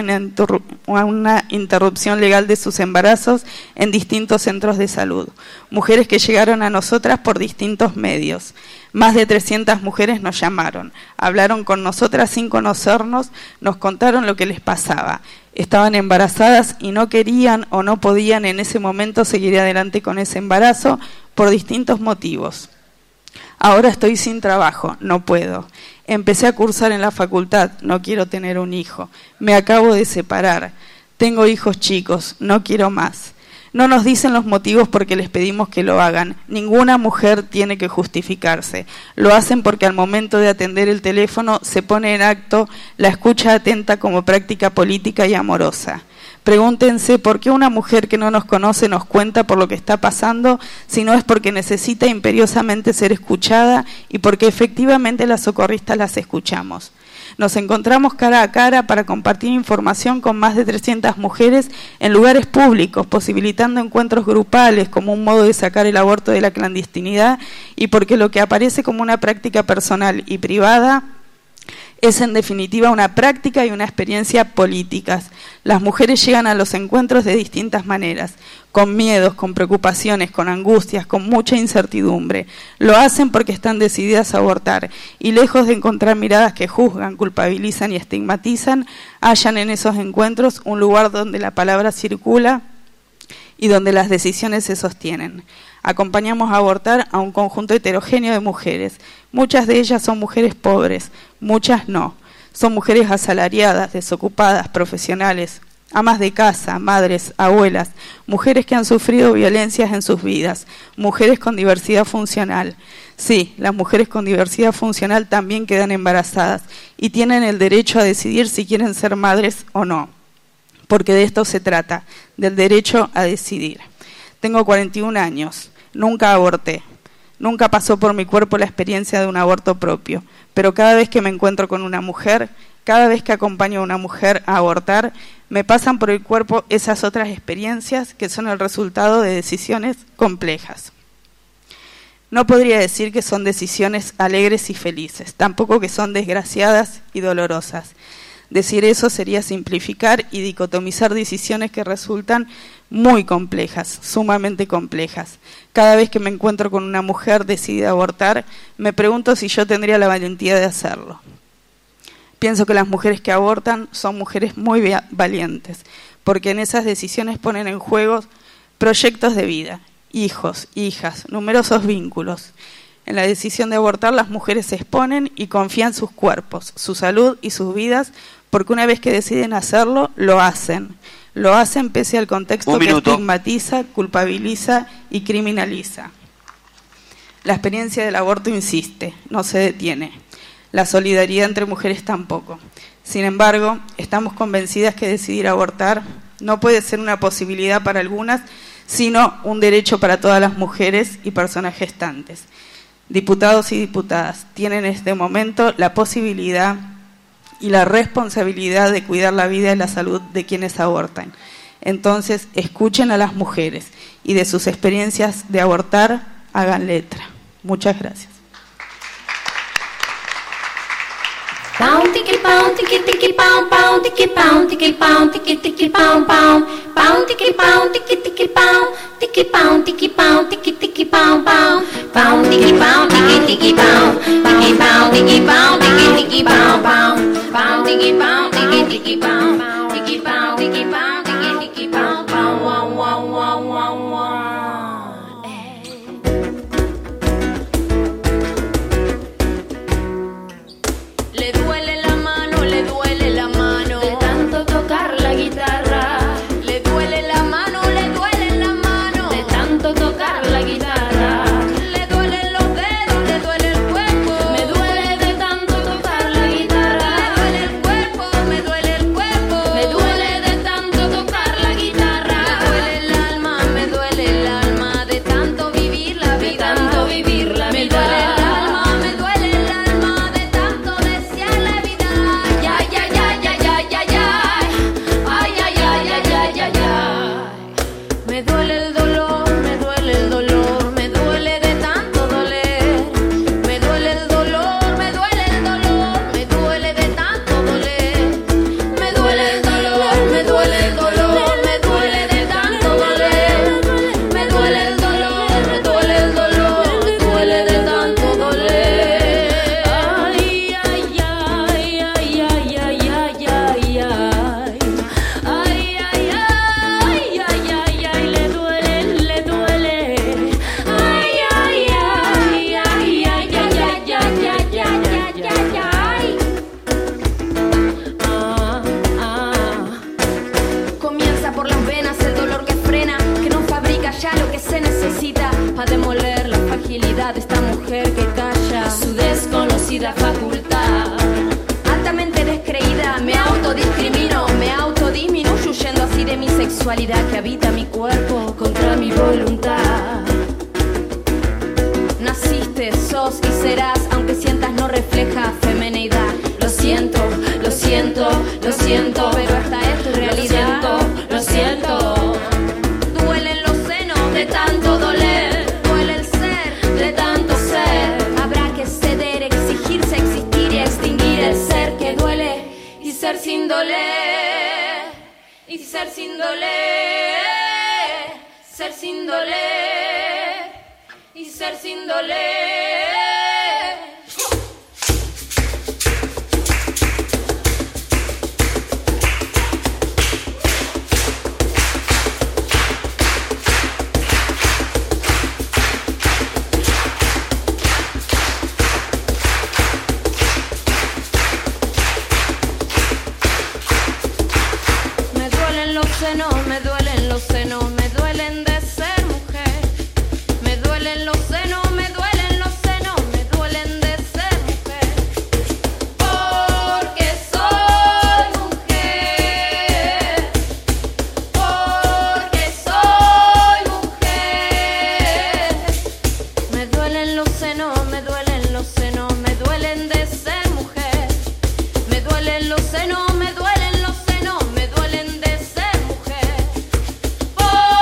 una interrupción legal de sus embarazos en distintos centros de salud. Mujeres que llegaron a nosotras por distintos medios. Más de trescientas mujeres nos llamaron, hablaron con nosotras sin conocernos, nos contaron lo que les pasaba. Estaban embarazadas y no querían o no podían en ese momento seguir adelante con ese embarazo por distintos motivos. Ahora estoy sin trabajo, no puedo. Empecé a cursar en la facultad, no quiero tener un hijo. Me acabo de separar, tengo hijos chicos, no quiero más. No nos dicen los motivos porque les pedimos que lo hagan. Ninguna mujer tiene que justificarse. Lo hacen porque al momento de atender el teléfono se pone en acto la escucha atenta como práctica política y amorosa. Pregúntense por qué una mujer que no nos conoce nos cuenta por lo que está pasando, si no es porque necesita imperiosamente ser escuchada y porque efectivamente las socorristas las escuchamos. Nos encontramos cara a cara para compartir información con más de trescientas mujeres en lugares públicos, posibilitando encuentros grupales como un modo de sacar el aborto de la clandestinidad y porque lo que aparece como una práctica personal y privada es en definitiva una práctica y una experiencia políticas. Las mujeres llegan a los encuentros de distintas maneras, con miedos, con preocupaciones, con angustias, con mucha incertidumbre. Lo hacen porque están decididas a abortar y lejos de encontrar miradas que juzgan, culpabilizan y estigmatizan, hallan en esos encuentros un lugar donde la palabra circula y donde las decisiones se sostienen. Acompañamos a abortar a un conjunto heterogéneo de mujeres. Muchas de ellas son mujeres pobres, muchas no. Son mujeres asalariadas, desocupadas, profesionales, amas de casa, madres, abuelas, mujeres que han sufrido violencias en sus vidas, mujeres con diversidad funcional. Sí, las mujeres con diversidad funcional también quedan embarazadas y tienen el derecho a decidir si quieren ser madres o no, porque de esto se trata, del derecho a decidir. Tengo cuarenta y un años. Nunca aborté, nunca pasó por mi cuerpo la experiencia de un aborto propio, pero cada vez que me encuentro con una mujer, cada vez que acompaño a una mujer a abortar, me pasan por el cuerpo esas otras experiencias que son el resultado de decisiones complejas. No podría decir que son decisiones alegres y felices, tampoco que son desgraciadas y dolorosas. Decir eso sería simplificar y dicotomizar decisiones que resultan muy complejas, sumamente complejas. Cada vez que me encuentro con una mujer decidida a abortar, me pregunto si yo tendría la valentía de hacerlo. Pienso que las mujeres que abortan son mujeres muy valientes, porque en esas decisiones ponen en juego proyectos de vida, hijos, hijas, numerosos vínculos. En la decisión de abortar, las mujeres se exponen y confían sus cuerpos, su salud y sus vidas, porque una vez que deciden hacerlo, lo hacen. Lo hacen pese al contexto que estigmatiza, culpabiliza y criminaliza. La experiencia del aborto insiste, no se detiene. La solidaridad entre mujeres tampoco. Sin embargo, estamos convencidas que decidir abortar no puede ser una posibilidad para algunas, sino un derecho para todas las mujeres y personas gestantes. Diputados y diputadas tienen en este momento la posibilidad y la responsabilidad de cuidar la vida y la salud de quienes abortan. Entonces, escuchen a las mujeres y de sus experiencias de abortar, hagan letra. Muchas gracias. Pound tiki pound tiki tiki pound pound tiki pound tiki pound tiki tiki pound pound pound tiki pound tiki tiki pound tiki pound tiki pound tiki tiki pound pound pound tiki pound tiki tiki pound tiki pound tiki pound tiki tiki pound pound pound tiki pound tiki tiki pound tiki pound tiki pound tiki tiki pound pound wow wow wow wow wow. Le duele la mano, le duele la mano de tanto tocar la guitarra. Le duele la mano, le duele la mano de tanto tocar la guitarra. Le duelen los dedos, le duele el cuerpo. Me duele de tanto tocar la guitarra. Me duele el cuerpo, me duele el cuerpo. Me duele de tanto tocar la guitarra. Me duele el alma, me duele el alma de tanto vivir la vida. De tanto vivir la vida. Me duele el alma, me duele el alma de tanto desear la vida. Ay, ay, ay, ay, ay, ay, ay, ay, ay, ay, ay, ay, ay, ay. Me duele el dolor, me duele el dolor, me duele de tanto doler. Me duele el dolor, me duele el dolor, me duele de tanto doler. Me duele el dolor, me duele el dolor, me duele de tanto doler. Me duele el dolor, me duele el dolor, me duele de tanto doler. Ay, ay, ay, ay, ay, ay, ay, ay, ay. Ay, ay, ay, ay, ay, ay, le duele, le duele. Ay, ay, ay, ay, ay, ay, ay, ay, ay, ay, ay, ay. Ah, ah. Comienza por las venas el dolor que frena, que no fabrica ya lo que se necesita para demoler la fragilidad de esta mujer que calla su desconocida facultad. Altamente descreída, me autodiscrimino, me autodisminuyo, huyendo así de mi sexualidad que habita mi cuerpo contra mi voluntad. Naciste, sos y serás, aunque sientas no refleja femineidad. Lo siento, lo siento, lo siento, pero esta es tu realidad. Lo siento, lo siento. Duelen los senos de tanto doler, duele el ser de tanto ser. Habrá que ceder, exigirse, existir y extinguir el ser que duele y ser sin doler, y ser sin doler, ser sin doler, y ser sin doler. Me duelen los senos, me duelen los senos, me duelen de ser mujer. Me duelen los senos, me duelen los senos, me duelen de ser mujer. Porque soy mujer, porque soy mujer. Me duelen los senos, me duelen los senos, me duelen de ser mujer. Me duelen los senos, me duelen los senos, me duelen de ser mujer.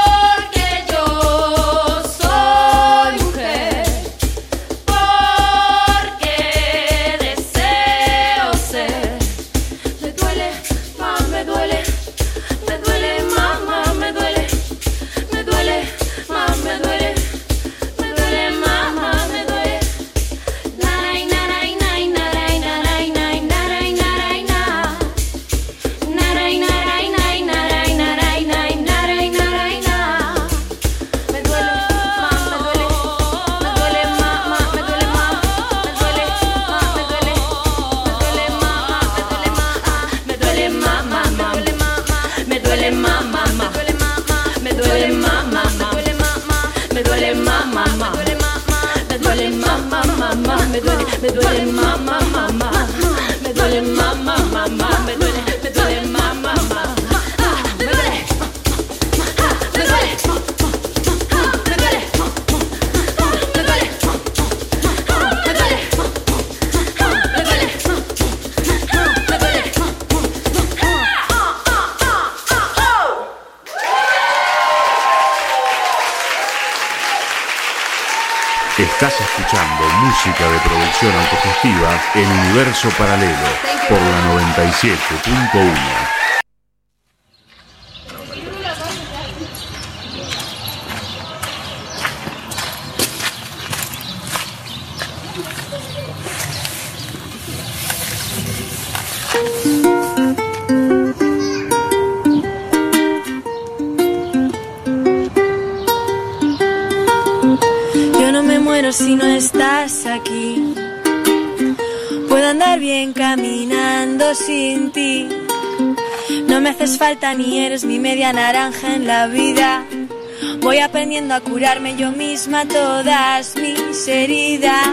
me duele, me duele, mamá, mamá, me duele, mamá, mamá, me duele, me duele, mamá, mamá, me duele, me duele, me duele, me duele, me duele, me duele, me duele. Estás escuchando música de producción autogestiva en Universo Paralelo por la noventa y siete punto uno. Si no estás aquí, puedo andar bien caminando sin ti. No me haces falta ni eres mi media naranja en la vida. Voy aprendiendo a curarme yo misma todas mis heridas.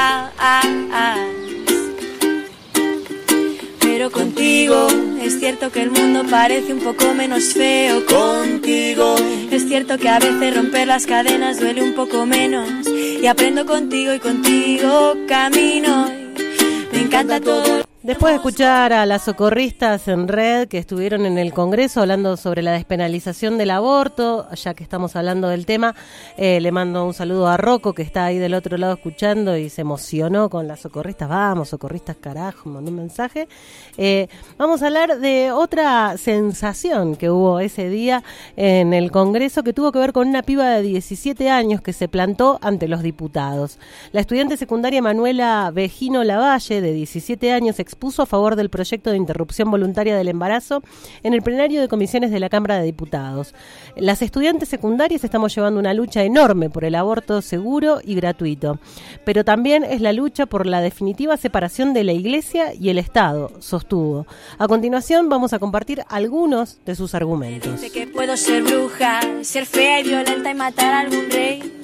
Pero contigo es cierto que el mundo parece un poco menos feo. Contigo es cierto que a veces romper las cadenas duele un poco menos. Y aprendo contigo y contigo camino. Me encanta todo. Después de escuchar a las socorristas en red que estuvieron en el Congreso hablando sobre la despenalización del aborto, ya que estamos hablando del tema, eh, le mando un saludo a Rocco, que está ahí del otro lado escuchando y se emocionó con las socorristas. Vamos, socorristas, carajo, mandó un mensaje. Eh, vamos a hablar de otra sensación que hubo ese día en el Congreso, que tuvo que ver con una piba de diecisiete años que se plantó ante los diputados. La estudiante secundaria Manuela Vejino Lavalle, de diecisiete años, expuso a favor del proyecto de interrupción voluntaria del embarazo en el plenario de comisiones de la Cámara de Diputados. Las estudiantes secundarias estamos llevando una lucha enorme por el aborto seguro y gratuito, pero también es la lucha por la definitiva separación de la Iglesia y el Estado, sostuvo. A continuación vamos a compartir algunos de sus argumentos. Dice que puedo ser bruja, ser fea y violenta y matar a algún rey.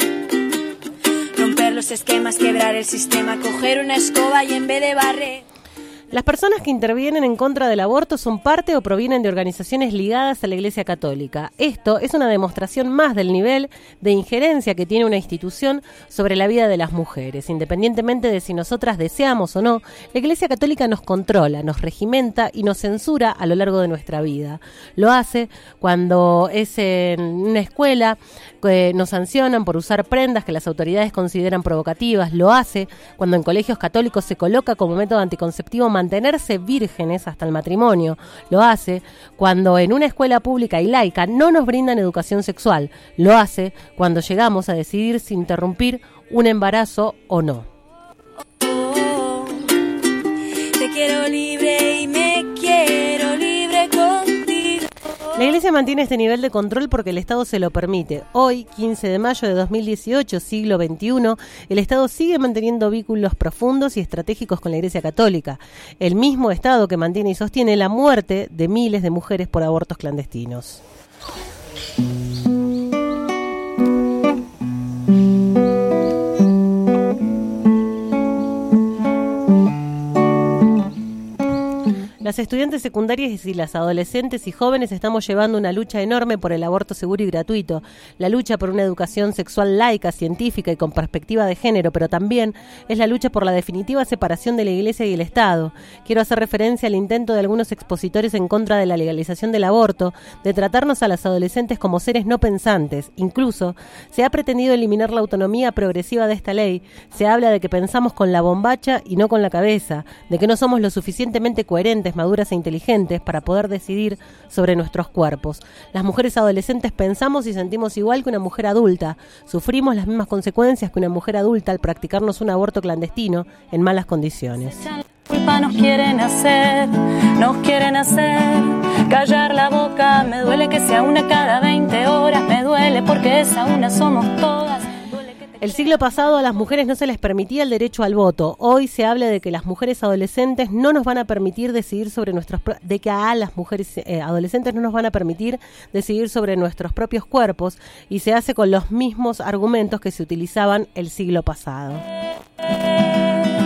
Romper los esquemas, quebrar el sistema, coger una escoba y en vez de barrer. Las personas que intervienen en contra del aborto son parte o provienen de organizaciones ligadas a la Iglesia Católica. Esto es una demostración más del nivel de injerencia que tiene una institución sobre la vida de las mujeres. Independientemente de si nosotras deseamos o no, la Iglesia Católica nos controla, nos regimenta y nos censura a lo largo de nuestra vida. Lo hace cuando es en una escuela que nos sancionan por usar prendas que las autoridades consideran provocativas. Lo hace cuando en colegios católicos se coloca como método anticonceptivo mantenerse vírgenes hasta el matrimonio. Lo hace cuando en una escuela pública y laica no nos brindan educación sexual. Lo hace cuando llegamos a decidir si interrumpir un embarazo o no. Oh, te quiero libre y me quiero libre contigo. La Iglesia mantiene este nivel de control porque el Estado se lo permite. Hoy, quince de mayo de dos mil dieciocho, siglo veintiuno, el Estado sigue manteniendo vínculos profundos y estratégicos con la Iglesia Católica. El mismo Estado que mantiene y sostiene la muerte de miles de mujeres por abortos clandestinos. Las estudiantes secundarias y las adolescentes y jóvenes estamos llevando una lucha enorme por el aborto seguro y gratuito, la lucha por una educación sexual laica, científica y con perspectiva de género, pero también es la lucha por la definitiva separación de la Iglesia y el Estado. Quiero hacer referencia al intento de algunos expositores en contra de la legalización del aborto, de tratarnos a las adolescentes como seres no pensantes. Incluso se ha pretendido eliminar la autonomía progresiva de esta ley. Se habla de que pensamos con la bombacha y no con la cabeza, de que no somos lo suficientemente coherentes, maduras e inteligentes para poder decidir sobre nuestros cuerpos. Las mujeres adolescentes pensamos y sentimos igual que una mujer adulta. Sufrimos las mismas consecuencias que una mujer adulta al practicarnos un aborto clandestino en malas condiciones. Culpa nos quieren hacer, nos quieren hacer callar la boca. Me duele que sea una cada veinte horas. Me duele porque esa una somos todas. El siglo pasado a las mujeres no se les permitía el derecho al voto. Hoy se habla de que las mujeres adolescentes no nos van a permitir decidir sobre nuestros de que a las mujeres eh, adolescentes no nos van a permitir decidir sobre nuestros propios cuerpos, y se hace con los mismos argumentos que se utilizaban el siglo pasado.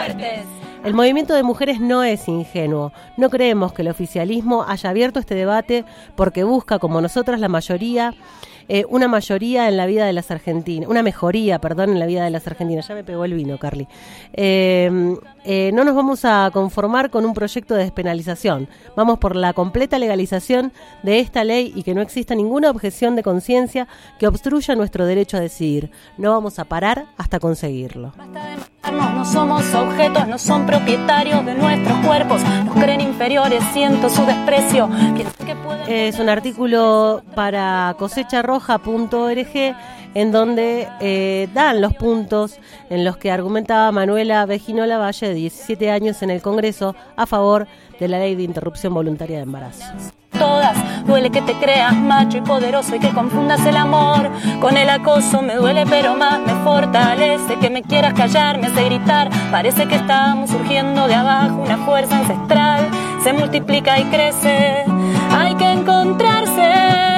fuertes. El movimiento de mujeres no es ingenuo. No creemos que el oficialismo haya abierto este debate porque busca, como nosotras, la mayoría, eh, una mayoría en la vida de las argentinas, una mejoría, perdón, en la vida de las argentinas. Ya me pegó el vino, Carly. Eh, eh, no nos vamos a conformar con un proyecto de despenalización. Vamos por la completa legalización de esta ley y que no exista ninguna objeción de conciencia que obstruya nuestro derecho a decidir. No vamos a parar hasta conseguirlo. No somos objetos, no son propietarios de nuestros cuerpos, nos creen inferiores, siento su desprecio. Que pueden... Es un artículo para cosecha roja punto org en donde eh, dan los puntos en los que argumentaba Manuela Vejino Lavalle, de diecisiete años, en el Congreso a favor de la ley de interrupción voluntaria de embarazo. Todas, duele que te creas macho y poderoso y que confundas el amor con el acoso. Me duele pero más me fortalece que me quieras callar, me hace gritar. Parece que estamos surgiendo de abajo, una fuerza ancestral se multiplica y crece. Hay que encontrarse,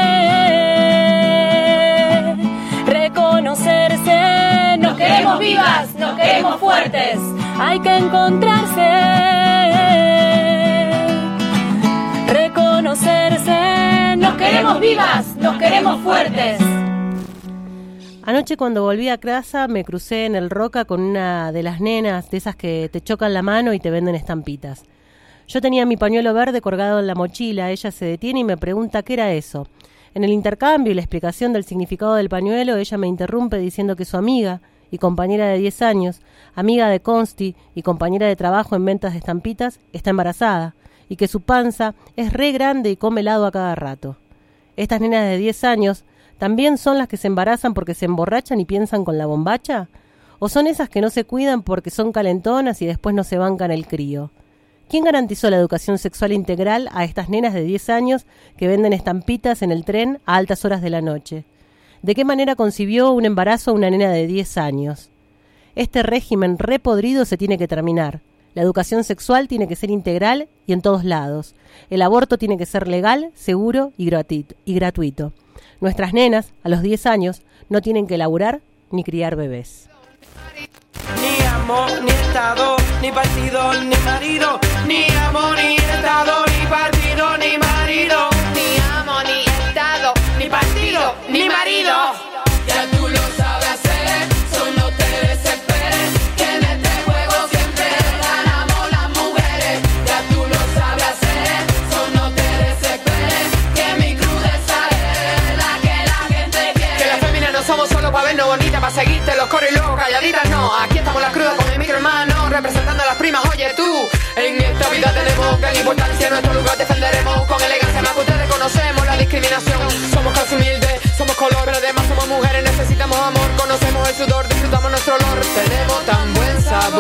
reconocerse. Nos queremos vivas, nos queremos fuertes. Hay que encontrarse, reconocerse. Nos queremos vivas, nos queremos fuertes. Anoche, cuando volví a casa, me crucé en el Roca con una de las nenas, de esas que te chocan la mano y te venden estampitas. Yo tenía mi pañuelo verde colgado en la mochila. Ella se detiene y me pregunta qué era eso. En el intercambio y la explicación del significado del pañuelo, ella me interrumpe diciendo que su amiga y compañera de diez años, amiga de Consti y compañera de trabajo en ventas de estampitas, está embarazada y que su panza es re grande y come helado a cada rato. Estas nenas de diez años también son las que se embarazan porque se emborrachan y piensan con la bombacha, o son esas que no se cuidan porque son calentonas y después no se bancan el crío. ¿Quién garantizó la educación sexual integral a estas nenas de diez años que venden estampitas en el tren a altas horas de la noche? ¿De qué manera concibió un embarazo a una nena de diez años? Este régimen repodrido se tiene que terminar. La educación sexual tiene que ser integral y en todos lados. El aborto tiene que ser legal, seguro y gratuito. Nuestras nenas, a los diez años, no tienen que laburar ni criar bebés. Ni amor, ni estado, ni partido, ni marido. Ni amor, ni estado, ni partido, ni marido. Ni amor, ni estado, ni partido, ni marido. Ya tú lo sabes hacer, solo te desesperes. Que en este juego siempre ganamos las mujeres. Ya tú lo sabes hacer, solo te desesperes. Que mi crudeza es la que la gente quiere. Que las féminas no somos solo para vernos bonitas, para seguirte los coros y luego calladitas, no. Aquí estamos las crudas con el micro hermano, representando a las primas, oye tú. En esta vida tenemos gran importancia, en nuestro lugar defenderemos con elegancia, más que ustedes conocemos la discriminación. Somos casi humildes, somos color, pero además somos mujeres, necesitamos amor, conocemos el sudor, disfrutamos nuestro olor, tenemos tan buen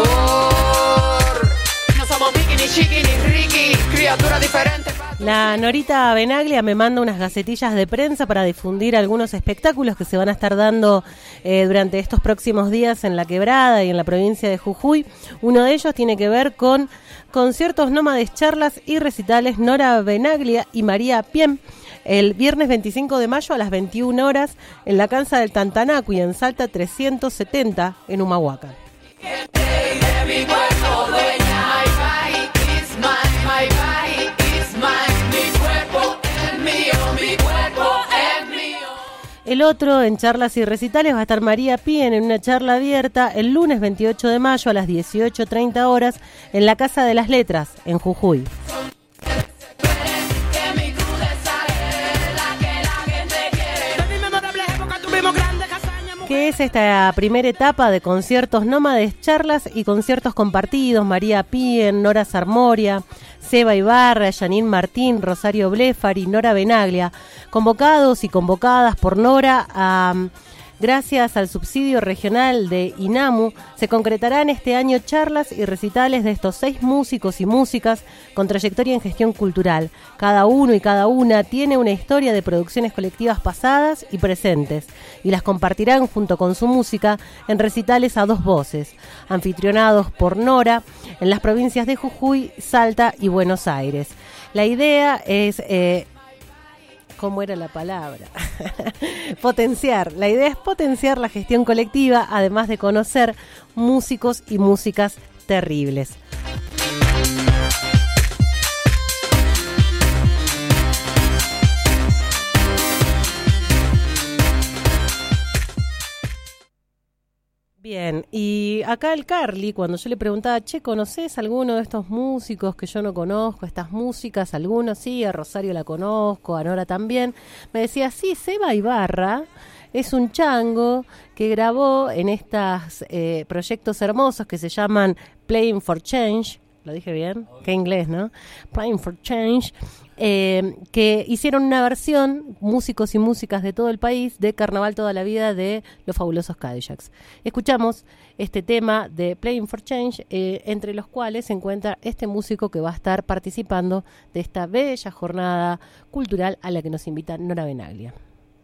sabor. No somos Mickey, ni Chiqui, ni Ricky, criaturas diferentes. La Norita Benaglia me manda unas gacetillas de prensa para difundir algunos espectáculos que se van a estar dando eh, durante estos próximos días en La Quebrada y en la provincia de Jujuy. Uno de ellos tiene que ver con conciertos nómades, charlas y recitales Nora Benaglia y María Piem, el viernes veinticinco de mayo a las veintiuna horas en la Cancha del Tantanacui en Salta trescientos setenta en Humahuaca. El otro, en charlas y recitales, va a estar María Pien en una charla abierta el lunes veintiocho de mayo a las dieciocho treinta horas en la Casa de las Letras, en Jujuy. ¿Qué es esta primera etapa de conciertos nómades, charlas y conciertos compartidos? María Pien, Nora Sarmoria, Seba Ibarra, Janine Martín, Rosario Blefari, Nora Benaglia, convocados y convocadas por Nora a... Gracias al subsidio regional de INAMU, se concretarán este año charlas y recitales de estos seis músicos y músicas con trayectoria en gestión cultural. Cada uno y cada una tiene una historia de producciones colectivas pasadas y presentes, y las compartirán junto con su música en recitales a dos voces, anfitrionados por Nora en las provincias de Jujuy, Salta y Buenos Aires. La idea es... Eh, ¿Cómo era la palabra? Potenciar. La idea es potenciar la gestión colectiva, además de conocer músicos y músicas terribles. Bien, y acá el Carly, cuando yo le preguntaba, che, ¿conoces alguno de estos músicos que yo no conozco, estas músicas? Algunos sí, a Rosario la conozco, a Nora también. Me decía, sí, Seba Ibarra es un chango que grabó en estos eh, proyectos hermosos que se llaman Playing for Change. ¿Lo dije bien? Qué inglés, ¿no? Playing for Change. Eh, que hicieron una versión, músicos y músicas de todo el país, de Carnaval Toda la Vida de Los Fabulosos Cadillacs. Escuchamos este tema de Playing for Change, eh, entre los cuales se encuentra este músico que va a estar participando de esta bella jornada cultural a la que nos invita Nora Benaglia.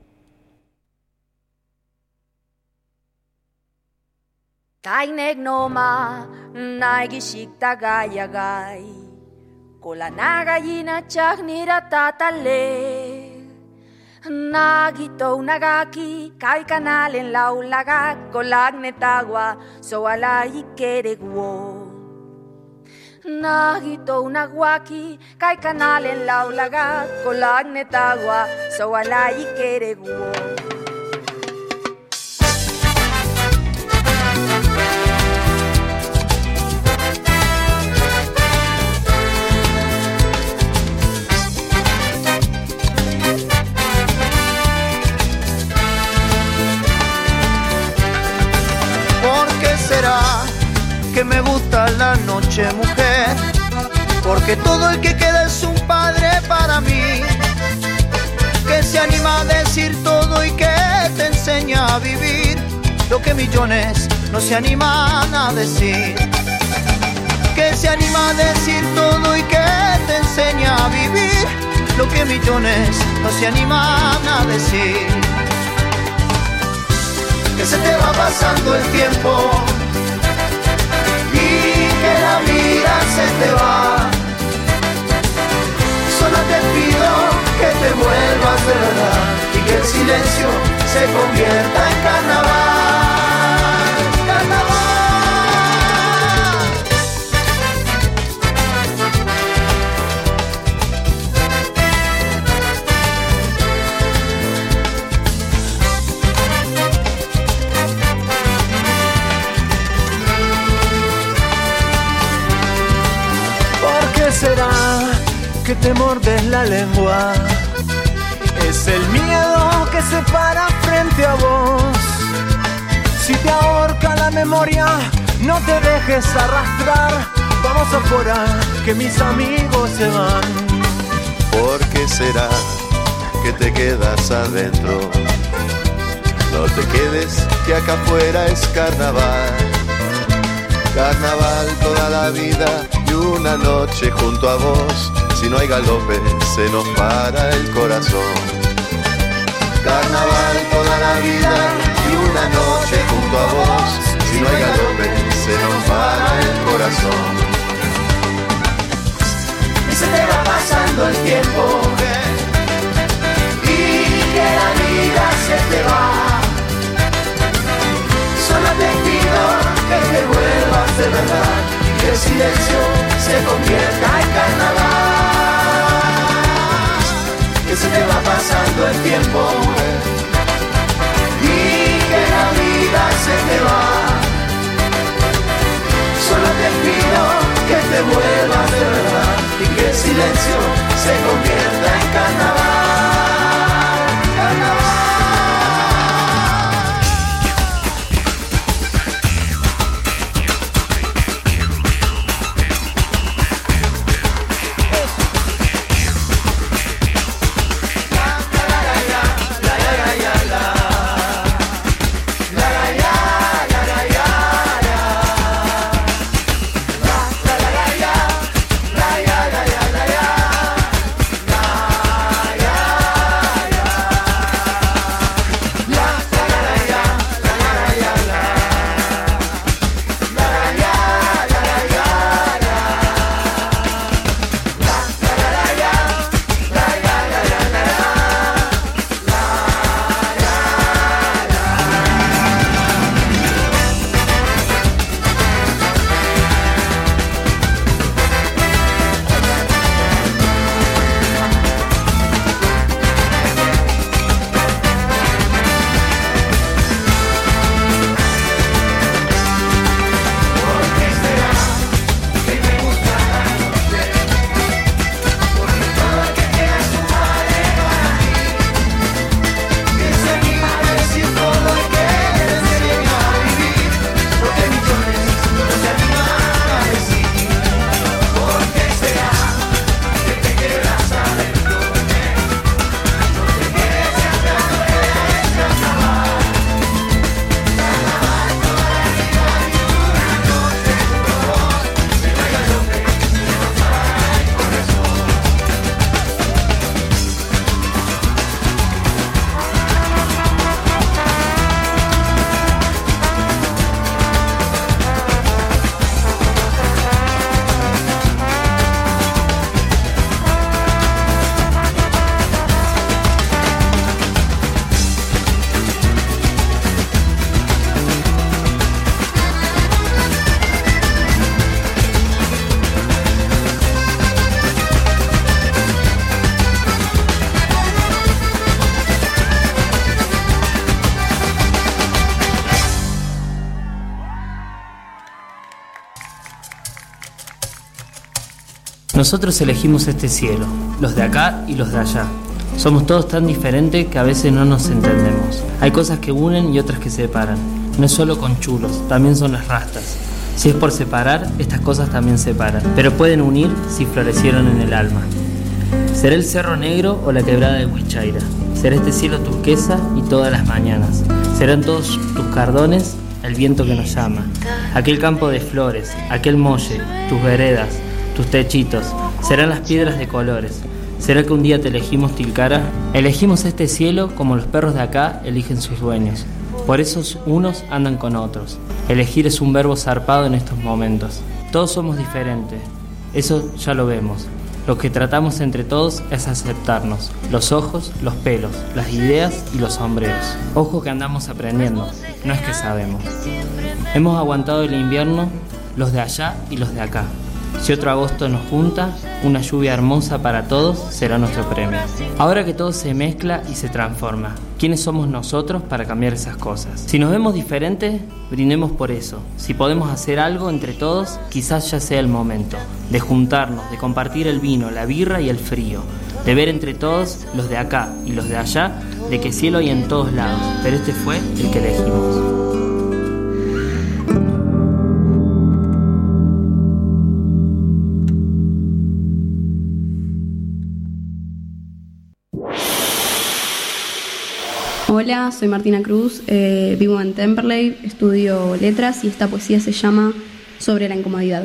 Tainek noma, naigishikta gayagai. Kola na gallina chagnira tatale. Nagito nagaki, kai canal en la ulaga, colagnetagua, soala y keregwo. Nagito naguaki, kai canal en la ulaga, colagnetagua, soala y keregwo. Que me gusta la noche, mujer, porque todo el que queda es un padre para mí, que se anima a decir todo y que te enseña a vivir lo que millones no se animan a decir, que se anima a decir todo y que te enseña a vivir lo que millones no se animan a decir, que se te va pasando el tiempo que la vida se te va. Solo te pido que te vuelvas de verdad y que el silencio se convierta en carnaval, carnaval. ¿Será que te mordes la lengua? Es el miedo que se para frente a vos. Si te ahorca la memoria, no te dejes arrastrar. Vamos afuera, que mis amigos se van. ¿Por qué será que te quedas adentro? No te quedes, que acá afuera es carnaval. Carnaval toda la vida y una noche junto a vos. Si no hay galope se nos para el corazón. Carnaval toda la vida y una noche junto a vos. Si no hay galope se nos para el corazón. Y se te va pasando el tiempo y que la vida se te va. Solo te pido que te vuelvas de verdad y que el silencio se convierta en carnaval, que se te va pasando el tiempo y que la vida se te va. Solo te pido que te vuelvas de verdad y que el silencio se convierta en carnaval, carnaval. Nosotros elegimos este cielo, los de acá y los de allá. Somos todos tan diferentes que a veces no nos entendemos. Hay cosas que unen y otras que separan. No es solo con chulos, también son las rastas. Si es por separar, estas cosas también separan, pero pueden unir si florecieron en el alma. Será el Cerro Negro o la quebrada de Huichaira. Será este cielo turquesa y todas las mañanas. Serán todos tus cardones el viento que nos llama. Aquel campo de flores, aquel molle, tus veredas, tus techitos. Serán las piedras de colores. ¿Será que un día te elegimos, Tilcara? Elegimos este cielo como los perros de acá eligen sus dueños. Por eso unos andan con otros. Elegir es un verbo zarpado en estos momentos. Todos somos diferentes. Eso ya lo vemos. Lo que tratamos entre todos es aceptarnos. Los ojos, los pelos, las ideas y los sombreros. Ojo que andamos aprendiendo. No es que sabemos. Hemos aguantado el invierno, los de allá y los de acá. Si otro agosto nos junta, una lluvia hermosa para todos será nuestro premio. Ahora que todo se mezcla y se transforma, ¿quiénes somos nosotros para cambiar esas cosas? Si nos vemos diferentes, brindemos por eso. Si podemos hacer algo entre todos, quizás ya sea el momento de juntarnos, de compartir el vino, la birra y el frío, de ver entre todos, los de acá y los de allá, de que cielo hay en todos lados, pero este fue el que elegimos. Hola, soy Martina Cruz, eh, vivo en Temperley, estudio letras y esta poesía se llama Sobre la incomodidad.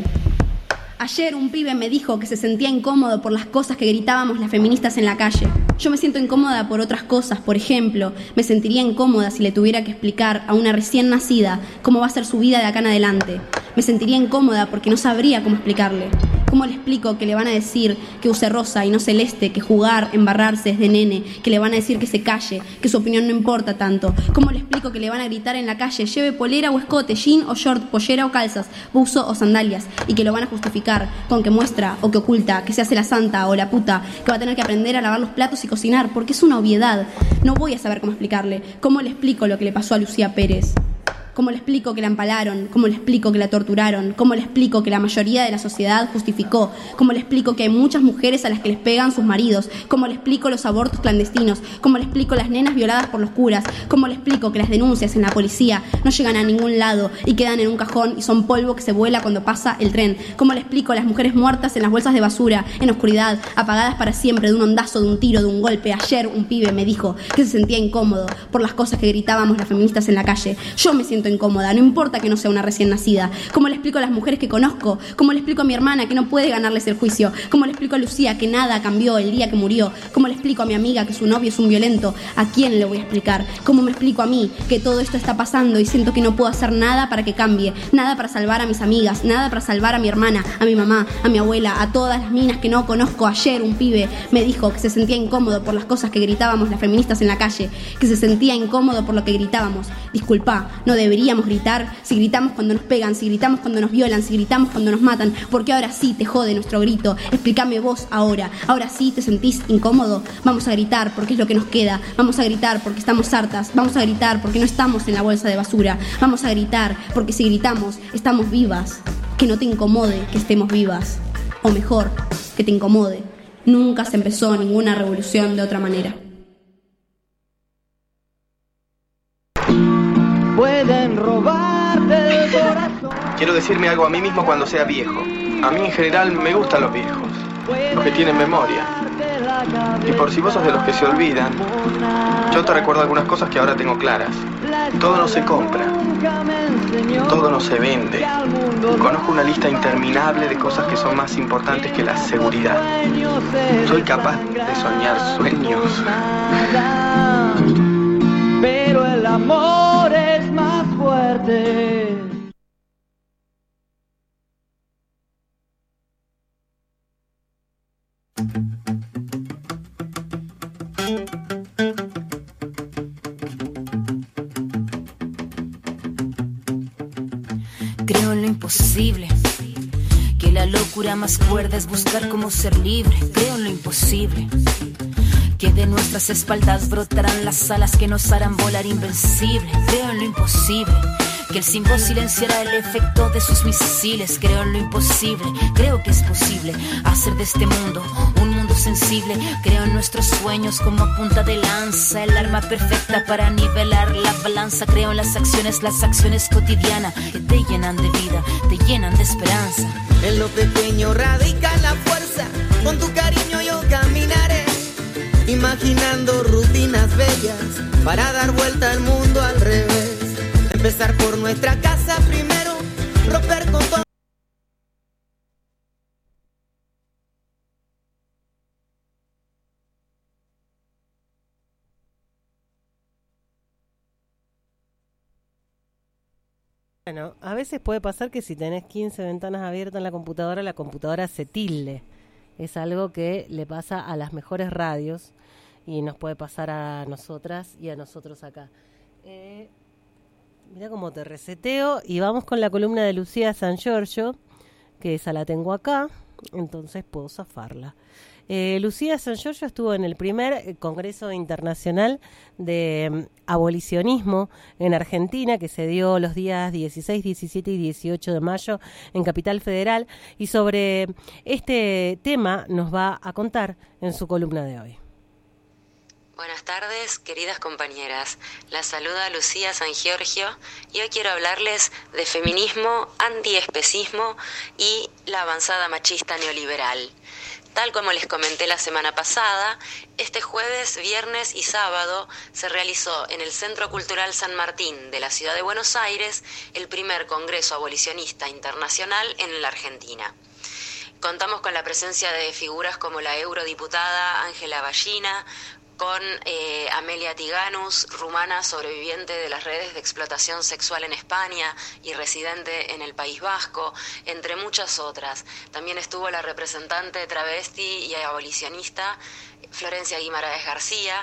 Ayer un pibe me dijo que se sentía incómodo por las cosas que gritábamos las feministas en la calle. Yo me siento incómoda por otras cosas, por ejemplo, me sentiría incómoda si le tuviera que explicar a una recién nacida cómo va a ser su vida de acá en adelante. Me sentiría incómoda porque no sabría cómo explicarle. ¿Cómo le explico que le van a decir que use rosa y no celeste, que jugar, embarrarse es de nene, que le van a decir que se calle, que su opinión no importa tanto? ¿Cómo le explico que le van a gritar en la calle, lleve polera o escote, jean o short, pollera o calzas, buzo o sandalias, y que lo van a justificar con que muestra o que oculta, que se hace la santa o la puta, que va a tener que aprender a lavar los platos y cocinar, porque es una obviedad? No voy a saber cómo explicarle. ¿Cómo le explico lo que le pasó a Lucía Pérez? ¿Cómo le explico que la empalaron? ¿Cómo le explico que la torturaron? ¿Cómo le explico que la mayoría de la sociedad justificó? ¿Cómo le explico que hay muchas mujeres a las que les pegan sus maridos? ¿Cómo le explico los abortos clandestinos? ¿Cómo le explico las nenas violadas por los curas? ¿Cómo le explico que las denuncias en la policía no llegan a ningún lado y quedan en un cajón y son polvo que se vuela cuando pasa el tren? ¿Cómo le explico a las mujeres muertas en las bolsas de basura, en oscuridad, apagadas para siempre de un ondazo, de un tiro, de un golpe? Ayer un pibe me dijo que se sentía incómodo por las cosas que gritábamos las feministas en la calle. Yo me siento incómoda, no importa que no sea una recién nacida. ¿Cómo le explico a las mujeres que conozco? ¿Cómo le explico a mi hermana que no puede ganarles el juicio? ¿Cómo le explico a Lucía que nada cambió el día que murió? ¿Cómo le explico a mi amiga que su novio es un violento? ¿A quién le voy a explicar? ¿Cómo me explico a mí que todo esto está pasando y siento que no puedo hacer nada para que cambie? Nada para salvar a mis amigas, nada para salvar a mi hermana, a mi mamá, a mi abuela, a todas las minas que no conozco. Ayer un pibe me dijo que se sentía incómodo por las cosas que gritábamos las feministas en la calle, que se sentía incómodo por lo que gritábamos. Disculpa, no deberíamos gritar. Si gritamos cuando nos pegan, si gritamos cuando nos violan, si gritamos cuando nos matan, porque ahora sí te jode nuestro grito. Explícame vos ahora, ahora sí te sentís incómodo. Vamos a gritar porque es lo que nos queda. Vamos a gritar porque estamos hartas. Vamos a gritar porque no estamos en la bolsa de basura. Vamos a gritar porque si gritamos estamos vivas. Que no te incomode que estemos vivas, o mejor, que te incomode. Nunca se empezó ninguna revolución de otra manera. Pueden robarte el corazón. Quiero decirme algo a mí mismo cuando sea viejo. A mí en general me gustan los viejos, los que tienen memoria. Y por si vos sos de los que se olvidan, yo te recuerdo algunas cosas que ahora tengo claras. Todo no se compra, todo no se vende. Conozco una lista interminable de cosas que son más importantes que la seguridad. Soy capaz de soñar sueños. Pero el amor es más fuerte. Creo en lo imposible, que la locura más cuerda es buscar cómo ser libre. Creo en lo imposible, que de nuestras espaldas brotarán las alas que nos harán volar invencible. Creo en lo imposible, que el sin voz silenciará el efecto de sus misiles. Creo en lo imposible, creo que es posible hacer de este mundo un mundo sensible. Creo en nuestros sueños como punta de lanza, el arma perfecta para nivelar la balanza. Creo en las acciones, las acciones cotidianas que te llenan de vida, te llenan de esperanza. En lo pequeño radica la fuerza, con tu cariño yo caminaré, imaginando rutinas bellas para dar vuelta al mundo al revés. Empezar por nuestra casa primero, romper con todo. Bueno, a veces puede pasar que si tenés quince ventanas abiertas en la computadora, la computadora se tilde. Es algo que le pasa a las mejores radios y nos puede pasar a nosotras y a nosotros acá. Eh, mira cómo te reseteo y vamos con la columna de Lucía San Giorgio, que esa la tengo acá, entonces puedo zafarla. Eh, Lucía San Giorgio estuvo en el primer Congreso Internacional de um, Abolicionismo en Argentina, que se dio los días dieciséis, diecisiete y dieciocho de mayo en Capital Federal, y sobre este tema nos va a contar en su columna de hoy. Buenas tardes, queridas compañeras. La saluda Lucía San Giorgio y hoy quiero hablarles de feminismo, antiespecismo y la avanzada machista neoliberal. Tal como les comenté la semana pasada, este jueves, viernes y sábado se realizó en el Centro Cultural San Martín de la Ciudad de Buenos Aires el primer Congreso Abolicionista Internacional en la Argentina. Contamos con la presencia de figuras como la eurodiputada Ángela Ballina, con eh, Amelia Tiganus, rumana sobreviviente de las redes de explotación sexual en España y residente en el País Vasco, entre muchas otras. También estuvo la representante travesti y abolicionista Florencia Guimaraes García,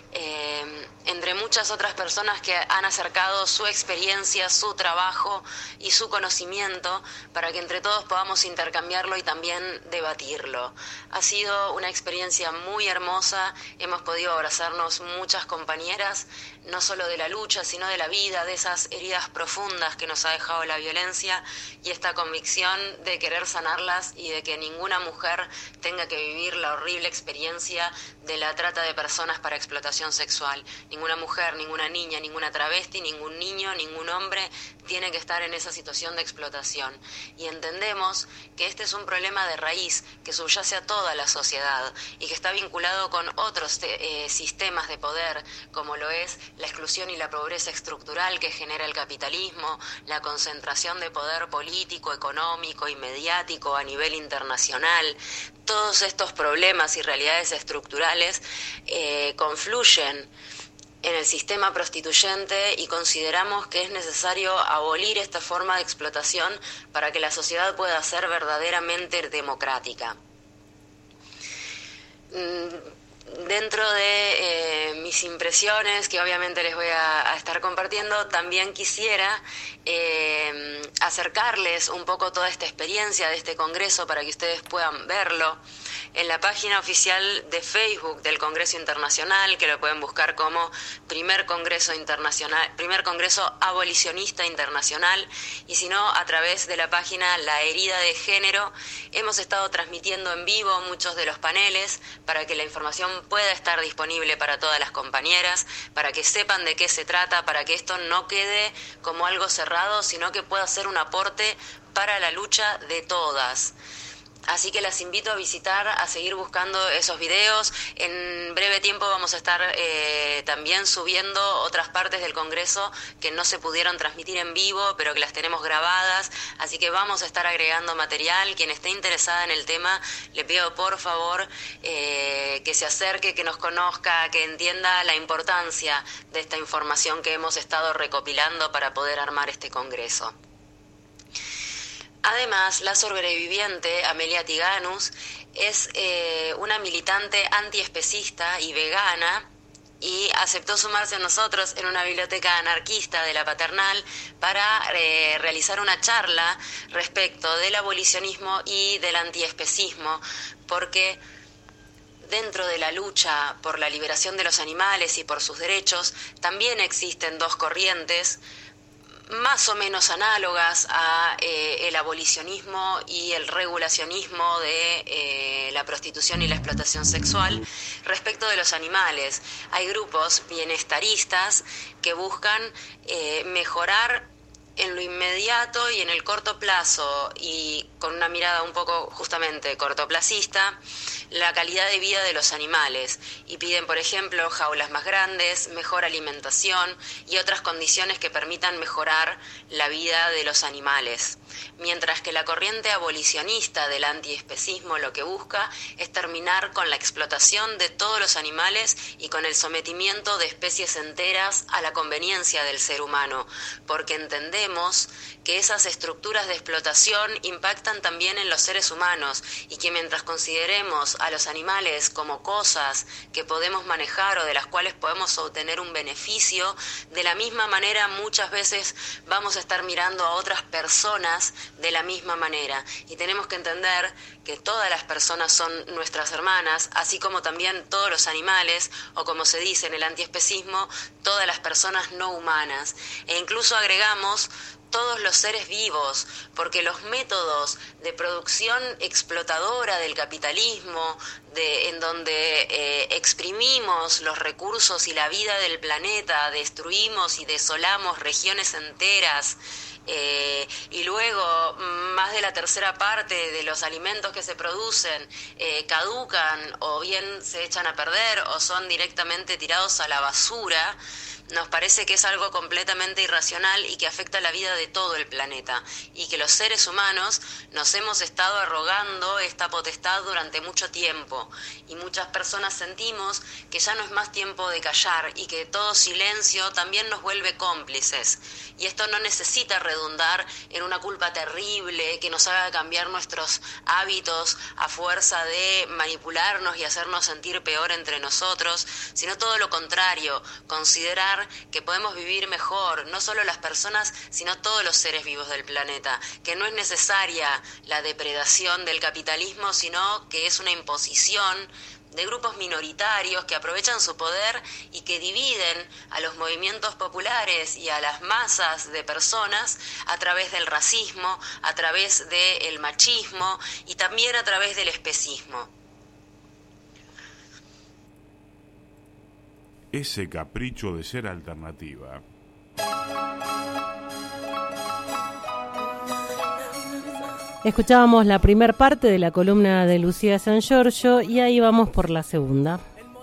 eh, entre muchas otras personas que han acercado su experiencia, su trabajo y su conocimiento para que entre todos podamos intercambiarlo y también debatirlo. Ha sido una experiencia muy hermosa, hemos podido abrazarnos muchas compañeras, no solo de la lucha, sino de la vida, de esas heridas profundas que nos ha dejado la violencia y esta convicción de querer sanarlas y de que ninguna mujer tenga que vivir la horrible experiencia de la trata de personas para explotación sexual. Ninguna mujer, ninguna niña, ninguna travesti, ningún niño, ningún hombre tiene que estar en esa situación de explotación. Y entendemos que este es un problema de raíz que subyace a toda la sociedad y que está vinculado con otros eh, sistemas de poder, como lo es la exclusión y la pobreza estructural que genera el capitalismo, la concentración de poder político, económico y mediático a nivel internacional. Todos estos problemas y realidades estructurales eh, confluyen en el sistema prostituyente y consideramos que es necesario abolir esta forma de explotación para que la sociedad pueda ser verdaderamente democrática. Dentro de eh, mis impresiones, que obviamente les voy a, a estar compartiendo, también quisiera eh, acercarles un poco toda esta experiencia de este congreso para que ustedes puedan verlo en la página oficial de Facebook del Congreso Internacional, que lo pueden buscar como Primer Congreso Internacional, Primer Congreso Abolicionista Internacional, y si no, a través de la página La Herida de Género. Hemos estado transmitiendo en vivo muchos de los paneles para que la información pueda estar disponible para todas las compañeras, para que sepan de qué se trata, para que esto no quede como algo cerrado, sino que pueda ser un aporte para la lucha de todas. Así que las invito a visitar, a seguir buscando esos videos. En breve tiempo vamos a estar eh, también subiendo otras partes del Congreso que no se pudieron transmitir en vivo, pero que las tenemos grabadas. Así que vamos a estar agregando material. Quien esté interesada en el tema, le pido por favor eh, que se acerque, que nos conozca, que entienda la importancia de esta información que hemos estado recopilando para poder armar este Congreso. Además, la sobreviviente Amelia Tiganus es eh, una militante antiespecista y vegana y aceptó sumarse a nosotros en una biblioteca anarquista de la Paternal para eh, realizar una charla respecto del abolicionismo y del antiespecismo, porque dentro de la lucha por la liberación de los animales y por sus derechos también existen dos corrientes más o menos análogas a eh, el abolicionismo y el regulacionismo de eh, la prostitución y la explotación sexual respecto de los animales. Hay grupos bienestaristas que buscan eh, mejorar en lo inmediato y en el corto plazo, y con una mirada un poco justamente cortoplacista, la calidad de vida de los animales, y piden, por ejemplo, jaulas más grandes, mejor alimentación y otras condiciones que permitan mejorar la vida de los animales. Mientras que la corriente abolicionista del antiespecismo lo que busca es terminar con la explotación de todos los animales y con el sometimiento de especies enteras a la conveniencia del ser humano, porque entendemos que esas estructuras de explotación impactan también en los seres humanos, y que mientras consideremos a los animales como cosas que podemos manejar o de las cuales podemos obtener un beneficio, de la misma manera muchas veces vamos a estar mirando a otras personas de la misma manera, y tenemos que entender que todas las personas son nuestras hermanas, así como también todos los animales, o como se dice en el antiespecismo, todas las personas no humanas, e incluso agregamos todos los seres vivos, porque los métodos de producción explotadora del capitalismo, de, en donde eh, exprimimos los recursos y la vida del planeta, destruimos y desolamos regiones enteras, Eh, y luego más de la tercera parte de los alimentos que se producen eh, caducan o bien se echan a perder o son directamente tirados a la basura, nos parece que es algo completamente irracional y que afecta la vida de todo el planeta, y que los seres humanos nos hemos estado arrogando esta potestad durante mucho tiempo, y muchas personas sentimos que ya no es más tiempo de callar y que todo silencio también nos vuelve cómplices, y esto no necesita redundar en una culpa terrible que nos haga cambiar nuestros hábitos a fuerza de manipularnos y hacernos sentir peor entre nosotros, sino todo lo contrario, considerar que podemos vivir mejor, no solo las personas, sino todos los seres vivos del planeta, que no es necesaria la depredación del capitalismo, sino que es una imposición de grupos minoritarios que aprovechan su poder y que dividen a los movimientos populares y a las masas de personas a través del racismo, a través del machismo y también a través del especismo. Ese capricho de ser alternativa. Escuchábamos la primera parte de la columna de Lucía San Giorgio y ahí vamos por la segunda.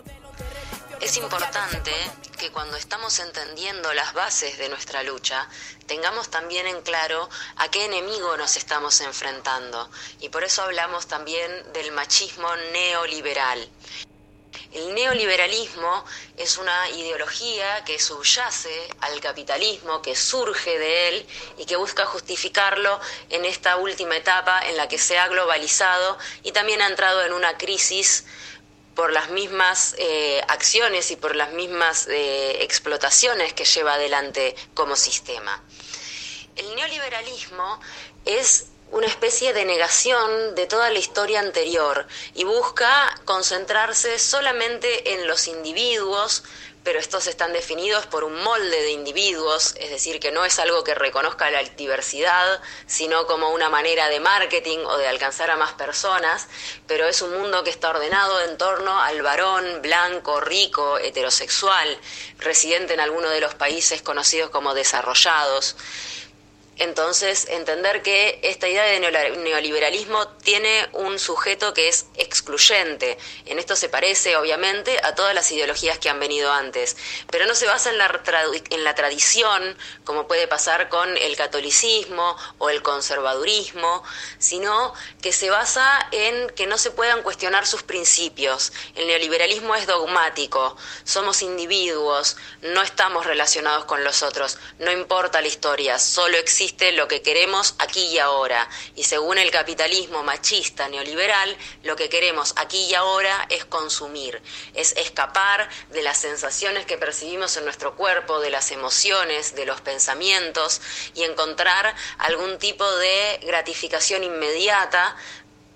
Es importante que cuando estamos entendiendo las bases de nuestra lucha, tengamos también en claro a qué enemigo nos estamos enfrentando, y por eso hablamos también del machismo neoliberal. El neoliberalismo es una ideología que subyace al capitalismo, que surge de él y que busca justificarlo en esta última etapa en la que se ha globalizado y también ha entrado en una crisis por las mismas eh, acciones y por las mismas eh, explotaciones que lleva adelante como sistema. El neoliberalismo es una especie de negación de toda la historia anterior y busca concentrarse solamente en los individuos, pero estos están definidos por un molde de individuos, es decir, que no es algo que reconozca la diversidad, sino como una manera de marketing o de alcanzar a más personas, pero es un mundo que está ordenado en torno al varón blanco, rico, heterosexual, residente en alguno de los países conocidos como desarrollados. Entonces, entender que esta idea de neoliberalismo tiene un sujeto que es excluyente. En esto se parece, obviamente, a todas las ideologías que han venido antes, pero no se basa en la, trad- en la tradición, como puede pasar con el catolicismo o el conservadurismo, sino que se basa en que no se puedan cuestionar sus principios. El neoliberalismo es dogmático, somos individuos, no estamos relacionados con los otros, no importa la historia, solo existe lo que queremos aquí y ahora, y según el capitalismo machista neoliberal, lo que queremos aquí y ahora es consumir, es escapar de las sensaciones que percibimos en nuestro cuerpo, de las emociones, de los pensamientos, y encontrar algún tipo de gratificación inmediata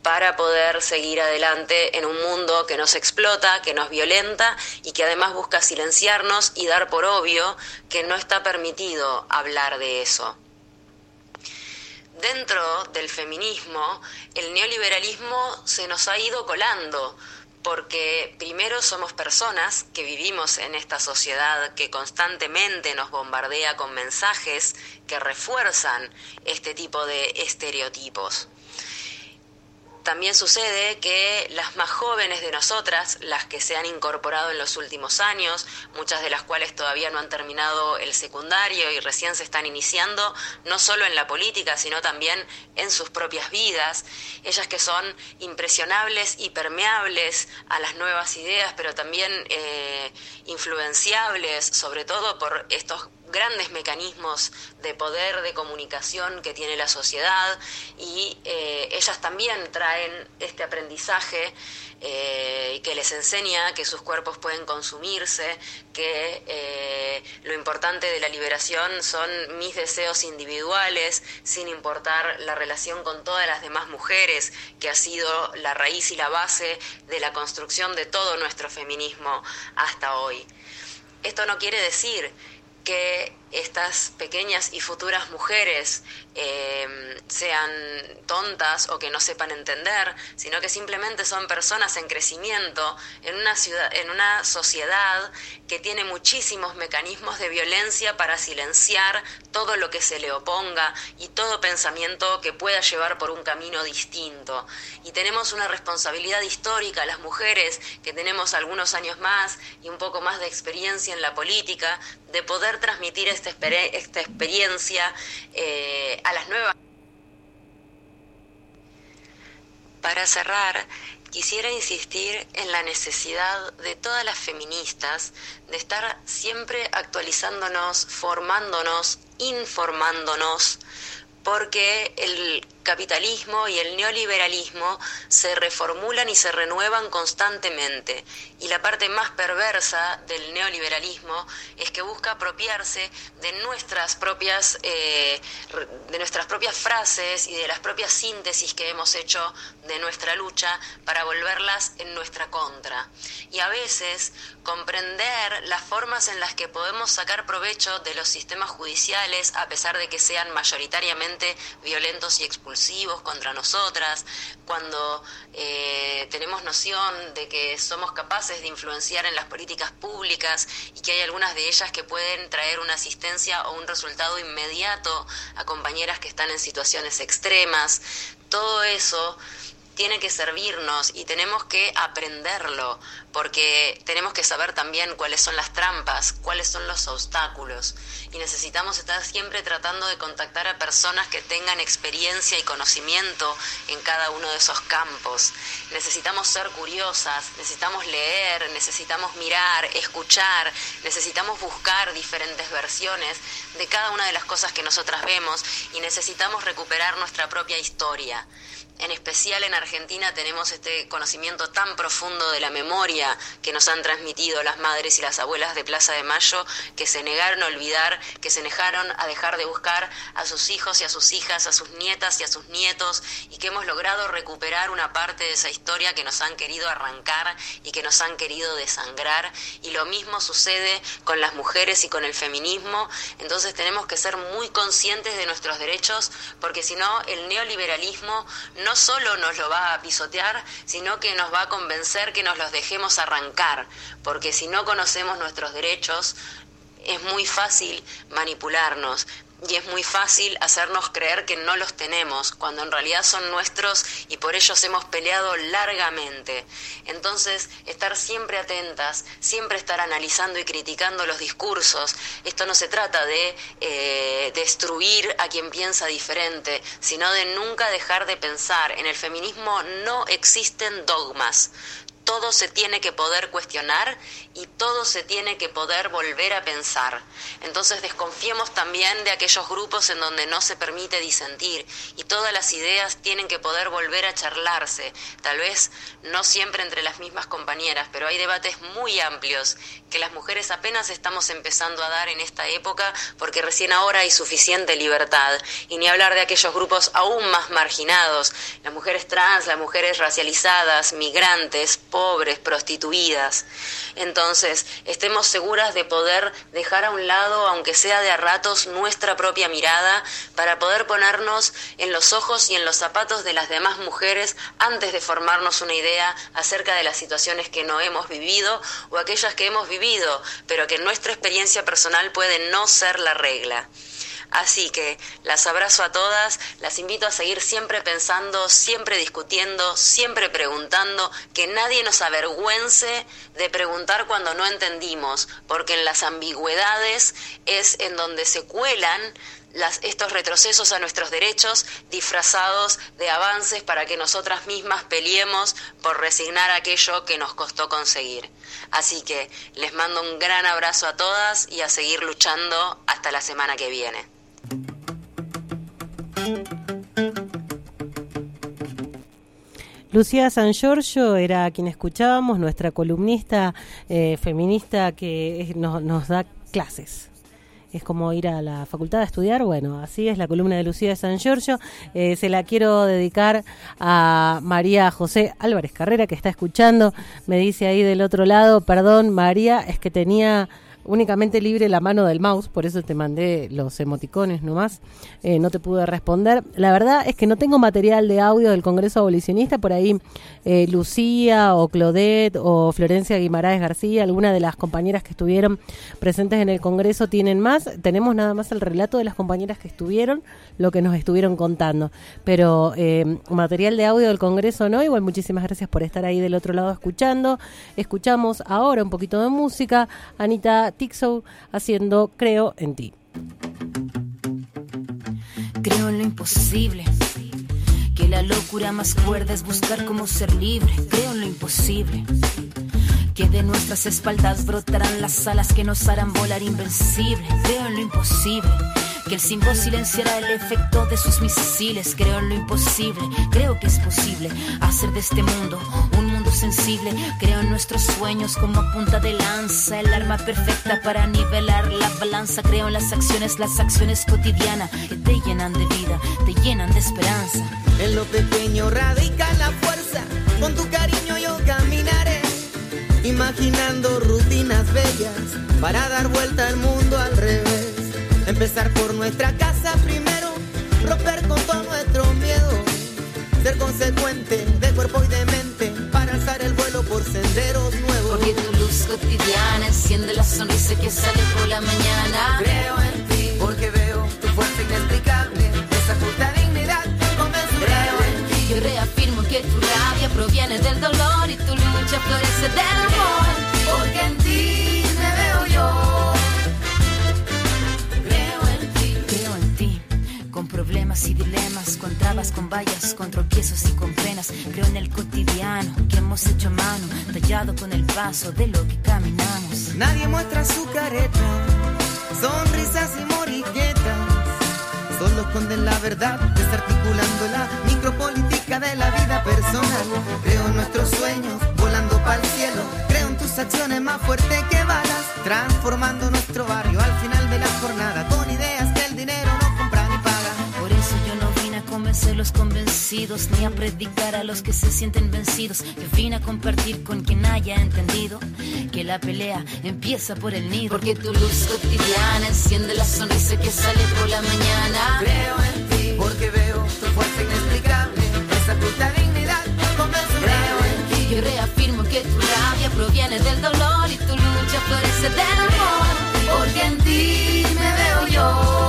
para poder seguir adelante en un mundo que nos explota, que nos violenta y que además busca silenciarnos y dar por obvio que no está permitido hablar de eso. Dentro del feminismo, el neoliberalismo se nos ha ido colando, porque primero somos personas que vivimos en esta sociedad que constantemente nos bombardea con mensajes que refuerzan este tipo de estereotipos. También sucede que las más jóvenes de nosotras, las que se han incorporado en los últimos años, muchas de las cuales todavía no han terminado el secundario y recién se están iniciando, no solo en la política, sino también en sus propias vidas, ellas que son impresionables y permeables a las nuevas ideas, pero también eh, influenciables, sobre todo por estos grandes mecanismos de poder de comunicación que tiene la sociedad, y eh, ellas también traen este aprendizaje eh, que les enseña que sus cuerpos pueden consumirse, que eh, lo importante de la liberación son mis deseos individuales, sin importar la relación con todas las demás mujeres, que ha sido la raíz y la base de la construcción de todo nuestro feminismo hasta hoy. Esto no quiere decir que estas pequeñas y futuras mujeres eh, sean tontas o que no sepan entender, sino que simplemente son personas en crecimiento en una ciudad, en una sociedad que tiene muchísimos mecanismos de violencia para silenciar todo lo que se le oponga y todo pensamiento que pueda llevar por un camino distinto. Y tenemos una responsabilidad histórica, las mujeres que tenemos algunos años más y un poco más de experiencia en la política, de poder transmitir esta, exper- esta experiencia eh, a las nuevas. Para cerrar, quisiera insistir en la necesidad de todas las feministas de estar siempre actualizándonos, formándonos, informándonos, porque el capitalismo y el neoliberalismo se reformulan y se renuevan constantemente, y la parte más perversa del neoliberalismo es que busca apropiarse de nuestras propias eh, de nuestras propias frases y de las propias síntesis que hemos hecho de nuestra lucha para volverlas en nuestra contra, y a veces comprender las formas en las que podemos sacar provecho de los sistemas judiciales, a pesar de que sean mayoritariamente violentos y expulsivos contra nosotras, cuando eh, tenemos noción de que somos capaces de influenciar en las políticas públicas y que hay algunas de ellas que pueden traer una asistencia o un resultado inmediato a compañeras que están en situaciones extremas. Todo eso tiene que servirnos y tenemos que aprenderlo, porque tenemos que saber también cuáles son las trampas, cuáles son los obstáculos, y necesitamos estar siempre tratando de contactar a personas que tengan experiencia y conocimiento en cada uno de esos campos. Necesitamos ser curiosas, necesitamos leer, necesitamos mirar, escuchar, necesitamos buscar diferentes versiones de cada una de las cosas que nosotras vemos, y necesitamos recuperar nuestra propia historia. En especial en Argentina tenemos este conocimiento tan profundo de la memoria que nos han transmitido las madres y las abuelas de Plaza de Mayo, que se negaron a olvidar, que se negaron a dejar de buscar a sus hijos y a sus hijas, a sus nietas y a sus nietos, y que hemos logrado recuperar una parte de esa historia que nos han querido arrancar y que nos han querido desangrar. Y lo mismo sucede con las mujeres y con el feminismo. Entonces tenemos que ser muy conscientes de nuestros derechos, porque si no, el neoliberalismo no solo nos lo va a pisotear, sino que nos va a convencer que nos los dejemos arrancar, porque si no conocemos nuestros derechos, es muy fácil manipularnos y es muy fácil hacernos creer que no los tenemos, cuando en realidad son nuestros y por ellos hemos peleado largamente. Entonces, estar siempre atentas, siempre estar analizando y criticando los discursos. Esto no se trata de eh, destruir a quien piensa diferente, sino de nunca dejar de pensar. En el feminismo no existen dogmas. todo se tiene que poder cuestionar y todo se tiene que poder volver a pensar. Entonces desconfiemos también de aquellos grupos en donde no se permite disentir y todas las ideas tienen que poder volver a charlarse, tal vez no siempre entre las mismas compañeras, pero hay debates muy amplios que las mujeres apenas estamos empezando a dar en esta época porque recién ahora hay suficiente libertad, y ni hablar de aquellos grupos aún más marginados, las mujeres trans, las mujeres racializadas, migrantes, pobres, prostituidas. Entonces, estemos seguras de poder dejar a un lado, aunque sea de a ratos, nuestra propia mirada para poder ponernos en los ojos y en los zapatos de las demás mujeres antes de formarnos una idea acerca de las situaciones que no hemos vivido o aquellas que hemos vivido, pero que en nuestra experiencia personal puede no ser la regla. Así que las abrazo a todas, las invito a seguir siempre pensando, siempre discutiendo, siempre preguntando, que nadie nos avergüence de preguntar cuando no entendimos, porque en las ambigüedades es en donde se cuelan Las, estos retrocesos a nuestros derechos disfrazados de avances para que nosotras mismas peleemos por resignar aquello que nos costó conseguir. Así que les mando un gran abrazo a todas y a seguir luchando hasta la semana que viene. Lucía San Giorgio era quien escuchábamos, nuestra columnista eh, feminista que es, nos, nos da clases. Es como ir a la facultad a estudiar. Bueno, así es la columna de Lucía de San Giorgio. Eh, se la quiero dedicar a María José Álvarez Carrera, que está escuchando. Me dice ahí del otro lado, perdón María, es que tenía únicamente libre la mano del mouse, por eso te mandé los emoticones nomás, eh, no te pude responder. La verdad es que no tengo material de audio del Congreso Abolicionista, por ahí eh, Lucía o Claudette o Florencia Guimaraes García, alguna de las compañeras que estuvieron presentes en el Congreso tienen más. Tenemos nada más el relato de las compañeras que estuvieron, lo que nos estuvieron contando, pero eh, material de audio del Congreso no. Igual muchísimas gracias por estar ahí del otro lado escuchando. Escuchamos ahora un poquito de música. Anita Tixou haciendo Creo en ti. Creo en lo imposible, que la locura más cuerda es buscar cómo ser libre. Creo en lo imposible, que de nuestras espaldas brotarán las alas que nos harán volar invencible. Creo en lo imposible, que el símbolo silenciará el efecto de sus misiles. Creo en lo imposible, creo que es posible hacer de este mundo un mundo sensible. Creo en nuestros sueños como punta de lanza, el arma perfecta para nivelar la balanza. Creo en las acciones, las acciones cotidianas que te llenan de vida, te llenan de esperanza. En lo pequeño radica la fuerza, con tu cariño yo caminaré, imaginando rutinas bellas para dar vuelta al mundo al revés. Empezar por nuestra casa primero, romper con todo nuestro miedo, ser consecuente de cuerpo y de mente para alzar el vuelo por senderos nuevos. Porque tu luz cotidiana enciende la sonrisa que sale por la mañana. Creo en ti, porque veo tu fuerza inexplicable, esa justa dignidad inconmensurable. Creo en ti, yo reafirmo que tu rabia proviene del dolor y tu lucha florece del amor. Porque en ti me veo yo. Con problemas y dilemas, con trabas, con vallas, con tropiezos y con penas. Creo en el cotidiano que hemos hecho a mano, tallado con el paso de lo que caminamos. Nadie muestra su careta, sonrisas y moriquetas, solo esconden la verdad, desarticulando la micropolítica de la vida personal. Creo en nuestros sueños, volando para el cielo. Creo en tus acciones más fuertes que balas, transformando nuestro barrio al final de la jornada, con ideas que el dinero no convencer los convencidos, ni a predicar a los que se sienten vencidos. Yo vine a compartir con quien haya entendido que la pelea empieza por el nido. Porque tu luz cotidiana enciende la sonrisa que sale por la mañana. Creo en ti, porque veo tu fuerza inexplicable, esa justa dignidad inconmensurable. Creo en ti, yo reafirmo que tu rabia proviene del dolor y tu lucha florece del amor. Porque en ti me veo yo.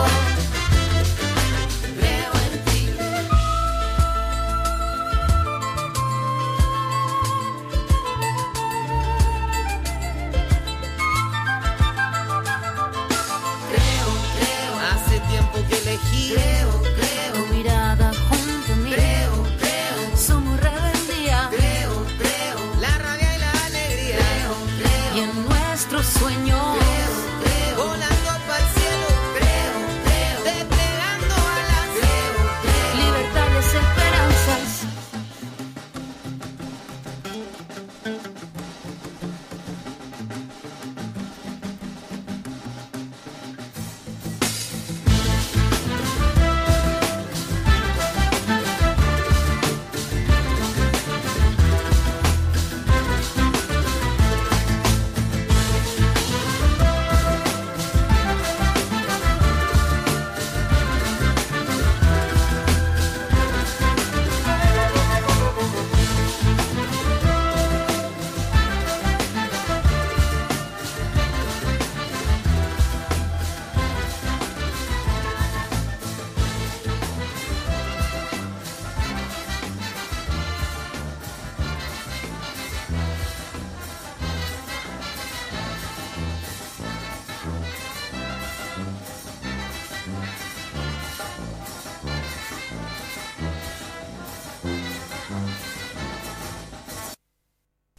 Creo, creo, tu mirada junto a mí. Creo, creo, somos rebeldía. Creo, creo, la rabia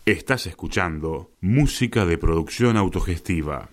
Estás escuchando música de producción autogestiva.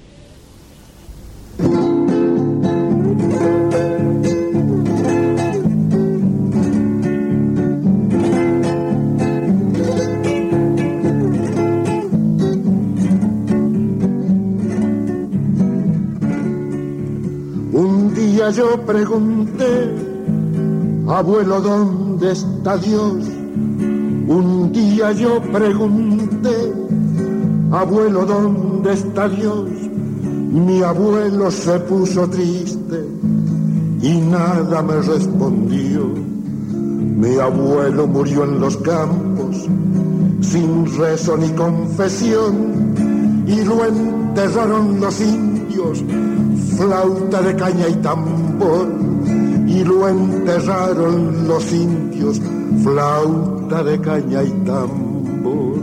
Un día yo pregunté, abuelo, ¿dónde está Dios? Un día yo pregunté, abuelo, ¿dónde está Dios? Mi abuelo se puso triste y nada me respondió. Mi abuelo murió en los campos, sin rezo ni confesión, y lo enterraron los indios, flauta de caña y tambor. Y lo enterraron los indios, flauta de caña y tambor.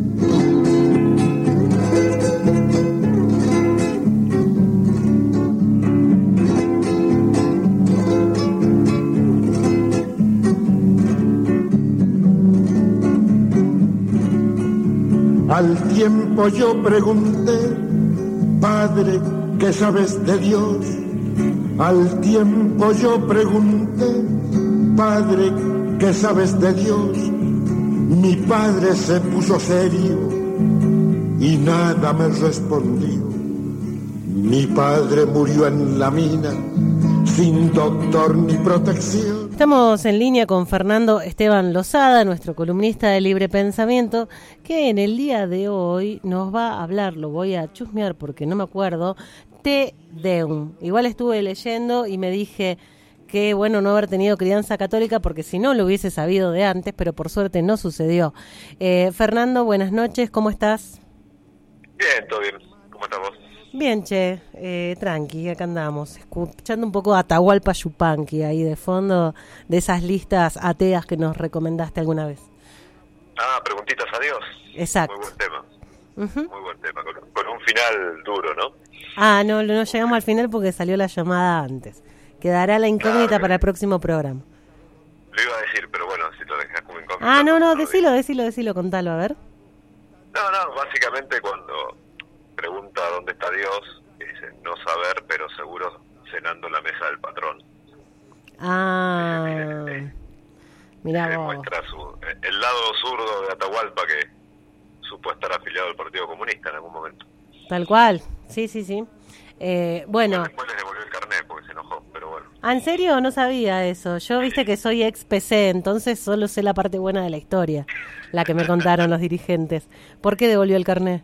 Al tiempo yo pregunté, Padre, ¿qué sabes de Dios? Al tiempo yo pregunté, Padre, ¿qué sabes de Dios? Mi padre se puso serio y nada me respondió. Mi padre murió en la mina, sin doctor ni protección. Estamos en línea con Fernando Esteban Lozada, nuestro columnista de Libre Pensamiento, que en el día de hoy nos va a hablar, lo voy a chusmear porque no me acuerdo, Te Deum. Igual estuve leyendo y me dije que bueno no haber tenido crianza católica porque si no lo hubiese sabido de antes, pero por suerte no sucedió. Eh, Fernando, buenas noches, ¿cómo estás? Bien, todo bien. ¿Cómo estás vos? Bien, che, eh, tranqui, acá andamos, escuchando un poco de Atahualpa Yupanqui ahí de fondo, de esas listas ateas que nos recomendaste alguna vez. Ah, preguntitas a Dios. Exacto. Muy buen tema. Uh-huh. Muy buen tema, con, con un final duro, ¿no? Ah, no, no llegamos al final porque salió la llamada antes. Quedará la incógnita claro, para el próximo programa. Lo iba a decir, pero bueno, si lo dejas como incógnita. Ah, no, no, decilo, decilo, decilo, contalo, a ver. No, no, básicamente cuando pregunta dónde está Dios, dice no saber, pero seguro cenando en la mesa del patrón. Ah, eh, mirá eh, vos. Muestra su, eh, el lado zurdo de Atahualpa que supo estar afiliado al Partido Comunista en algún momento. Tal cual, sí, sí, sí. Eh, bueno. Después les devolvió el carnet porque se enojó, pero bueno. ¿Ah, en serio? No sabía eso. Yo viste que soy ex P C, entonces solo sé la parte buena de la historia, la que me contaron los dirigentes. ¿Por qué devolvió el carnet?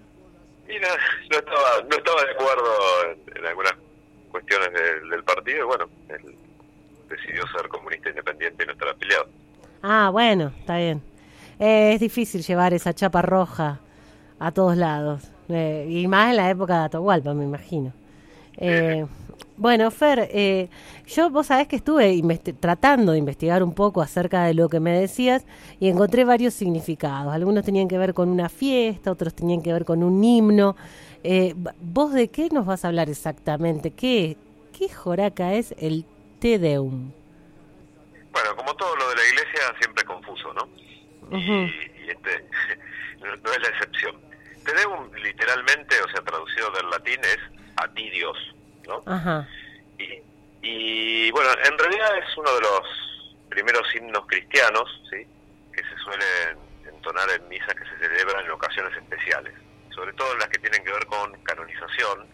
Y no, no, estaba, no estaba de acuerdo en, en algunas cuestiones del, del partido, y bueno, él decidió ser comunista independiente y no estar afiliado. Ah, bueno, está bien. Eh, es difícil llevar esa chapa roja a todos lados. Eh, y más en la época de Atahualpa, me imagino. Eh, bueno, Fer, eh, yo vos sabés que estuve investi- tratando de investigar un poco acerca de lo que me decías y encontré varios significados. Algunos tenían que ver con una fiesta, otros tenían que ver con un himno. Eh, ¿Vos de qué nos vas a hablar exactamente? ¿Qué, qué joraca es el Te Deum? Bueno, como todo lo de la iglesia, siempre es confuso, ¿no? Uh-huh. Y, y este no, no es la excepción. Te Deum, literalmente, o sea, traducido del latín, es a ti Dios, ¿no? Ajá. Y, y, bueno, en realidad es uno de los primeros himnos cristianos, ¿sí? Que se suelen entonar en misas que se celebran en ocasiones especiales, sobre todo en las que tienen que ver con canonización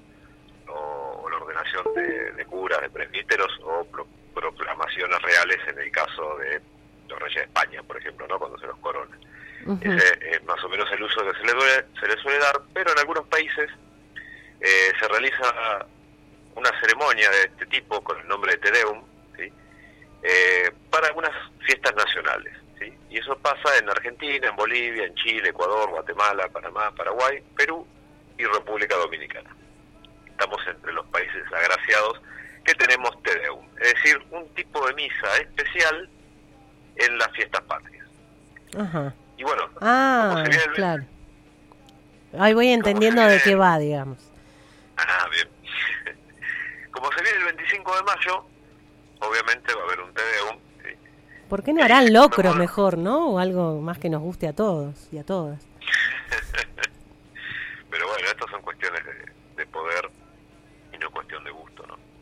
o, o la ordenación de, de curas, de presbíteros o pro, proclamaciones reales en el caso de los reyes de España, por ejemplo, ¿no? Cuando se los corona. Uh-huh. Ese es más o menos el uso que se le, duele, se le suele dar, pero en algunos países eh, se realiza una ceremonia de este tipo con el nombre de Te Deum, ¿sí? eh, para algunas fiestas nacionales, ¿sí? Y eso pasa en Argentina, en Bolivia, en Chile, Ecuador, Guatemala, Panamá, Paraguay, Perú y República Dominicana. Estamos entre los países agraciados que tenemos Te Deum, es decir, un tipo de misa especial en las fiestas patrias. Ajá. Y bueno, ah, como se viene el... claro. Ahí voy entendiendo viene... de qué va, digamos. Ah, bien. Como se viene el veinticinco de mayo, obviamente va a haber un Te Deum. ¿Sí? ¿Por qué no harán locro mejor, no? O algo más que nos guste a todos y a todas.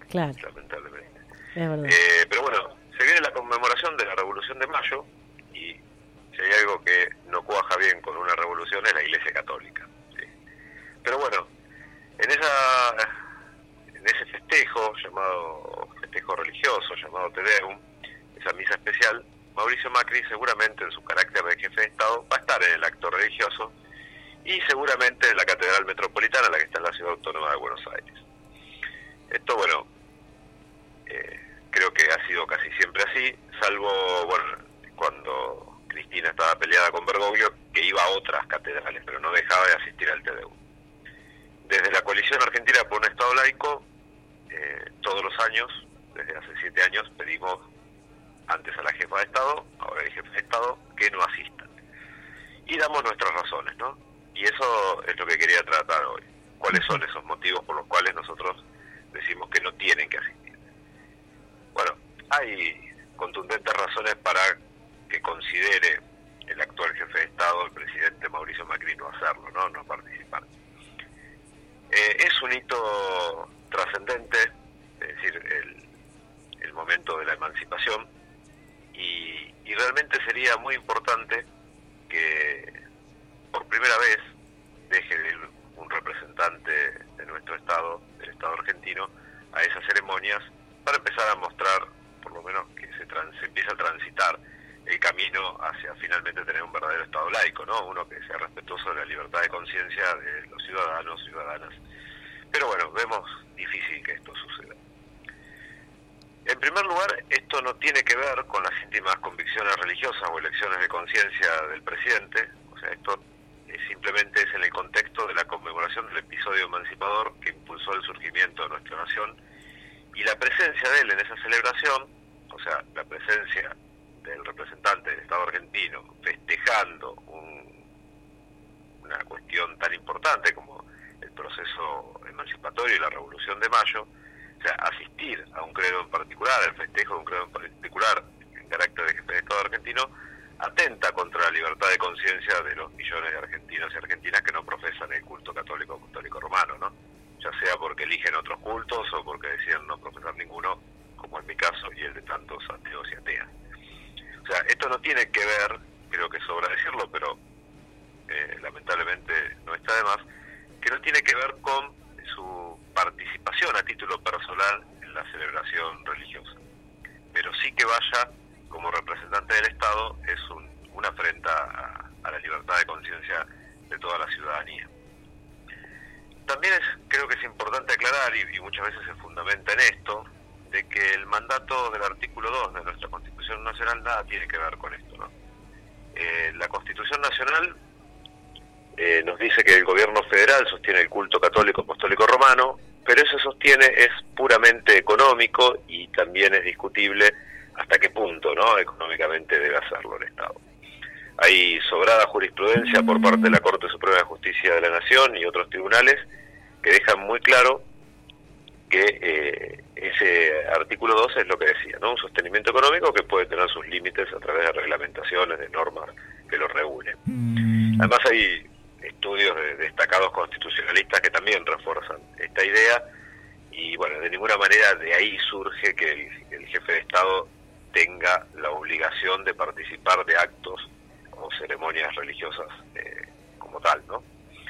Claro. Lamentablemente. Es verdad. Eh, pero bueno, se viene la conmemoración de la Revolución de Mayo, y si hay algo que no cuaja bien con una revolución es la Iglesia Católica. ¿sí? Pero bueno, en esa en ese festejo, llamado festejo religioso, llamado Te Deum, esa misa especial, Mauricio Macri seguramente en su carácter de jefe de Estado va a estar en el acto religioso y seguramente en la Catedral Metropolitana, la que está en la Ciudad Autónoma de Buenos Aires. Esto, bueno, eh, creo que ha sido casi siempre así, salvo, bueno, cuando Cristina estaba peleada con Bergoglio, que iba a otras catedrales, pero no dejaba de asistir al Te Deum. Desde la Coalición Argentina por un Estado Laico, eh, todos los años, desde hace siete años, pedimos antes a la jefa de Estado, ahora el jefe de Estado, que no asistan. Y damos nuestras razones, ¿no? Y eso es lo que quería tratar hoy. ¿Cuáles son esos motivos por los cuales nosotros decimos que no tienen que asistir? Bueno, hay contundentes razones para que considere el actual jefe de Estado, el presidente Mauricio Macri, no hacerlo, ¿no? No participar. Eh, es un hito trascendente, es decir, el, el momento de la emancipación, y, y realmente sería muy importante que por primera vez deje de ir un representante de nuestro Estado, del Estado argentino, a esas ceremonias, para empezar a mostrar, por lo menos, que se, trans, se empieza a transitar el camino hacia finalmente tener un verdadero Estado laico, ¿no? Uno que sea respetuoso de la libertad de conciencia de los ciudadanos, ciudadanas. Pero bueno, vemos difícil que esto suceda. En primer lugar, esto no tiene que ver con las íntimas convicciones religiosas o elecciones de conciencia del presidente. O sea, esto es, simplemente es en el contexto de la conmemoración del episodio emancipador que impulsó el surgimiento de nuestra nación, y la presencia de él en esa celebración, o sea, la presencia del representante del Estado argentino festejando un, una cuestión tan importante como el proceso emancipatorio y la Revolución de Mayo, o sea, asistir a un credo en particular, el festejo de un credo en particular, en carácter de jefe de Estado argentino, atenta contra la libertad de conciencia de los millones de argentinos y argentinas que no profesan el culto católico apostólico romano, ¿no? Ya sea porque eligen otros cultos o porque deciden no profesar ninguno, como en mi caso y el de tantos ateos y ateas. O sea, esto no tiene que ver, creo que sobra decirlo, pero eh, lamentablemente no está de más, que no tiene que ver con su participación a título personal en la celebración religiosa. Pero sí que vaya como representante del Estado es un, una afrenta a, a la libertad de conciencia de toda la ciudadanía. También es, creo que es importante aclarar, y, y muchas veces se fundamenta en esto, de que el mandato del artículo dos de nuestra Constitución Nacional nada tiene que ver con esto, ¿no? Eh, la Constitución Nacional eh, nos dice que el gobierno federal sostiene el culto católico apostólico romano, pero ese sostiene es puramente económico y también es discutible hasta qué punto, ¿no?, económicamente debe hacerlo el Estado. Hay sobrada jurisprudencia por parte de la Corte Suprema de Justicia de la Nación y otros tribunales que dejan muy claro que eh, ese artículo dos es lo que decía, ¿no?, un sostenimiento económico que puede tener sus límites a través de reglamentaciones, de normas que lo regulen. Además hay estudios de destacados constitucionalistas que también refuerzan esta idea, y bueno, de ninguna manera de ahí surge que el, el jefe de Estado tenga la obligación de participar de actos o ceremonias religiosas eh, como tal, ¿no?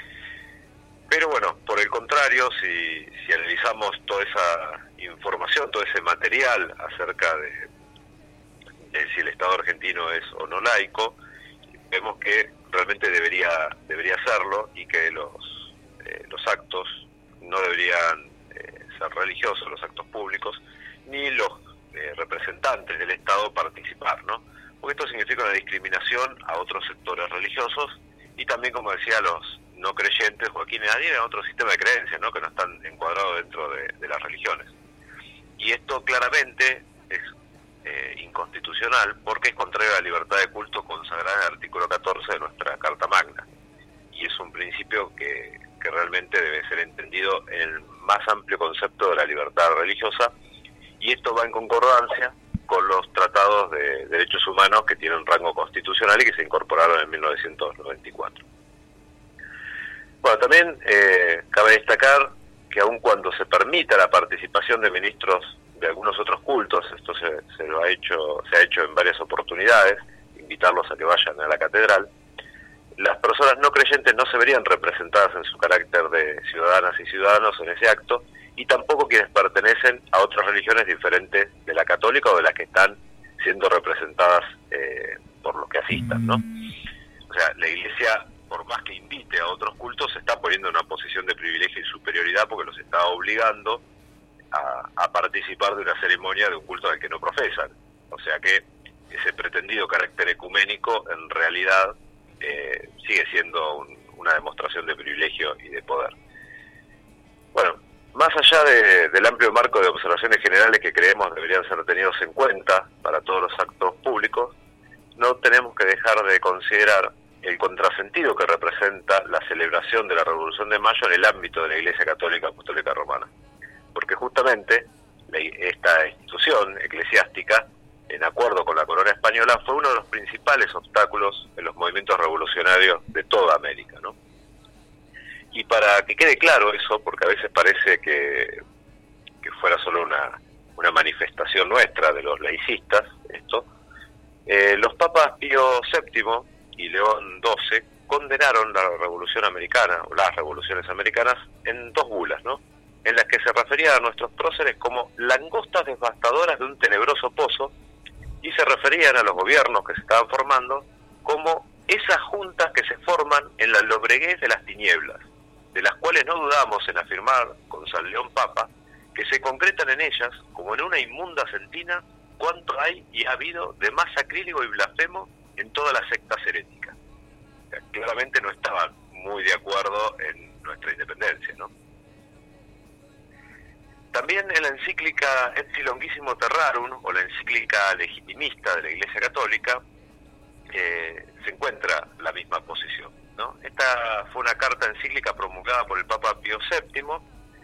Pero bueno, por el contrario, si, si analizamos toda esa información, todo ese material acerca de, de si el Estado argentino es o no laico, vemos que realmente debería debería serlo, y que los eh, los actos no deberían eh, ser religiosos, los actos públicos, ni los eh, representantes del Estado participar, ¿no? Porque esto significa una discriminación a otros sectores religiosos y también, como decía, los no creyentes o a quienes adhieren a otro sistema de creencias, ¿no?, que no están encuadrados dentro de, de las religiones. Y esto claramente es eh, inconstitucional porque es contrario a la libertad de culto consagrada en el artículo catorce de nuestra Carta Magna. Y es un principio que, que realmente debe ser entendido en el más amplio concepto de la libertad religiosa, y esto va en concordancia con los tratados de derechos humanos que tienen rango constitucional y que se incorporaron en mil novecientos noventa y cuatro. Bueno, también eh, cabe destacar que aun cuando se permita la participación de ministros de algunos otros cultos, esto se, se lo ha hecho, se ha hecho en varias oportunidades, invitarlos a que vayan a la catedral, las personas no creyentes no se verían representadas en su carácter de ciudadanas y ciudadanos en ese acto, y tampoco quienes pertenecen a otras religiones diferentes de la católica o de las que están siendo representadas eh, por los que asistan, ¿no? O sea, la Iglesia, por más que invite a otros cultos, se está poniendo en una posición de privilegio y superioridad porque los está obligando a, a participar de una ceremonia de un culto al que no profesan. O sea que ese pretendido carácter ecuménico en realidad eh, sigue siendo un, una demostración de privilegio y de poder. Bueno, más allá de, del amplio marco de observaciones generales que creemos deberían ser tenidos en cuenta para todos los actos públicos, no tenemos que dejar de considerar el contrasentido que representa la celebración de la Revolución de Mayo en el ámbito de la Iglesia Católica Apostólica Romana. Porque justamente esta institución eclesiástica, en acuerdo con la corona española, fue uno de los principales obstáculos en los movimientos revolucionarios de toda América, ¿no? Y para que quede claro eso, porque a veces parece que, que fuera solo una, una manifestación nuestra de los laicistas, esto, eh, los papas Pío séptimo y León doce condenaron la Revolución Americana, o las revoluciones americanas, en dos bulas, ¿no? En las que se referían a nuestros próceres como langostas devastadoras de un tenebroso pozo, y se referían a los gobiernos que se estaban formando como esas juntas que se forman en la lobreguez de las tinieblas, de las cuales no dudamos en afirmar con San León Papa que se concretan en ellas, como en una inmunda sentina, cuánto hay y ha habido de más sacrílego y blasfemo en todas las sectas heréticas. O sea, claramente no estaban muy de acuerdo en nuestra independencia, ¿no? También en la encíclica Etsi Longuissimo Terrarum, o la encíclica legitimista de la Iglesia Católica, eh, se encuentra la misma posición, ¿no? Esta fue una carta encíclica promulgada por el Papa Pío séptimo,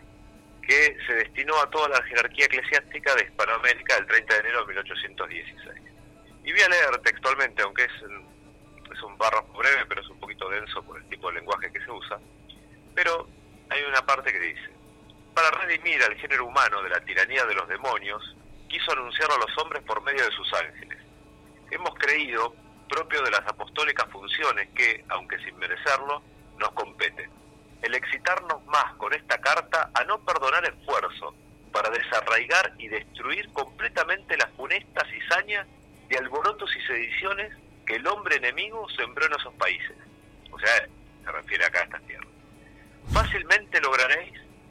que se destinó a toda la jerarquía eclesiástica de Hispanoamérica el treinta de enero de mil ochocientos dieciséis. Y voy a leer textualmente, aunque es, es un párrafo breve, pero es un poquito denso por el tipo de lenguaje que se usa, pero hay una parte que dice: para redimir al género humano de la tiranía de los demonios, quiso anunciarlo a los hombres por medio de sus ángeles. Hemos creído, propio de las apostólicas funciones que, aunque sin merecerlo, nos competen, el excitarnos más con esta carta a no perdonar esfuerzo para desarraigar y destruir completamente las funestas cizañas de alborotos y sediciones que el hombre enemigo sembró en esos países. O sea, se refiere acá a estas tierras. Fácilmente lograréis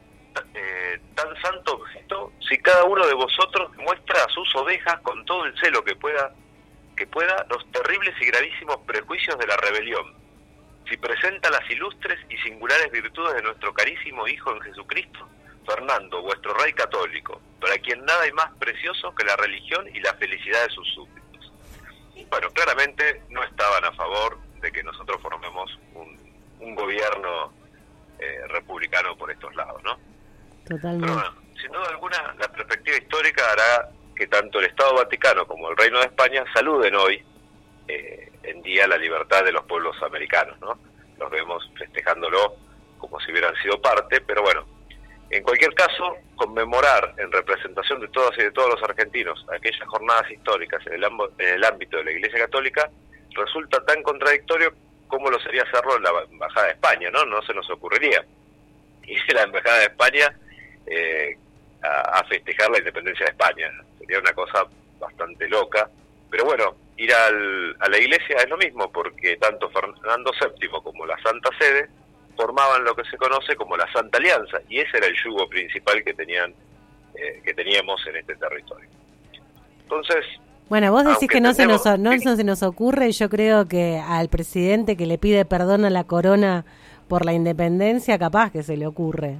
Eh, tan santo objeto si cada uno de vosotros muestra a sus ovejas con todo el celo que pueda que pueda los terribles y gravísimos prejuicios de la rebelión, si presenta las ilustres y singulares virtudes de nuestro carísimo Hijo en Jesucristo, Fernando, vuestro Rey católico, para quien nada hay más precioso que la religión y la felicidad de sus súbditos. Bueno, claramente no estaban a favor de que nosotros formemos un, un gobierno eh, republicano por estos lados, ¿no? Totalmente. Pero bueno, sin duda alguna, la perspectiva histórica hará que tanto el Estado Vaticano como el Reino de España saluden hoy eh, en día la libertad de los pueblos americanos, ¿no? Los vemos festejándolo como si hubieran sido parte, pero bueno, en cualquier caso, conmemorar en representación de todas y de todos los argentinos aquellas jornadas históricas en el, amb- en el ámbito de la Iglesia Católica resulta tan contradictorio como lo sería hacerlo en la Embajada de España, ¿no? No se nos ocurriría ir a la Embajada de España Eh, a, a festejar la independencia de España. Sería una cosa bastante loca, pero bueno, ir al, a la iglesia es lo mismo, porque tanto Fernando séptimo como la Santa Sede formaban lo que se conoce como la Santa Alianza, y ese era el yugo principal que tenían eh, que teníamos en este territorio. Entonces, bueno, vos decís que no se, nos, no sí. se nos ocurre, y yo creo que al presidente que le pide perdón a la corona por la independencia, capaz que se le ocurre.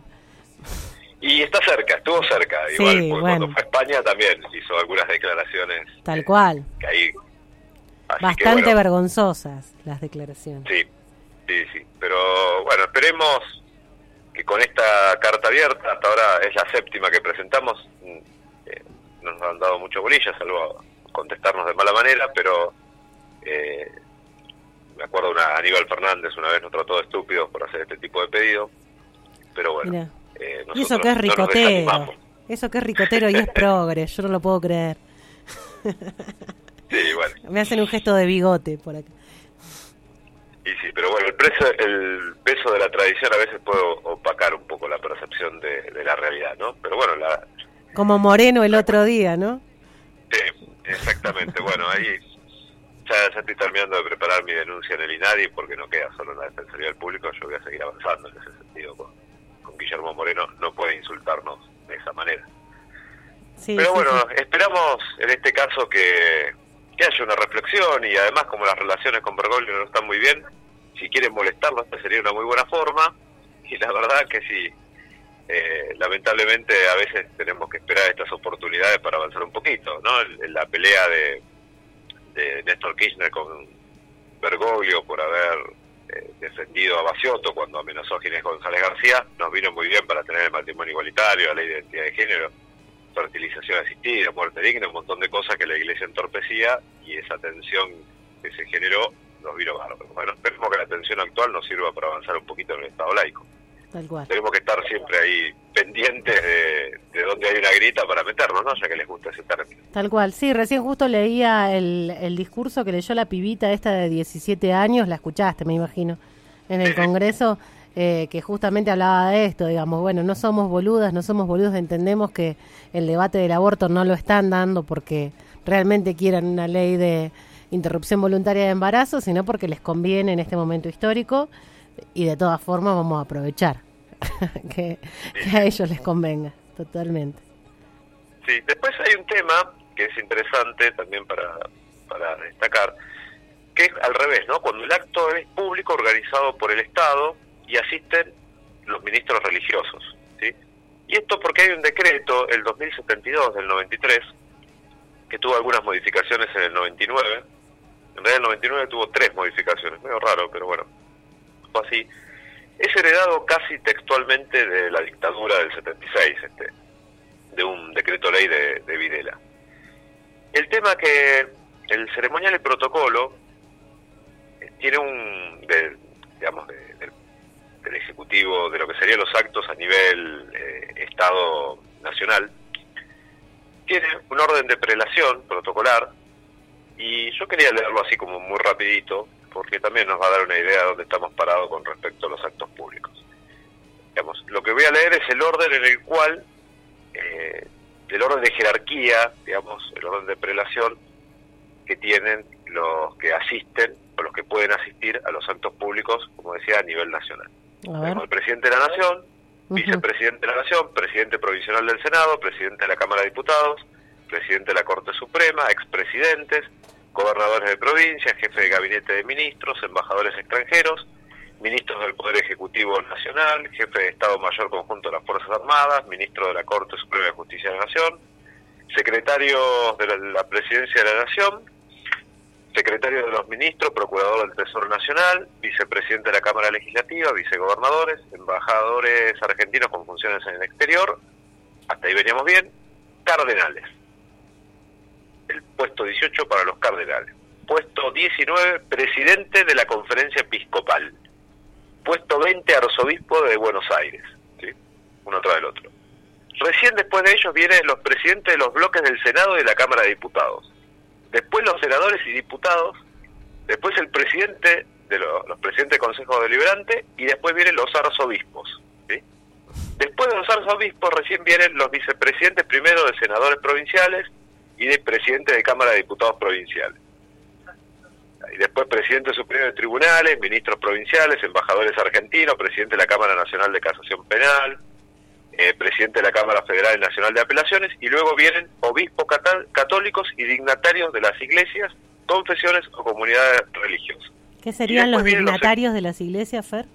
Y está cerca, estuvo cerca. Igual, Sí, porque bueno. cuando fue a España también hizo algunas declaraciones. Tal cual. Que ahí, así Bastante que, bueno, vergonzosas las declaraciones. Sí, sí, sí. Pero bueno, esperemos que con esta carta abierta, hasta ahora es la séptima que presentamos, eh, no nos han dado mucho bolilla, salvo contestarnos de mala manera, pero eh, me acuerdo una Aníbal Fernández una vez nos trató de estúpidos por hacer este tipo de pedido, pero bueno. Mirá. eh, Y eso que es no nos ricotero, desanimamos. eso que es ricotero y es progre, yo no lo puedo creer. Sí, bueno. Me hacen un gesto de bigote por acá. Y sí, pero bueno, el, preso, el peso de la tradición a veces puede opacar un poco la percepción de, de la realidad, ¿no? Pero bueno, la, Como Moreno el otro día, ¿no? sí, exactamente. Bueno, ahí ya, ya estoy terminando de preparar mi denuncia en el INADI porque no queda solo en la Defensoría del Público, yo voy a seguir avanzando en ese sentido con, con Guillermo Moreno, no puede insultarnos de esa manera. Sí, Pero sí, bueno, sí. esperamos en este caso que, que haya una reflexión y además como las relaciones con Bergoglio no están muy bien, si quieren molestarlo esta sería una muy buena forma y la verdad que sí, eh, lamentablemente a veces tenemos que esperar estas oportunidades para avanzar un poquito, ¿no? El- La pelea de, de Néstor Kirchner con Bergoglio por haber eh, defendido a Baciotto cuando amenazó a Ginés González García nos vino muy bien para tener el matrimonio igualitario, la ley de identidad de género, fertilización asistida, muerte digna, un montón de cosas que la Iglesia entorpecía y esa tensión que se generó nos vino bárbaro. Bueno, esperemos que la tensión actual nos sirva para avanzar un poquito en el Estado laico. Tal cual. Tenemos que estar siempre ahí pendientes de, de donde hay una grita para meternos, ¿no? Ya que les gusta ese término. Tal cual, sí, recién justo leía el, el discurso que leyó la pibita esta de diecisiete años, la escuchaste, me imagino, en el Congreso, eh, que justamente hablaba de esto, digamos, bueno, no somos boludas, no somos boludos, entendemos que el debate del aborto no lo están dando porque realmente quieran una ley de interrupción voluntaria de embarazo, sino porque les conviene en este momento histórico y de todas formas vamos a aprovechar que, que a ellos les convenga, totalmente. Sí, después hay un tema que es interesante también para, para destacar, que es al revés, ¿no? Cuando el acto es público organizado por el Estado y asisten los ministros religiosos, ¿sí? Y esto porque hay un decreto, el dos mil setenta y dos del noventa y tres, que tuvo algunas modificaciones en el noventa y nueve. En realidad el noventa y nueve tuvo tres modificaciones, medio raro, pero bueno, fue así. Es heredado casi textualmente de la dictadura del setenta y seis, este, de un decreto ley de, de Videla. El tema que el ceremonial y protocolo eh, tiene un, de, digamos, de, de, del Ejecutivo, de lo que serían los actos a nivel eh, Estado nacional, tiene un orden de prelación protocolar, y yo quería leerlo así como muy rapidito, porque también nos va a dar una idea de dónde estamos parados con respecto a los actos públicos. Digamos, lo que voy a leer es el orden en el cual, eh, el orden de jerarquía, digamos, el orden de prelación que tienen los que asisten, o los que pueden asistir a los actos públicos, como decía, a nivel nacional. Tenemos el presidente de la Nación, vicepresidente de la Nación, presidente provisional del Senado, presidente de la Cámara de Diputados, presidente de la Corte Suprema, expresidentes, gobernadores de provincia, jefe de gabinete de ministros, embajadores extranjeros, ministros del Poder Ejecutivo Nacional, jefe de Estado Mayor Conjunto de las Fuerzas Armadas, ministro de la Corte Suprema de Justicia de la Nación, secretario de la, la Presidencia de la Nación, secretario de los ministros, procurador del Tesoro Nacional, vicepresidente de la Cámara Legislativa, vicegobernadores, embajadores argentinos con funciones en el exterior, hasta ahí veníamos bien, cardenales. El puesto dieciocho para los cardenales. Puesto diecinueve, presidente de la Conferencia Episcopal. Puesto veinte, arzobispo de Buenos Aires, ¿sí? Uno tras del otro. Recién después de ellos vienen los presidentes de los bloques del Senado y de la Cámara de Diputados. Después los senadores y diputados, después el presidente de los, los presidentes del Consejo Deliberante y después vienen los arzobispos, ¿sí? Después de los arzobispos recién vienen los vicepresidentes primero de senadores provinciales y de presidente de Cámara de Diputados provinciales. Y después presidente supremo de tribunales, ministros provinciales, embajadores argentinos, presidente de la Cámara Nacional de Casación Penal, eh, presidente de la Cámara Federal y Nacional de Apelaciones, y luego vienen obispos católicos y dignatarios de las iglesias, confesiones o comunidades religiosas. ¿Qué serían los vienen los- dignatarios de las iglesias, Fer?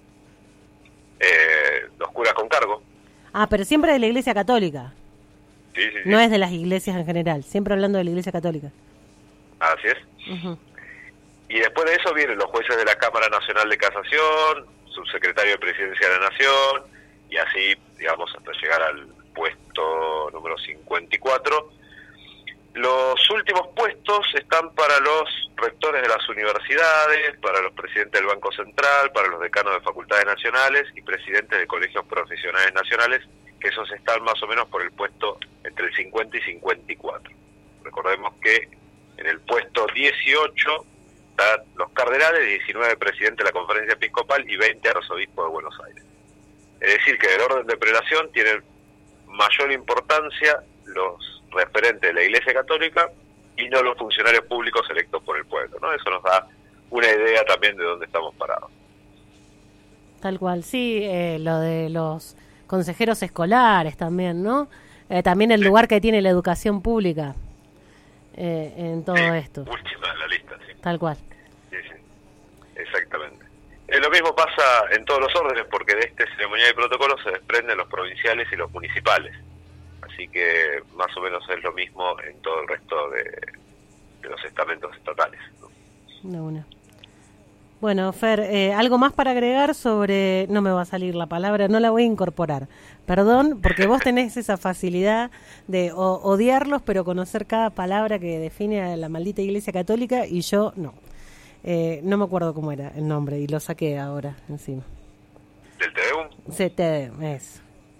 Eh, los curas con cargo. Ah, pero siempre de la iglesia católica, Sí, sí, sí. no es de las iglesias en general, siempre hablando de la iglesia católica. Así es. Ujú. Y después de eso vienen los jueces de la Cámara Nacional de Casación, subsecretario de Presidencia de la Nación, y así, digamos, hasta llegar al puesto número cincuenta y cuatro, Los últimos puestos están para los rectores de las universidades, para los presidentes del Banco Central, para los decanos de facultades nacionales y presidentes de colegios profesionales nacionales, que esos están más o menos por el puesto entre el cincuenta y cincuenta y cuatro. Recordemos que en el puesto dieciocho están los cardenales, diecinueve presidentes de la Conferencia Episcopal y veinte arzobispos de Buenos Aires. Es decir, que del orden de prelación tienen mayor importancia los referentes de la Iglesia Católica y no los funcionarios públicos electos por el pueblo, ¿no? Eso nos da una idea también de dónde estamos parados. Tal cual, sí, eh, lo de los consejeros escolares también, ¿no? Eh, también el lugar que tiene la educación pública eh, en todo sí, esto. Última en la lista, sí. Tal cual. Sí, sí, exactamente. Eh, lo mismo pasa en todos los órdenes, porque de este ceremonial y protocolo se desprenden los provinciales y los municipales. Así que más o menos es lo mismo en todo el resto de, de los estamentos estatales, ¿no? Una, una. Bueno, Fer, eh, algo más para agregar sobre... No me va a salir la palabra, no la voy a incorporar. Perdón, porque vos tenés esa facilidad de o, odiarlos, pero conocer cada palabra que define a la maldita Iglesia Católica, y yo no. Eh, no me acuerdo cómo era el nombre, y lo saqué ahora encima. ¿Del Te Deum? Sí, Te Deum, eso.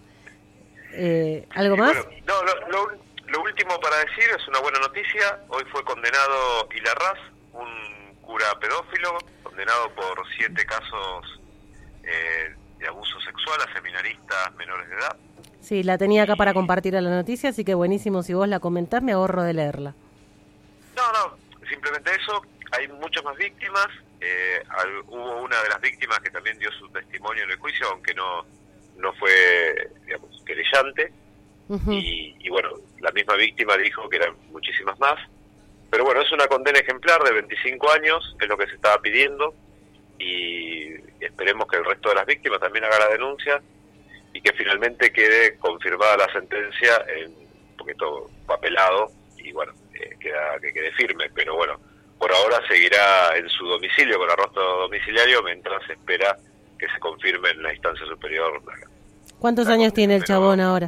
Eh, ¿Algo más? Bueno, no, lo, lo, lo último para decir es una buena noticia. Hoy fue condenado Hilarraz, un cura pedófilo, condenado por siete casos eh, de abuso sexual a seminaristas menores de edad. Sí, la tenía acá para compartir a la noticia, así que buenísimo, si vos la comentás me ahorro de leerla. No, no, simplemente eso. Hay muchas más víctimas. Eh, al, hubo una de las víctimas que también dio su testimonio en el juicio, aunque no no fue, digamos, querellante. Uh-huh. y, y bueno, la misma víctima dijo que eran muchísimas más. Pero bueno, es una condena ejemplar de veinticinco años, es lo que se estaba pidiendo, y esperemos que el resto de las víctimas también haga la denuncia y que finalmente quede confirmada la sentencia en un poquito papelado y bueno, eh, queda, que quede firme. Pero bueno, por ahora seguirá en su domicilio con arresto domiciliario mientras se espera que se confirme en la instancia superior. ¿Cuántos la años tiene el chabón ahora?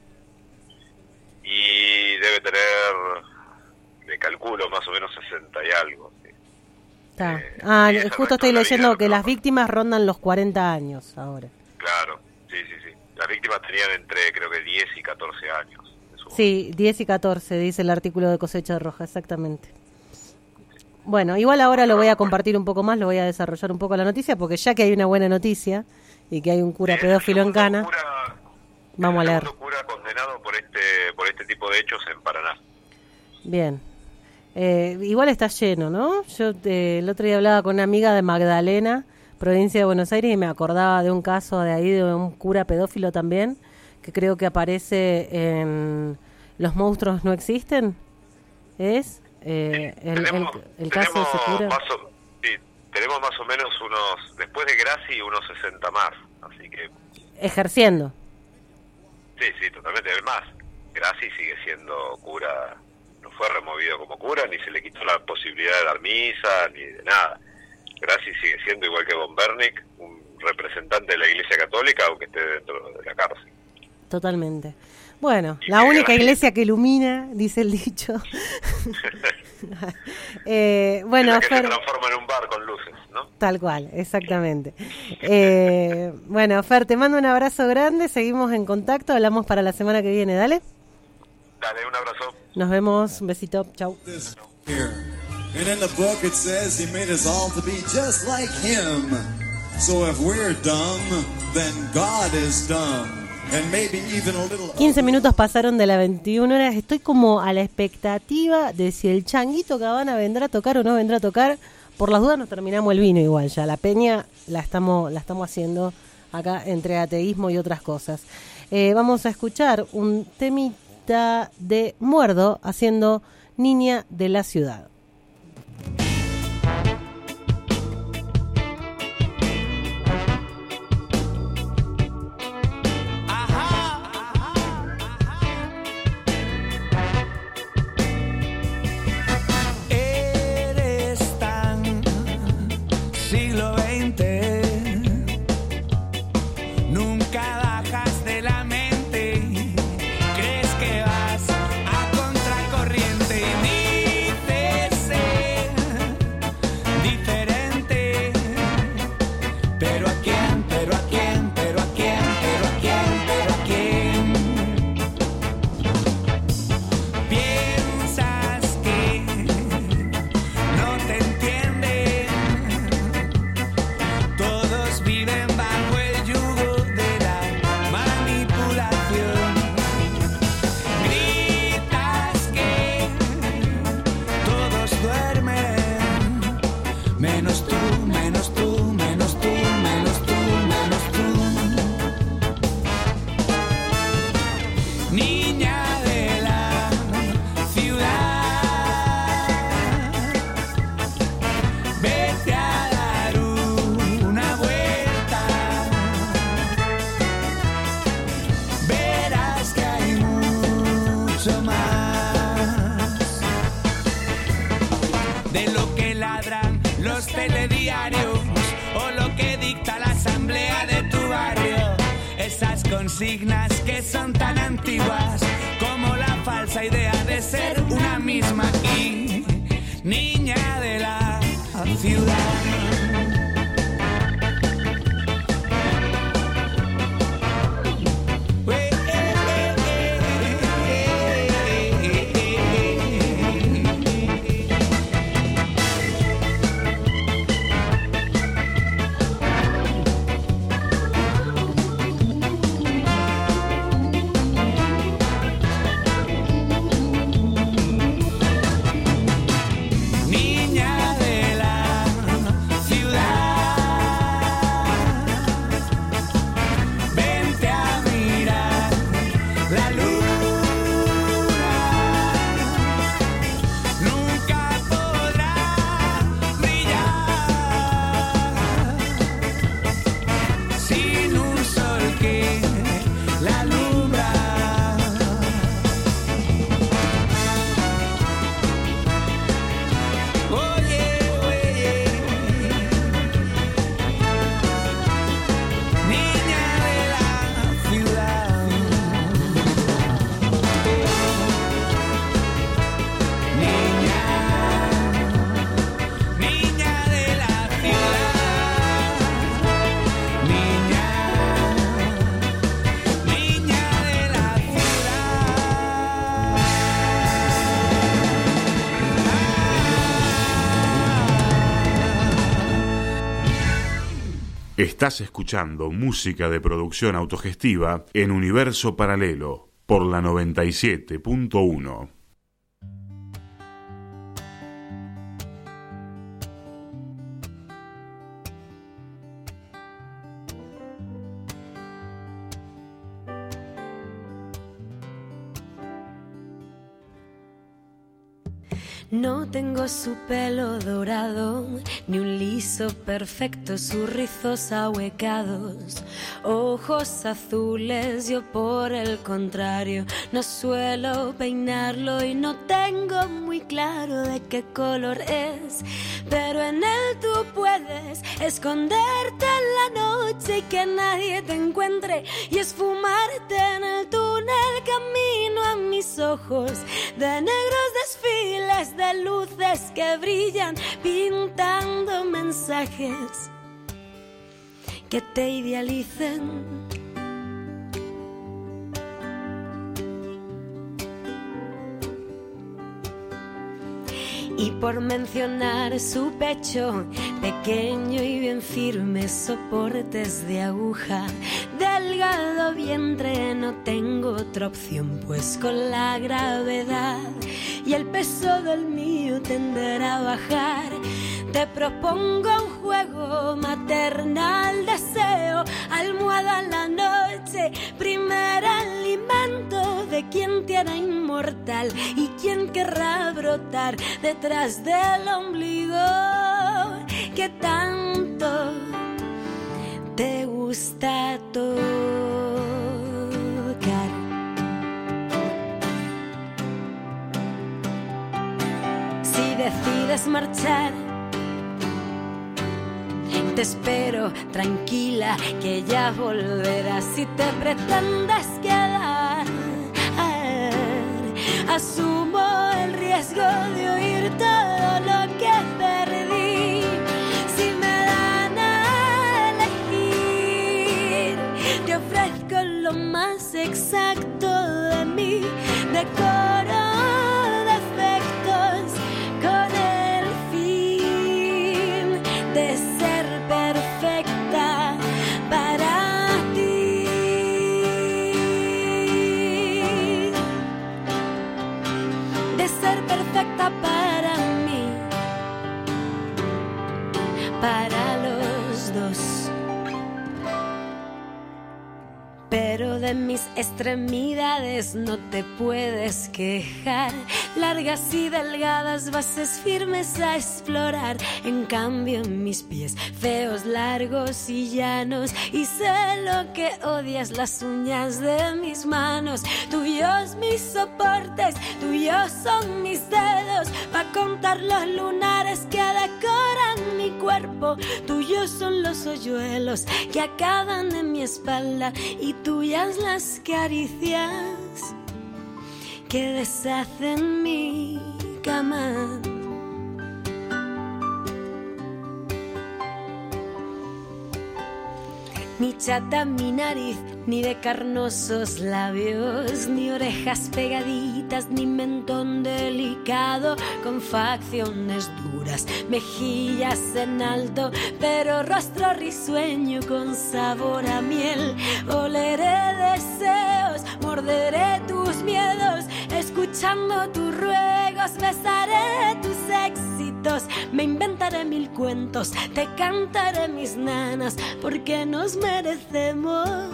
Y debe tener, le calculo, más o menos sesenta y algo. ¿Sí? Está. Eh, ah, justo estoy leyendo vida, que las víctimas rondan los cuarenta años ahora. Claro, sí, sí, sí. Las víctimas tenían entre, creo que diez y catorce años. Sí, diez y catorce, dice el artículo de Cosecha Roja, exactamente. Bueno, igual ahora lo voy a compartir un poco más, lo voy a desarrollar un poco la noticia, porque ya que hay una buena noticia y que hay un cura pedófilo en Cana, cura, vamos a leer. El segundo cura condenado por este por este tipo de hechos en Paraná. Bien. Eh, igual está lleno, ¿no? Yo eh, el otro día hablaba con una amiga de Magdalena, provincia de Buenos Aires, y me acordaba de un caso de ahí, de un cura pedófilo también, que creo que aparece en Los monstruos no existen. ¿Es? Eh, el, tenemos, el, el caso de ese cura. Más o, sí, tenemos más o menos unos, después de Graci, unos sesenta más, así que... Ejerciendo. Sí, sí, totalmente. Además, Graci sigue siendo cura, no fue removido como cura, ni se le quitó la posibilidad de dar misa, ni de nada. Graci sigue siendo, igual que Von Bernick, un representante de la Iglesia Católica, aunque esté dentro de la cárcel. Totalmente. Bueno, la única iglesia que ilumina, dice el dicho. eh, bueno, la que Fer, se transforma en un bar con luces, ¿no? Tal cual, exactamente. eh, bueno, Fer, te mando un abrazo grande, seguimos en contacto, hablamos para la semana que viene, dale. Dale, un abrazo. Nos vemos, un besito, chau. And in the book it says he made us all to be just like him. So if we're dumb, then God is dumb. quince minutos pasaron de las veintiuna horas. Estoy como a la expectativa de si el Changuito Cabana vendrá a tocar o no vendrá a tocar. Por las dudas nos terminamos el vino igual ya. La peña la estamos, la estamos haciendo acá entre ateísmo y otras cosas. Eh, vamos a escuchar un temita de Muerdo haciendo Niña de la Ciudad. Contracorriente menos tú, menos tú, menos tú, menos tú, menos tú. Niña de la ciudad, vete a dar una vuelta, verás que hay mucho más de lo que ladran los telediarios o lo que dicta la asamblea de tu barrio. Esas consignas que son tan antiguas como la falsa idea de ser una misma y niña de la ciudad. Estás escuchando música de producción autogestiva en Universo Paralelo por la noventa y siete punto uno. No tengo su pelo dorado, ni un liso perfecto, sus rizos ahuecados, ojos azules. Yo por el contrario no suelo peinarlo y no tengo muy claro de qué color es, pero en él tú puedes esconderte en la noche y que nadie te encuentre y esfumarte en el túnel camino a mis ojos de negros desfiles de luces que brillan pintando mensajes que te idealicen. Y por mencionar su pecho pequeño y bien firme, soportes de aguja, delgado vientre, no tengo otra opción, pues con la gravedad y el peso del mío tenderá a bajar. Te propongo un juego maternal, deseo, almohada en la noche, primer alimento de quien te hará inmortal y quien querrá brotar detrás del ombligo que tanto te gusta tocar. Si decides marchar, te espero tranquila que ya volverás. Si te pretendes quedar, asumo el riesgo de oír todo lo que perdí. Si me dan a elegir, te ofrezco lo más exacto de mí, decoro defectos con el fin de ser perfecta para ti, de ser perfecta para mí. para los dos. Pero de mis extremidades no te puedes quejar. Largas y delgadas, bases firmes a explorar. En cambio en mis pies, feos, largos y llanos. Y sé lo que odias, las uñas de mis manos. Tuyos mis soportes, tuyos son mis dedos, pa' contar los lunares que decoran mi cuerpo. Tuyos son los hoyuelos que acaban en mi espalda, y tuyas las caricias que deshacen mi cama. Ni chata mi nariz, ni de carnosos labios, ni orejas pegaditas, ni mentón delicado con facciones duras, mejillas en alto, pero rostro risueño con sabor a miel. Oleré deseos, morderé tus miedos, escuchando tus ruegos, besaré tus éxitos, me inventaré mil cuentos, te cantaré mis nanas, porque nos merecemos.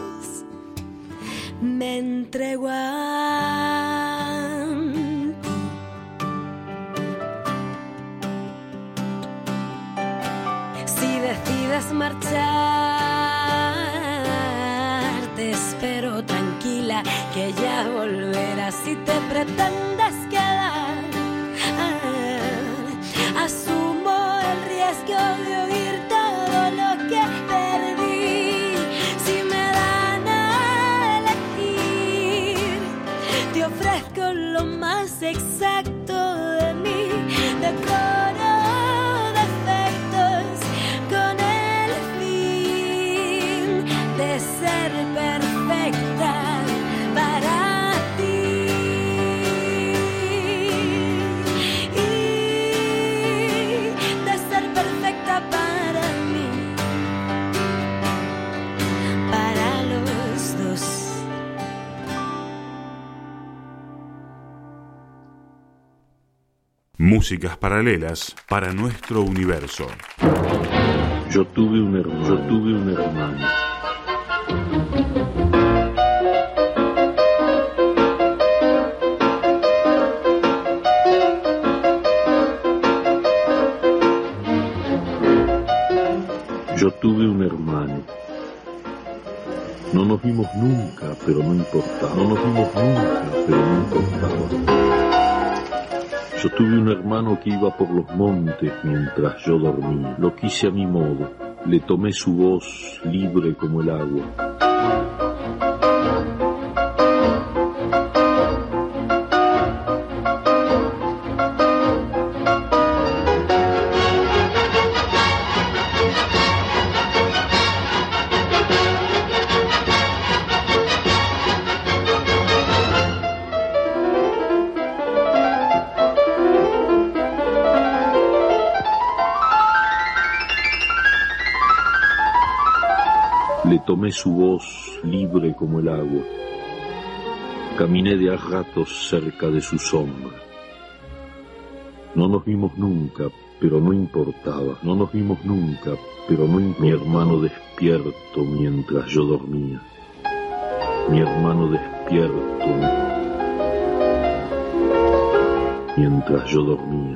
Me entrego a ti. Si decides marchar, te espero tranquila, que ya volverás. Si te pretendes quedar, asumo el riesgo de oír todo lo que perdí. Si me dan a elegir, te ofrezco lo más exacto de mí. Decoro defectos con el fin de ser perfecta para ti. Y de ser perfecta para mí, para los dos. Músicas paralelas para nuestro universo. Yo tuve un hermano, yo tuve un hermano. Yo tuve un hermano. No nos vimos nunca, pero no importaba. No nos vimos nunca, pero no importaba. Yo tuve un hermano que iba por los montes mientras yo dormía. Lo quise a mi modo, le tomé su voz libre como el agua. Le tomé su voz libre como el agua. Caminé de a ratos cerca de su sombra. No nos vimos nunca, pero no importaba. No nos vimos nunca, pero no importaba. Mi hermano despierto mientras yo dormía. Mi hermano despierto mientras yo dormía.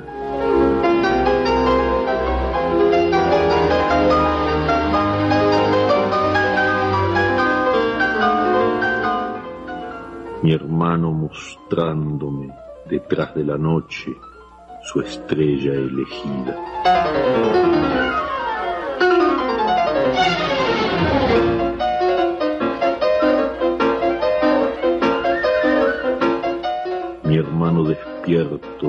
Mi hermano mostrándome detrás de la noche su estrella elegida. Mi hermano despierto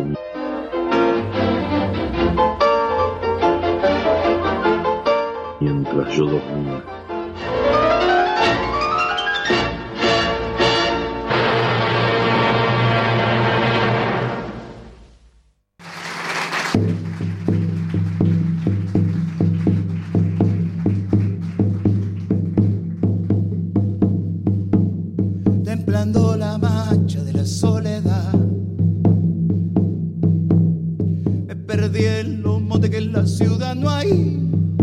mientras yo dormía. La marcha de la soledad, me perdí en los montes que en la ciudad no hay.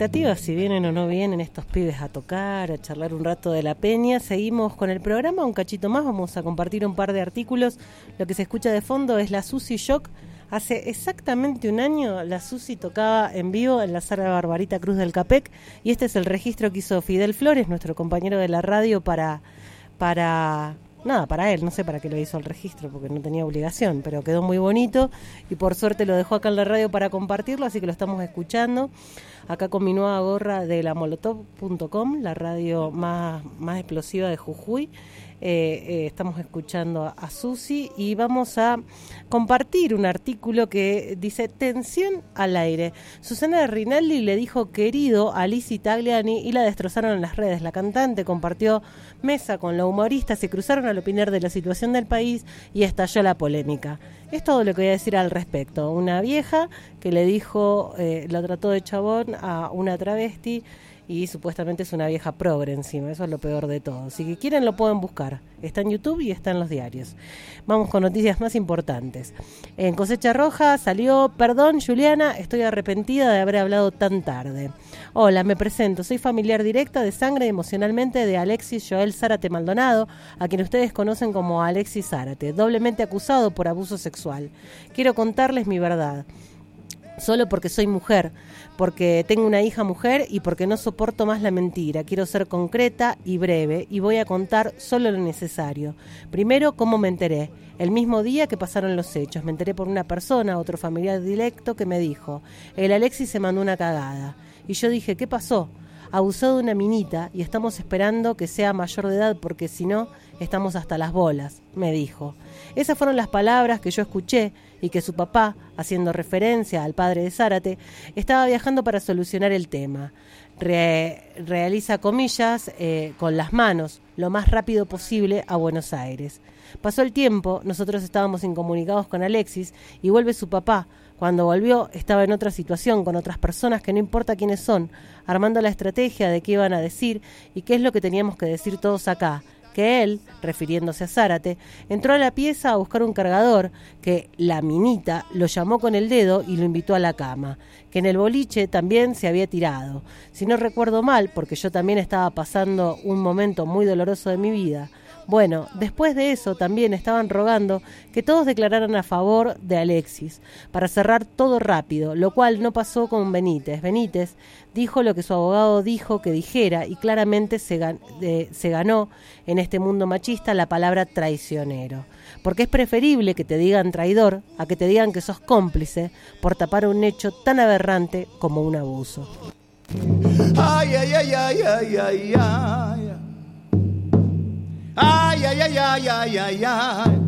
expectativas si vienen o no vienen estos pibes a tocar, a charlar un rato de la peña. Seguimos con el programa, un cachito más, vamos a compartir un par de artículos. Lo que se escucha de fondo es la Susi Shock. Hace exactamente un año la Susi tocaba en vivo en la sala Barbarita Cruz del Capec, y este es el registro que hizo Fidel Flores, nuestro compañero de la radio, para... para Nada, para él, no sé para qué lo hizo el registro, porque no tenía obligación, pero quedó muy bonito y por suerte lo dejó acá en la radio para compartirlo, así que lo estamos escuchando. Acá con mi nueva gorra de la molotov punto com, la radio más, más explosiva de Jujuy. Eh, eh, estamos escuchando a, a Susi y vamos a compartir un artículo que dice tensión al aire. Susana Rinaldi le dijo querido a Lizzy Tagliani y la destrozaron en las redes. La cantante compartió mesa con la humorista, se cruzaron al opinar de la situación del país y estalló la polémica. Es todo lo que voy a decir al respecto. Una vieja que le dijo, eh, la trató de chabón a una travesti, y supuestamente es una vieja progre encima, eso es lo peor de todo. Si quieren lo pueden buscar, está en YouTube y está en los diarios. Vamos con noticias más importantes. En Cosecha Roja salió, perdón Juliana, estoy arrepentida de haber hablado tan tarde. Hola, me presento, soy familiar directa de sangre y emocionalmente de Alexis Joel Zárate Maldonado, a quien ustedes conocen como Alexis Zárate, doblemente acusado por abuso sexual. Quiero contarles mi verdad. Solo porque soy mujer, porque tengo una hija mujer y porque no soporto más la mentira. Quiero ser concreta y breve y voy a contar solo lo necesario. Primero, cómo me enteré. El mismo día que pasaron los hechos, me enteré por una persona, otro familiar directo, que me dijo: el Alexis se mandó una cagada. Y yo dije: ¿qué pasó? Abusó de una minita y estamos esperando que sea mayor de edad porque si no, estamos hasta las bolas, me dijo. Esas fueron las palabras que yo escuché y que su papá, haciendo referencia al padre de Zárate, estaba viajando para solucionar el tema. Re- realiza comillas eh, con las manos, lo más rápido posible a Buenos Aires. Pasó el tiempo, nosotros estábamos incomunicados con Alexis y vuelve su papá. Cuando volvió estaba en otra situación, con otras personas que no importa quiénes son, armando la estrategia de qué iban a decir y qué es lo que teníamos que decir todos acá. Que él, refiriéndose a Zárate, entró a la pieza a buscar un cargador, que la minita lo llamó con el dedo y lo invitó a la cama, que en el boliche también se había tirado. Si no recuerdo mal, porque yo también estaba pasando un momento muy doloroso de mi vida. Bueno, después de eso también estaban rogando que todos declararan a favor de Alexis, para cerrar todo rápido, lo cual no pasó con Benítez. Benítez dijo lo que su abogado dijo que dijera y claramente se, gan- eh, se ganó en este mundo machista la palabra traicionero. Porque es preferible que te digan traidor a que te digan que sos cómplice por tapar un hecho tan aberrante como un abuso. Ay, ay, ay, ay, ay, ay, ay. Ay, ay, ay, ay, ay, ay, ay.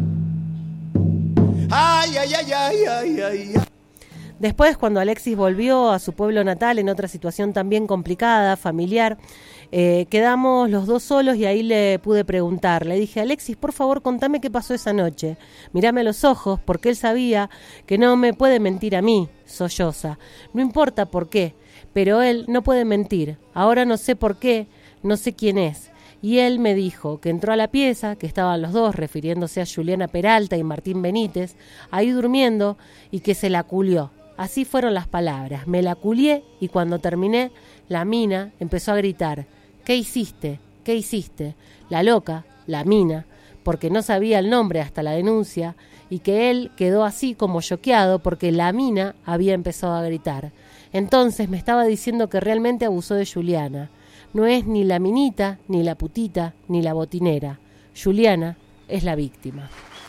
Ay, ay, ay, ay, ay, ay, ay. Después, cuando Alexis volvió a su pueblo natal en otra situación también complicada, familiar, eh, quedamos los dos solos y ahí le pude preguntar. Le dije: Alexis, por favor, contame qué pasó esa noche. Mírame a los ojos, porque él sabía que no me puede mentir a mí, solloza. No importa por qué, pero él no puede mentir. Ahora no sé por qué, no sé quién es. Y él me dijo que entró a la pieza, que estaban los dos, refiriéndose a Juliana Peralta y Martín Benítez, ahí durmiendo, y que se la culió. Así fueron las palabras. Me la culié y cuando terminé, la mina empezó a gritar: ¿qué hiciste? ¿Qué hiciste? La loca, la mina, porque no sabía el nombre hasta la denuncia, y que él quedó así como choqueado porque la mina había empezado a gritar. Entonces me estaba diciendo que realmente abusó de Juliana. No es ni la minita, ni la putita, ni la botinera. Juliana es la víctima.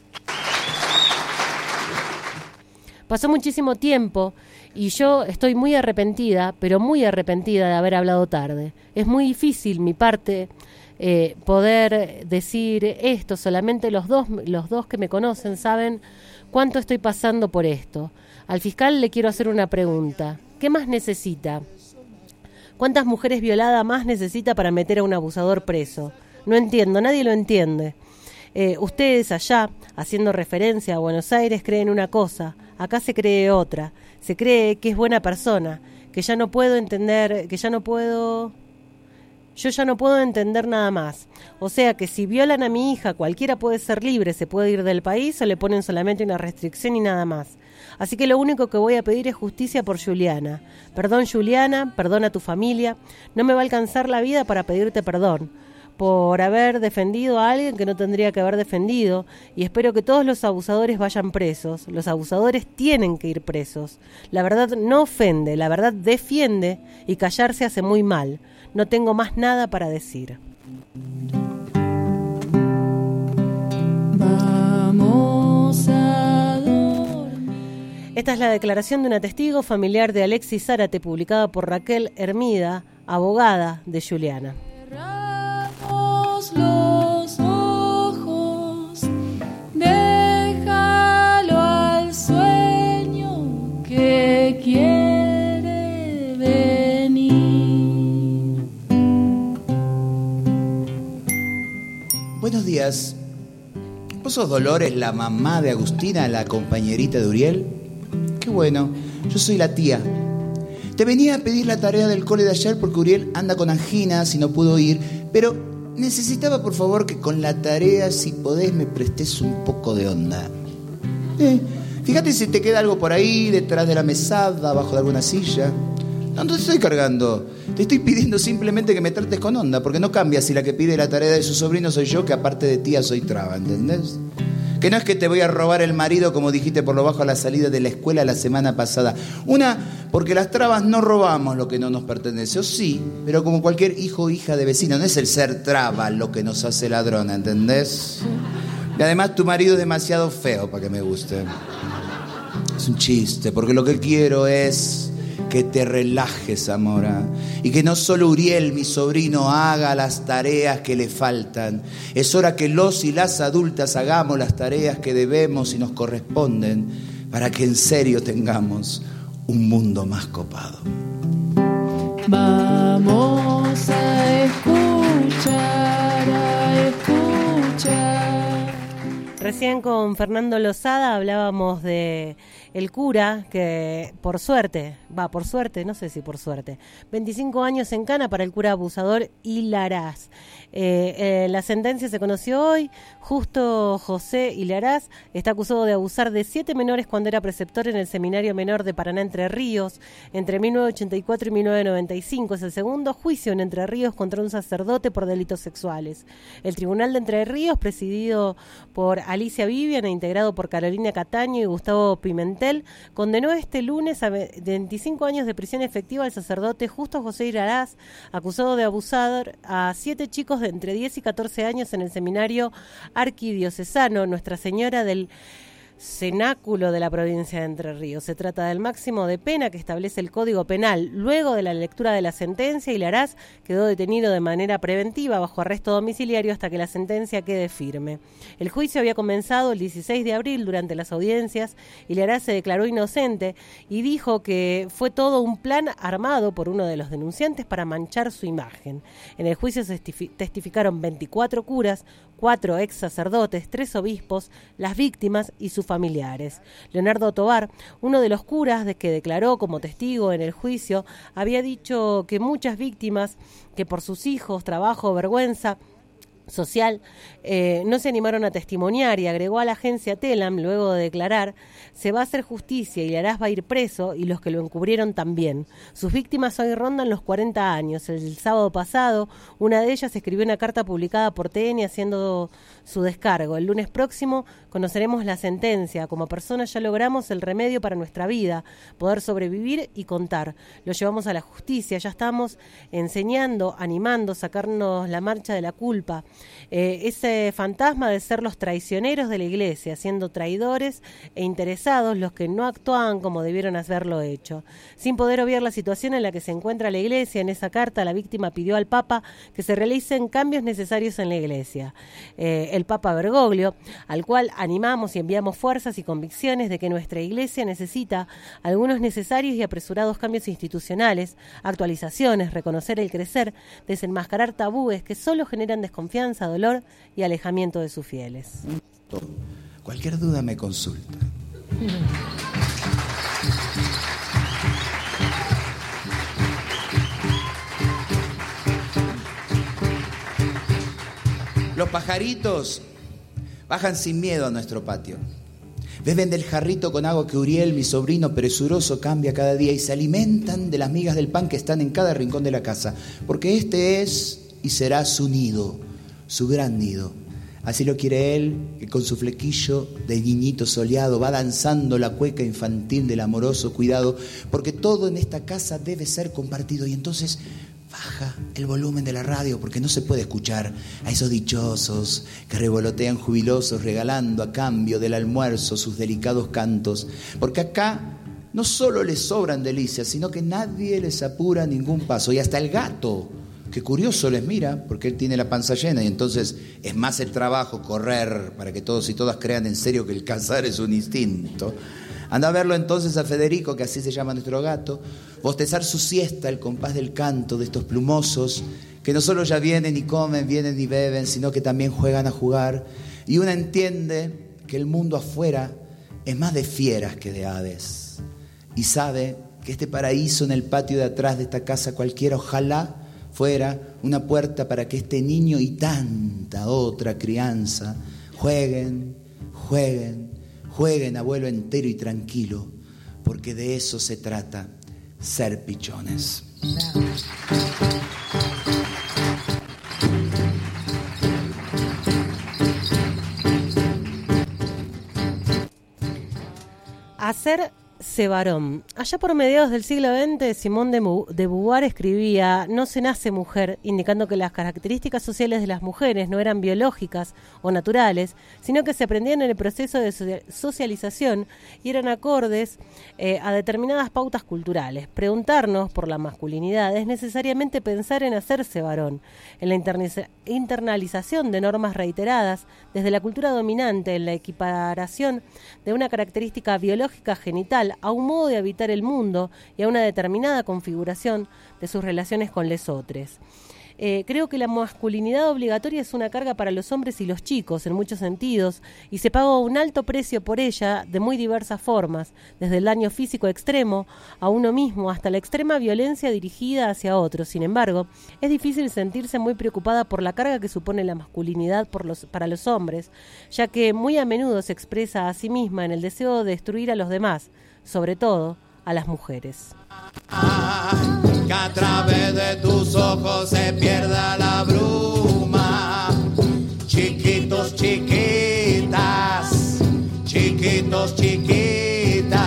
Pasó muchísimo tiempo y yo estoy muy arrepentida, pero muy arrepentida de haber hablado tarde. Es muy difícil mi parte eh, poder decir esto. Solamente los dos, los dos que me conocen saben cuánto estoy pasando por esto. Al fiscal le quiero hacer una pregunta. ¿Qué más necesita? ¿Cuántas mujeres violadas más necesita para meter a un abusador preso? No entiendo, nadie lo entiende. Eh, ustedes allá, haciendo referencia a Buenos Aires, creen una cosa, acá se cree otra. Se cree que es buena persona, que ya no puedo entender, que ya no puedo... Yo ya no puedo entender nada más. O sea que si violan a mi hija, cualquiera puede ser libre, se puede ir del país o le ponen solamente una restricción y nada más. Así que lo único que voy a pedir es justicia por Juliana. Perdón, Juliana, perdón a tu familia. No me va a alcanzar la vida para pedirte perdón por haber defendido a alguien que no tendría que haber defendido, y espero que todos los abusadores vayan presos. Los abusadores tienen que ir presos. La verdad no ofende, la verdad defiende, y callarse hace muy mal. No tengo más nada para decir. Vamos a dormir. Esta es la declaración de una testigo familiar de Alexis Zárate, publicada por Raquel Hermida, abogada de Juliana. Los ojos, déjalo al sueño que quiere venir. Buenos días. ¿Vos sos Dolores, la mamá de Agustina, la compañerita de Uriel? Qué bueno, yo soy la tía. Te venía a pedir la tarea del cole de ayer porque Uriel anda con anginas y no pudo ir, pero necesitaba, por favor, que con la tarea, si podés, me prestes un poco de onda. Eh, fíjate si te queda algo por ahí, detrás de la mesada, abajo de alguna silla. No, no te estoy cargando. Te estoy pidiendo simplemente que me trates con onda, porque no cambia si la que pide la tarea de su sobrino soy yo, que aparte de tía soy traba, ¿entendés? Que no es que te voy a robar el marido, como dijiste por lo bajo a la salida de la escuela la semana pasada. Una, porque las trabas no robamos lo que no nos pertenece, o sí, pero como cualquier hijo o hija de vecino, no es el ser traba lo que nos hace ladrona, ¿entendés? Y además tu marido es demasiado feo para que me guste. Es un chiste, porque lo que quiero es que te relajes, Zamora, y que no solo Uriel, mi sobrino, haga las tareas que le faltan. Es hora que los y las adultas hagamos las tareas que debemos y nos corresponden para que en serio tengamos un mundo más copado. Vamos a escuchar, a escuchar. Recién con Fernando Lozada hablábamos de el cura que, por suerte, va, por suerte, no sé si por suerte, veinticinco años en cana para el cura abusador Hilaraz. Eh, eh, la sentencia se conoció hoy. Justo José Hilaraz está acusado de abusar de siete menores cuando era preceptor en el Seminario Menor de Paraná Entre Ríos entre mil novecientos ochenta y cuatro y mil novecientos noventa y cinco. Es el segundo juicio en Entre Ríos contra un sacerdote por delitos sexuales. El Tribunal de Entre Ríos, presidido por Alicia Vivian e integrado por Carolina Cataño y Gustavo Pimentel, condenó este lunes a veinticinco años de prisión efectiva al sacerdote Justo José Hilaraz, acusado de abusar a siete chicos de entre diez y catorce años en el seminario arquidiocesano Nuestra Señora del Cenáculo de la provincia de Entre Ríos. Se trata del máximo de pena que establece el Código Penal. Luego de la lectura de la sentencia, Hilaraz quedó detenido de manera preventiva bajo arresto domiciliario hasta que la sentencia quede firme. El juicio había comenzado el dieciséis de abril. Durante las audiencias, Hilaraz se declaró inocente y dijo que fue todo un plan armado por uno de los denunciantes para manchar su imagen. En el juicio se testificaron veinticuatro curas, cuatro ex sacerdotes, tres obispos, las víctimas y sus familiares. Leonardo Tobar, uno de los curas de que declaró como testigo en el juicio, había dicho que muchas víctimas que por sus hijos, trabajo o vergüenza social eh, no se animaron a testimoniar, y agregó a la agencia Telam, luego de declarar: se va a hacer justicia, Hilaraz va a ir preso y los que lo encubrieron también. Sus víctimas hoy rondan los cuarenta años. El sábado pasado, una de ellas escribió una carta publicada por T N haciendo su descargo. El lunes próximo conoceremos la sentencia. Como personas ya logramos el remedio para nuestra vida, poder sobrevivir y contar. Lo llevamos a la justicia, ya estamos enseñando, animando, sacarnos la marcha de la culpa. Eh, ese fantasma de ser los traicioneros de la iglesia, siendo traidores e interesados los que no actuaban como debieron haberlo hecho. Sin poder obviar la situación en la que se encuentra la iglesia, en esa carta la víctima pidió al Papa que se realicen cambios necesarios en la iglesia. Eh, el Papa Bergoglio, al cual animamos y enviamos fuerzas y convicciones de que nuestra iglesia necesita algunos necesarios y apresurados cambios institucionales, actualizaciones, reconocer el crecer, desenmascarar tabúes que solo generan desconfianza, dolor y alejamiento de sus fieles. Cualquier duda me consulta. Los pajaritos bajan sin miedo a nuestro patio. Beben del jarrito con agua que Uriel, mi sobrino presuroso, cambia cada día y se alimentan de las migas del pan que están en cada rincón de la casa, porque este es y será su nido, su gran nido. Así lo quiere él, que con su flequillo de niñito soleado va danzando la cueca infantil del amoroso cuidado, porque todo en esta casa debe ser compartido. Y entonces baja el volumen de la radio, porque no se puede escuchar a esos dichosos que revolotean jubilosos regalando a cambio del almuerzo sus delicados cantos, porque acá no solo les sobran delicias, sino que nadie les apura ningún paso, y hasta el gato, que curioso les mira, porque él tiene la panza llena, y entonces es más el trabajo correr para que todos y todas crean en serio que el cazar es un instinto. Anda a verlo entonces a Federico, que así se llama nuestro gato, bostezar su siesta al compás del canto de estos plumosos, que no solo ya vienen y comen, vienen y beben, sino que también juegan a jugar. Y uno entiende que el mundo afuera es más de fieras que de aves. Y sabe que este paraíso en el patio de atrás de esta casa cualquiera, ojalá fuera una puerta para que este niño y tanta otra crianza jueguen, jueguen, jueguen a vuelo entero y tranquilo, porque de eso se trata, ser pichones. Hacer varón. Allá por mediados del siglo veinte, Simone de, de Beauvoir escribía: no se nace mujer, indicando que las características sociales de las mujeres no eran biológicas o naturales, sino que se aprendían en el proceso de socialización y eran acordes eh, a determinadas pautas culturales. Preguntarnos por la masculinidad es necesariamente pensar en hacerse varón, en la interna- internalización de normas reiteradas desde la cultura dominante, en la equiparación de una característica biológica genital a un modo de habitar el mundo y a una determinada configuración de sus relaciones con les otros. Eh, creo que la masculinidad obligatoria es una carga para los hombres y los chicos en muchos sentidos, y se paga un alto precio por ella de muy diversas formas, desde el daño físico extremo a uno mismo hasta la extrema violencia dirigida hacia otros. Sin embargo, es difícil sentirse muy preocupada por la carga que supone la masculinidad por los, para los hombres, ya que muy a menudo se expresa a sí misma en el deseo de destruir a los demás, sobre todo a las mujeres. Que a través de tus ojos se pierda la bruma. Chiquitos, chiquitas, chiquitos, chiquitas.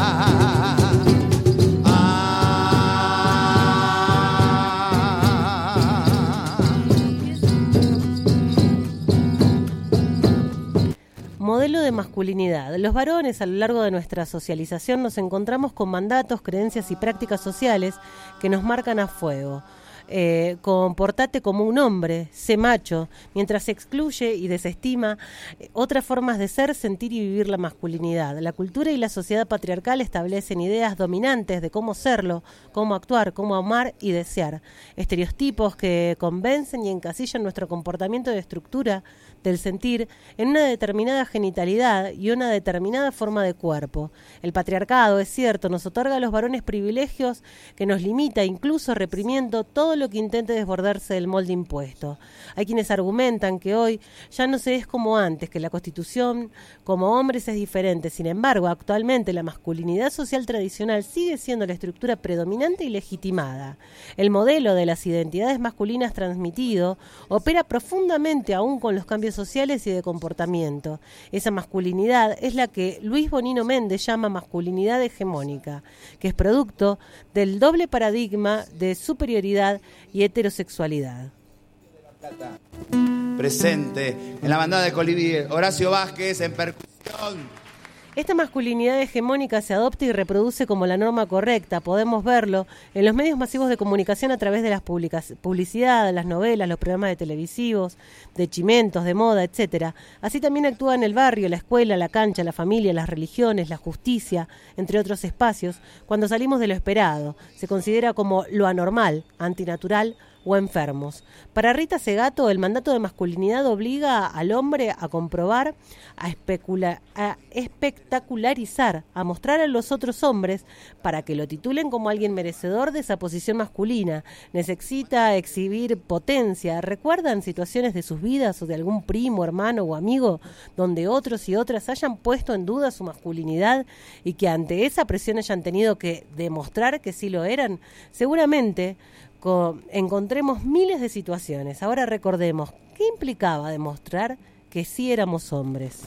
Modelo de masculinidad. Los varones, a lo largo de nuestra socialización, nos encontramos con mandatos, creencias y prácticas sociales que nos marcan a fuego. Eh, comportate como un hombre, sé macho, mientras se excluye y desestima eh, otras formas de ser, sentir y vivir la masculinidad. La cultura y la sociedad patriarcal establecen ideas dominantes de cómo serlo, cómo actuar, cómo amar y desear. Estereotipos que convencen y encasillan nuestro comportamiento de estructura del sentir en una determinada genitalidad y una determinada forma de cuerpo. El patriarcado, es cierto, nos otorga a los varones privilegios que nos limita, incluso reprimiendo todo lo que intente desbordarse del molde impuesto. Hay quienes argumentan que hoy ya no se es como antes, que la constitución como hombres es diferente. Sin embargo, actualmente la masculinidad social tradicional sigue siendo la estructura predominante y legitimada. El modelo de las identidades masculinas transmitido opera profundamente aún con los cambios sociales y de comportamiento. Esa masculinidad es la que Luis Bonino Méndez llama masculinidad hegemónica, que es producto del doble paradigma de superioridad y heterosexualidad. Presente en la bandada de Colibrí, Horacio Vázquez en percusión. Esta masculinidad hegemónica se adopta y reproduce como la norma correcta. Podemos verlo en los medios masivos de comunicación a través de las publicidades, las novelas, los programas de televisivos, de chimentos, de moda, etcétera. Así también actúa en el barrio, la escuela, la cancha, la familia, las religiones, la justicia, entre otros espacios. Cuando salimos de lo esperado, se considera como lo anormal, antinatural o enfermos. Para Rita Segato, el mandato de masculinidad obliga al hombre a comprobar, a, especula, a espectacularizar, a mostrar a los otros hombres para que lo titulen como alguien merecedor de esa posición masculina. Necesita exhibir potencia. ¿Recuerdan situaciones de sus vidas o de algún primo, hermano o amigo donde otros y otras hayan puesto en duda su masculinidad y que ante esa presión hayan tenido que demostrar que sí lo eran? Seguramente encontremos miles de situaciones. Ahora recordemos, ¿qué implicaba demostrar que sí éramos hombres?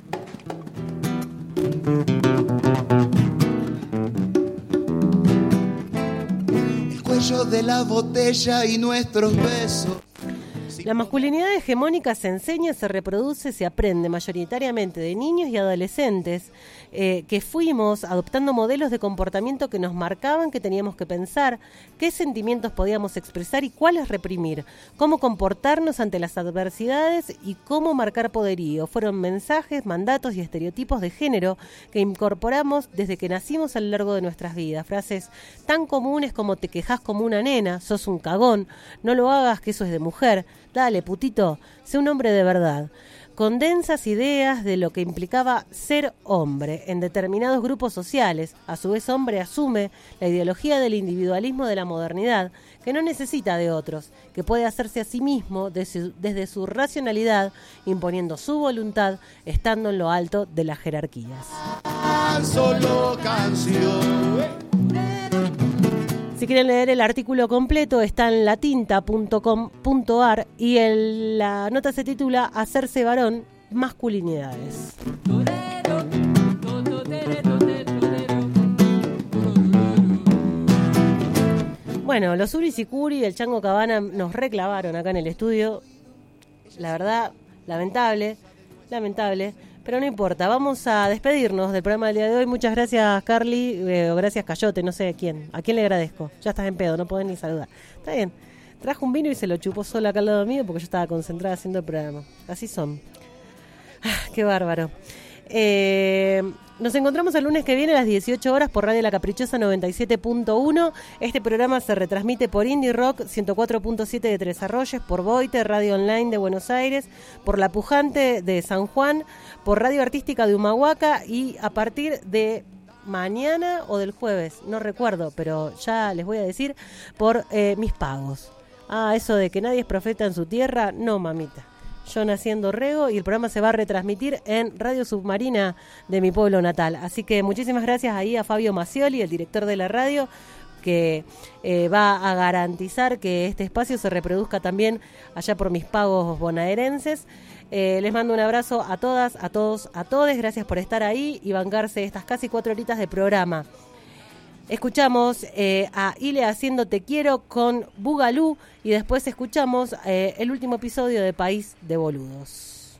El cuello de la botella y nuestros besos. La masculinidad hegemónica se enseña, se reproduce, se aprende mayoritariamente de niños y adolescentes eh, que fuimos adoptando modelos de comportamiento que nos marcaban que teníamos que pensar, qué sentimientos podíamos expresar y cuáles reprimir, cómo comportarnos ante las adversidades y cómo marcar poderío. Fueron mensajes, mandatos y estereotipos de género que incorporamos desde que nacimos a lo largo de nuestras vidas. Frases tan comunes como te quejas como una nena, sos un cagón, no lo hagas que eso es de mujer, dale, putito, sé un hombre de verdad. Condensas ideas de lo que implicaba ser hombre en determinados grupos sociales. A su vez, hombre asume la ideología del individualismo de la modernidad, que no necesita de otros, que puede hacerse a sí mismo desde, desde su racionalidad, imponiendo su voluntad, estando en lo alto de las jerarquías. Solo canción. Si quieren leer el artículo completo, está en latinta punto com punto ar y el, la nota se titula Hacerse varón, masculinidades. Bueno, los Uris y Curi, el Chango Cabana nos reclavaron acá en el estudio. La verdad, lamentable, lamentable. Pero no importa, vamos a despedirnos del programa del día de hoy. Muchas gracias, Carly, eh, o gracias, Cayote, no sé a quién. ¿A quién le agradezco? Ya estás en pedo, no podés ni saludar. Está bien, trajo un vino y se lo chupó sola acá al lado mío porque yo estaba concentrada haciendo el programa. Así son. Ah, qué bárbaro. Eh, nos encontramos el lunes que viene a las dieciocho horas por Radio La Caprichosa noventa y siete punto uno. Este programa se retransmite por Indie Rock ciento cuatro punto siete de Tres Arroyos, por Boite, Radio Online de Buenos Aires, por La Pujante de San Juan, por Radio Artística de Humahuaca y a partir de mañana o del jueves, no recuerdo, pero ya les voy a decir, por eh, Mis Pagos. Ah, eso de que nadie es profeta en su tierra, no, mamita. Yo nací en Dorrego y el programa se va a retransmitir en Radio Submarina de mi pueblo natal. Así que muchísimas gracias ahí a Fabio Macioli, el director de la radio, que eh, va a garantizar que este espacio se reproduzca también allá por Mis Pagos bonaerenses. Eh, les mando un abrazo a todas, a todos, a todes. Gracias por estar ahí y bancarse estas casi cuatro horitas de programa. Escuchamos eh, a Ile haciendo Te Quiero con Bugalú y después escuchamos eh, el último episodio de País de Boludos.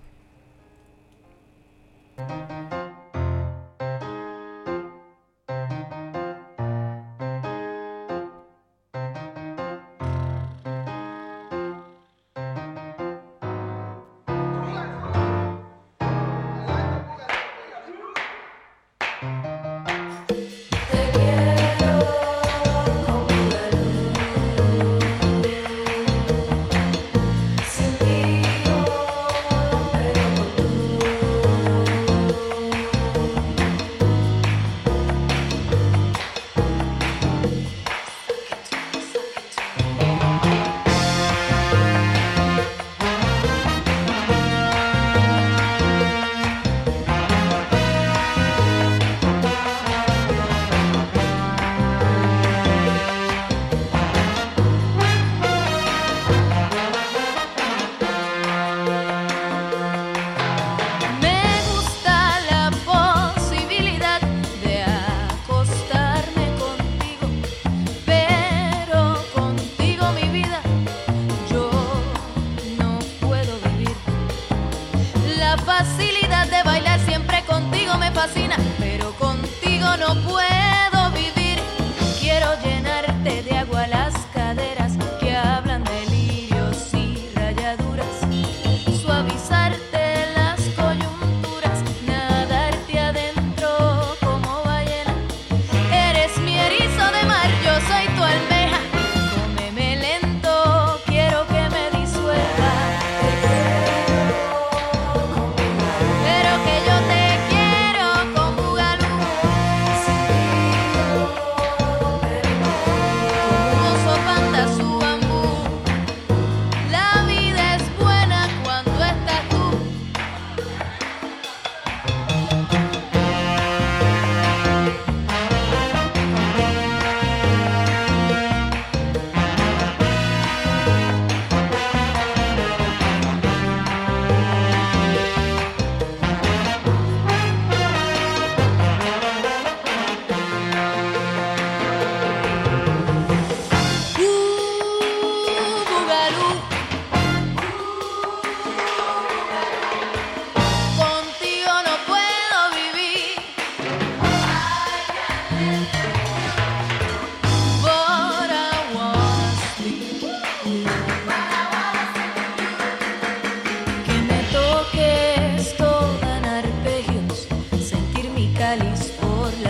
Soy tu almeja, cómeme lento.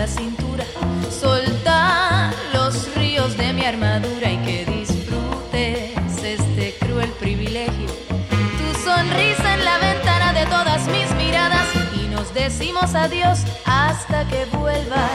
la cintura, soltar los ríos de mi armadura y que disfrutes este cruel privilegio. Tu sonrisa en la ventana de todas mis miradas y nos decimos adiós hasta que vuelvas.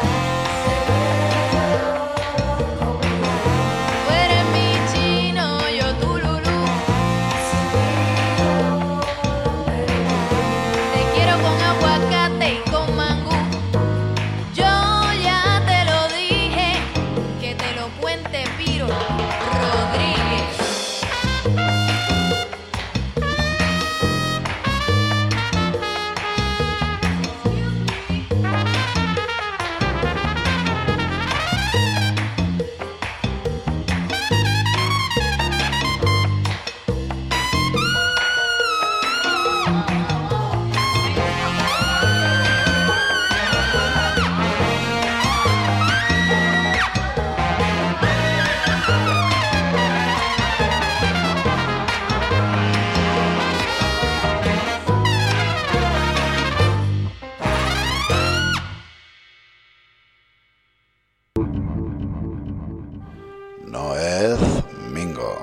No es Mingo,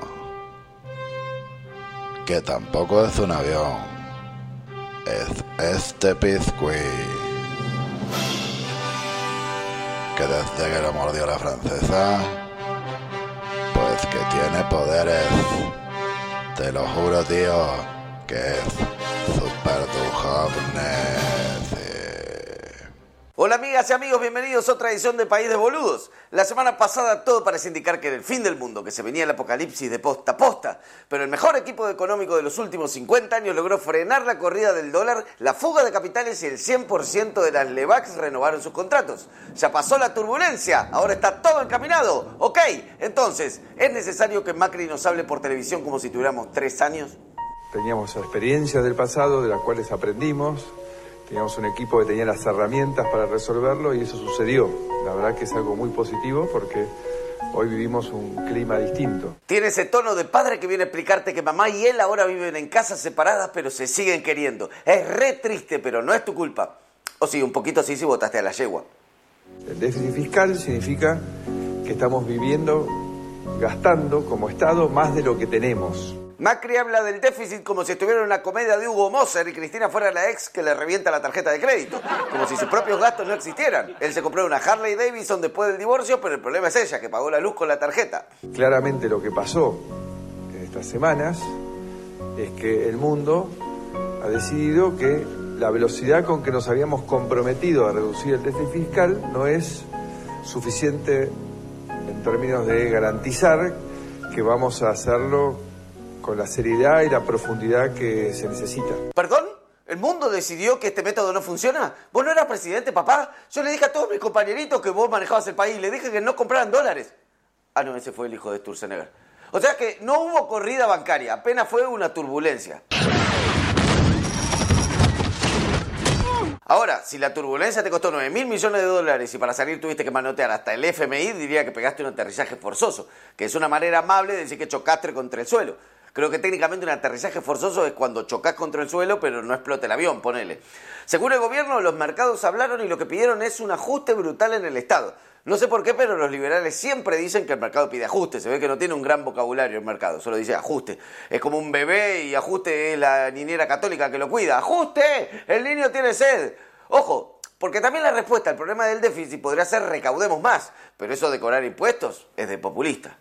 que tampoco es un avión, es este pizcuí, que desde que lo mordió la francesa, pues que tiene poderes, te lo juro, tío, que es super dujovne. Hola amigas y amigos, bienvenidos a otra edición de País de Boludos. La semana pasada todo parece indicar que era el fin del mundo, que se venía el apocalipsis de posta a posta, pero el mejor equipo económico de los últimos cincuenta años logró frenar la corrida del dólar, la fuga de capitales y el cien por ciento de las Levax renovaron sus contratos. Ya pasó la turbulencia, ahora está todo encaminado. Ok, entonces, ¿es necesario que Macri nos hable por televisión como si tuviéramos tres años? Teníamos experiencias del pasado de las cuales aprendimos. Teníamos un equipo que tenía las herramientas para resolverlo y eso sucedió. La verdad que es algo muy positivo porque hoy vivimos un clima distinto. Tiene ese tono de padre que viene a explicarte que mamá y él ahora viven en casas separadas pero se siguen queriendo. Es re triste, pero no es tu culpa. O sí, un poquito sí si votaste a la yegua. El déficit fiscal significa que estamos viviendo, gastando como Estado más de lo que tenemos. Macri habla del déficit como si estuviera en una comedia de Hugo Moser y Cristina fuera la ex que le revienta la tarjeta de crédito. Como si sus propios gastos no existieran. Él se compró una Harley Davidson después del divorcio, pero el problema es ella, que pagó la luz con la tarjeta. Claramente lo que pasó en estas semanas es que el mundo ha decidido que la velocidad con que nos habíamos comprometido a reducir el déficit fiscal no es suficiente en términos de garantizar que vamos a hacerlo con la seriedad y la profundidad que se necesita. ¿Perdón? ¿El mundo decidió que este método no funciona? ¿Vos no eras presidente, papá? Yo le dije a todos mis compañeritos que vos manejabas el país. Le dije que no compraran dólares. Ah, no, ese fue el hijo de Sturzenegger. O sea que no hubo corrida bancaria. Apenas fue una turbulencia. Ahora, si la turbulencia te costó nueve mil millones de dólares y para salir tuviste que manotear hasta el F M I, diría que pegaste un aterrizaje forzoso, que es una manera amable de decir que chocaste contra el suelo. Creo que técnicamente un aterrizaje forzoso es cuando chocas contra el suelo pero no explota el avión, ponele. Según el gobierno, los mercados hablaron y lo que pidieron es un ajuste brutal en el Estado. No sé por qué, pero los liberales siempre dicen que el mercado pide ajuste. Se ve que no tiene un gran vocabulario el mercado, solo dice ajuste. Es como un bebé y ajuste es la niñera católica que lo cuida. ¡Ajuste! ¡El niño tiene sed! Ojo, porque también la respuesta al problema del déficit podría ser recaudemos más, pero eso de cobrar impuestos es de populista.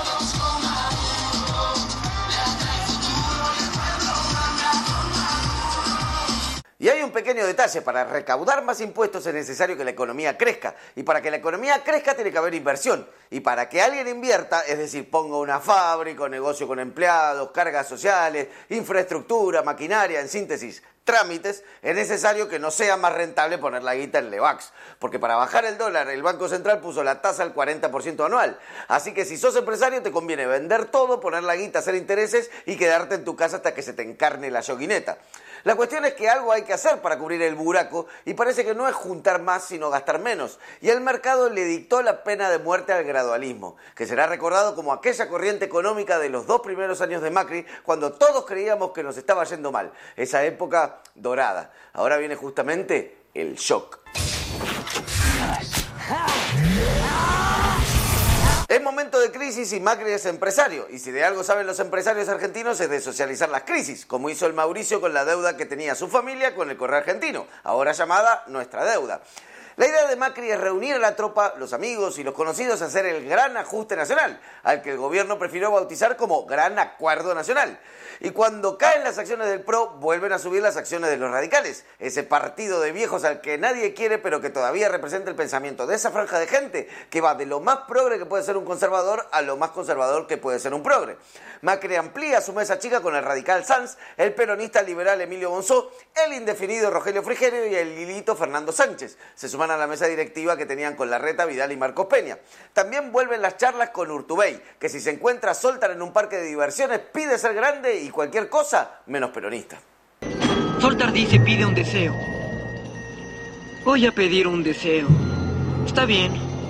Y hay un pequeño detalle, para recaudar más impuestos es necesario que la economía crezca, y para que la economía crezca tiene que haber inversión, y para que alguien invierta, es decir, ponga una fábrica, un negocio con empleados, cargas sociales, infraestructura, maquinaria, en síntesis, trámites, es necesario que no sea más rentable poner la guita en Levax, porque para bajar el dólar el Banco Central puso la tasa al cuarenta por ciento anual, así que si sos empresario te conviene vender todo, poner la guita, hacer intereses y quedarte en tu casa hasta que se te encarne la yoguineta. La cuestión es que algo hay que hacer para cubrir el buraco y parece que no es juntar más sino gastar menos. Y el mercado le dictó la pena de muerte al gradualismo, que será recordado como aquella corriente económica de los dos primeros años de Macri, cuando todos creíamos que nos estaba yendo mal. Esa época dorada. Ahora viene justamente el shock. Es momento de crisis y Macri es empresario. Y si de algo saben los empresarios argentinos es de socializar las crisis, como hizo el Mauricio con la deuda que tenía su familia con el Correo Argentino, ahora llamada Nuestra Deuda. La idea de Macri es reunir a la tropa, los amigos y los conocidos a hacer el gran ajuste nacional, al que el gobierno prefirió bautizar como Gran Acuerdo Nacional. Y cuando caen las acciones del P R O, vuelven a subir las acciones de los radicales, ese partido de viejos al que nadie quiere, pero que todavía representa el pensamiento de esa franja de gente que va de lo más progre que puede ser un conservador a lo más conservador que puede ser un progre. Macri amplía su mesa chica con el radical Sanz, el peronista liberal Emilio Monzó, el indefinido Rogelio Frigerio y el lilito Fernando Sánchez. Se suman a la mesa directiva que tenían con Larreta, Vidal y Marcos Peña. También vuelven las charlas con Urtubey, que si se encuentra Zoltan en un parque de diversiones pide ser grande y cualquier cosa menos peronista. Zoltan dice pide un deseo. Voy a pedir un deseo. Está bien.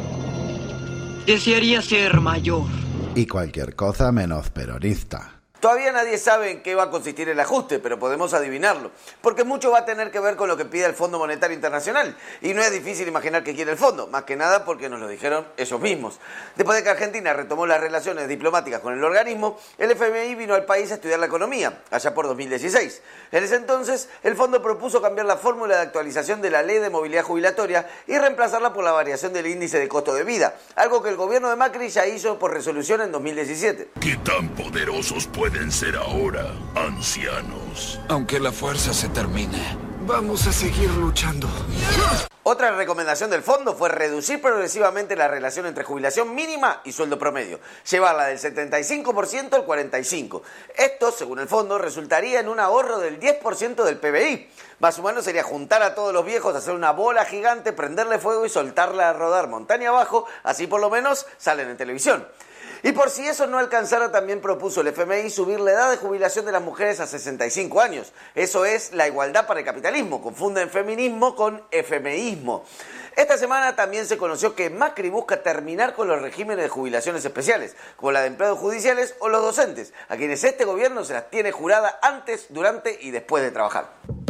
Desearía ser mayor. Y cualquier cosa menos peronista. Todavía nadie sabe en qué va a consistir el ajuste, pero podemos adivinarlo, porque mucho va a tener que ver con lo que pide el Fondo Monetario Internacional, y no es difícil imaginar qué quiere el fondo, más que nada porque nos lo dijeron ellos mismos. Después de que Argentina retomó las relaciones diplomáticas con el organismo, el F M I vino al país a estudiar la economía, allá por dos mil dieciséis. En ese entonces, el fondo propuso cambiar la fórmula de actualización de la Ley de Movilidad Jubilatoria y reemplazarla por la variación del índice de costo de vida, algo que el gobierno de Macri ya hizo por resolución en dos mil diecisiete. ¿Qué tan poderosos pueden ser ahora, ancianos? Aunque la fuerza se termine, vamos a seguir luchando. Otra recomendación del fondo fue reducir progresivamente la relación entre jubilación mínima y sueldo promedio, llevarla del setenta y cinco por ciento al cuarenta y cinco por ciento. Esto, según el fondo, resultaría en un ahorro del diez por ciento del P B I. Más humano sería juntar a todos los viejos, hacer una bola gigante, prenderle fuego y soltarla a rodar montaña abajo, así por lo menos salen en televisión. Y por si eso no alcanzara, también propuso el F M I subir la edad de jubilación de las mujeres a sesenta y cinco años. Eso es la igualdad para el capitalismo. Confunden feminismo con efemeísmo. Esta semana también se conoció que Macri busca terminar con los regímenes de jubilaciones especiales, como la de empleados judiciales o los docentes, a quienes este gobierno se las tiene jurada antes, durante y después de trabajar.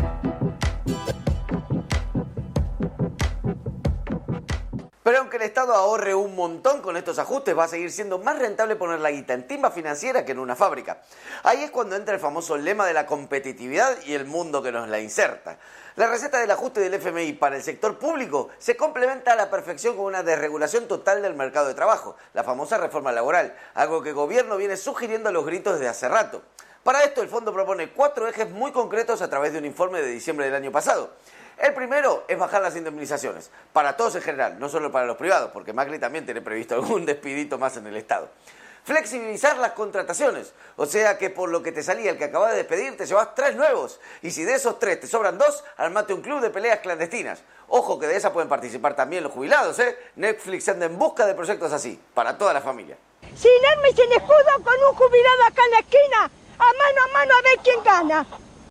Pero aunque el Estado ahorre un montón con estos ajustes, va a seguir siendo más rentable poner la guita en timba financiera que en una fábrica. Ahí es cuando entra el famoso lema de la competitividad y el mundo que nos la inserta. La receta del ajuste del F M I para el sector público se complementa a la perfección con una desregulación total del mercado de trabajo, la famosa reforma laboral, algo que el gobierno viene sugiriendo a los gritos desde hace rato. Para esto, el fondo propone cuatro ejes muy concretos a través de un informe de diciembre del año pasado. El primero es bajar las indemnizaciones, para todos en general, no solo para los privados, porque Macri también tiene previsto algún despidito más en el Estado. Flexibilizar las contrataciones, o sea que por lo que te salía el que acabas de despedir, te llevas tres nuevos, y si de esos tres te sobran dos, armate un club de peleas clandestinas. Ojo que de esa pueden participar también los jubilados, ¿eh? Netflix anda en busca de proyectos así, para toda la familia. Sin arma y sin escudo, con un jubilado acá en la esquina, a mano a mano a ver quién gana.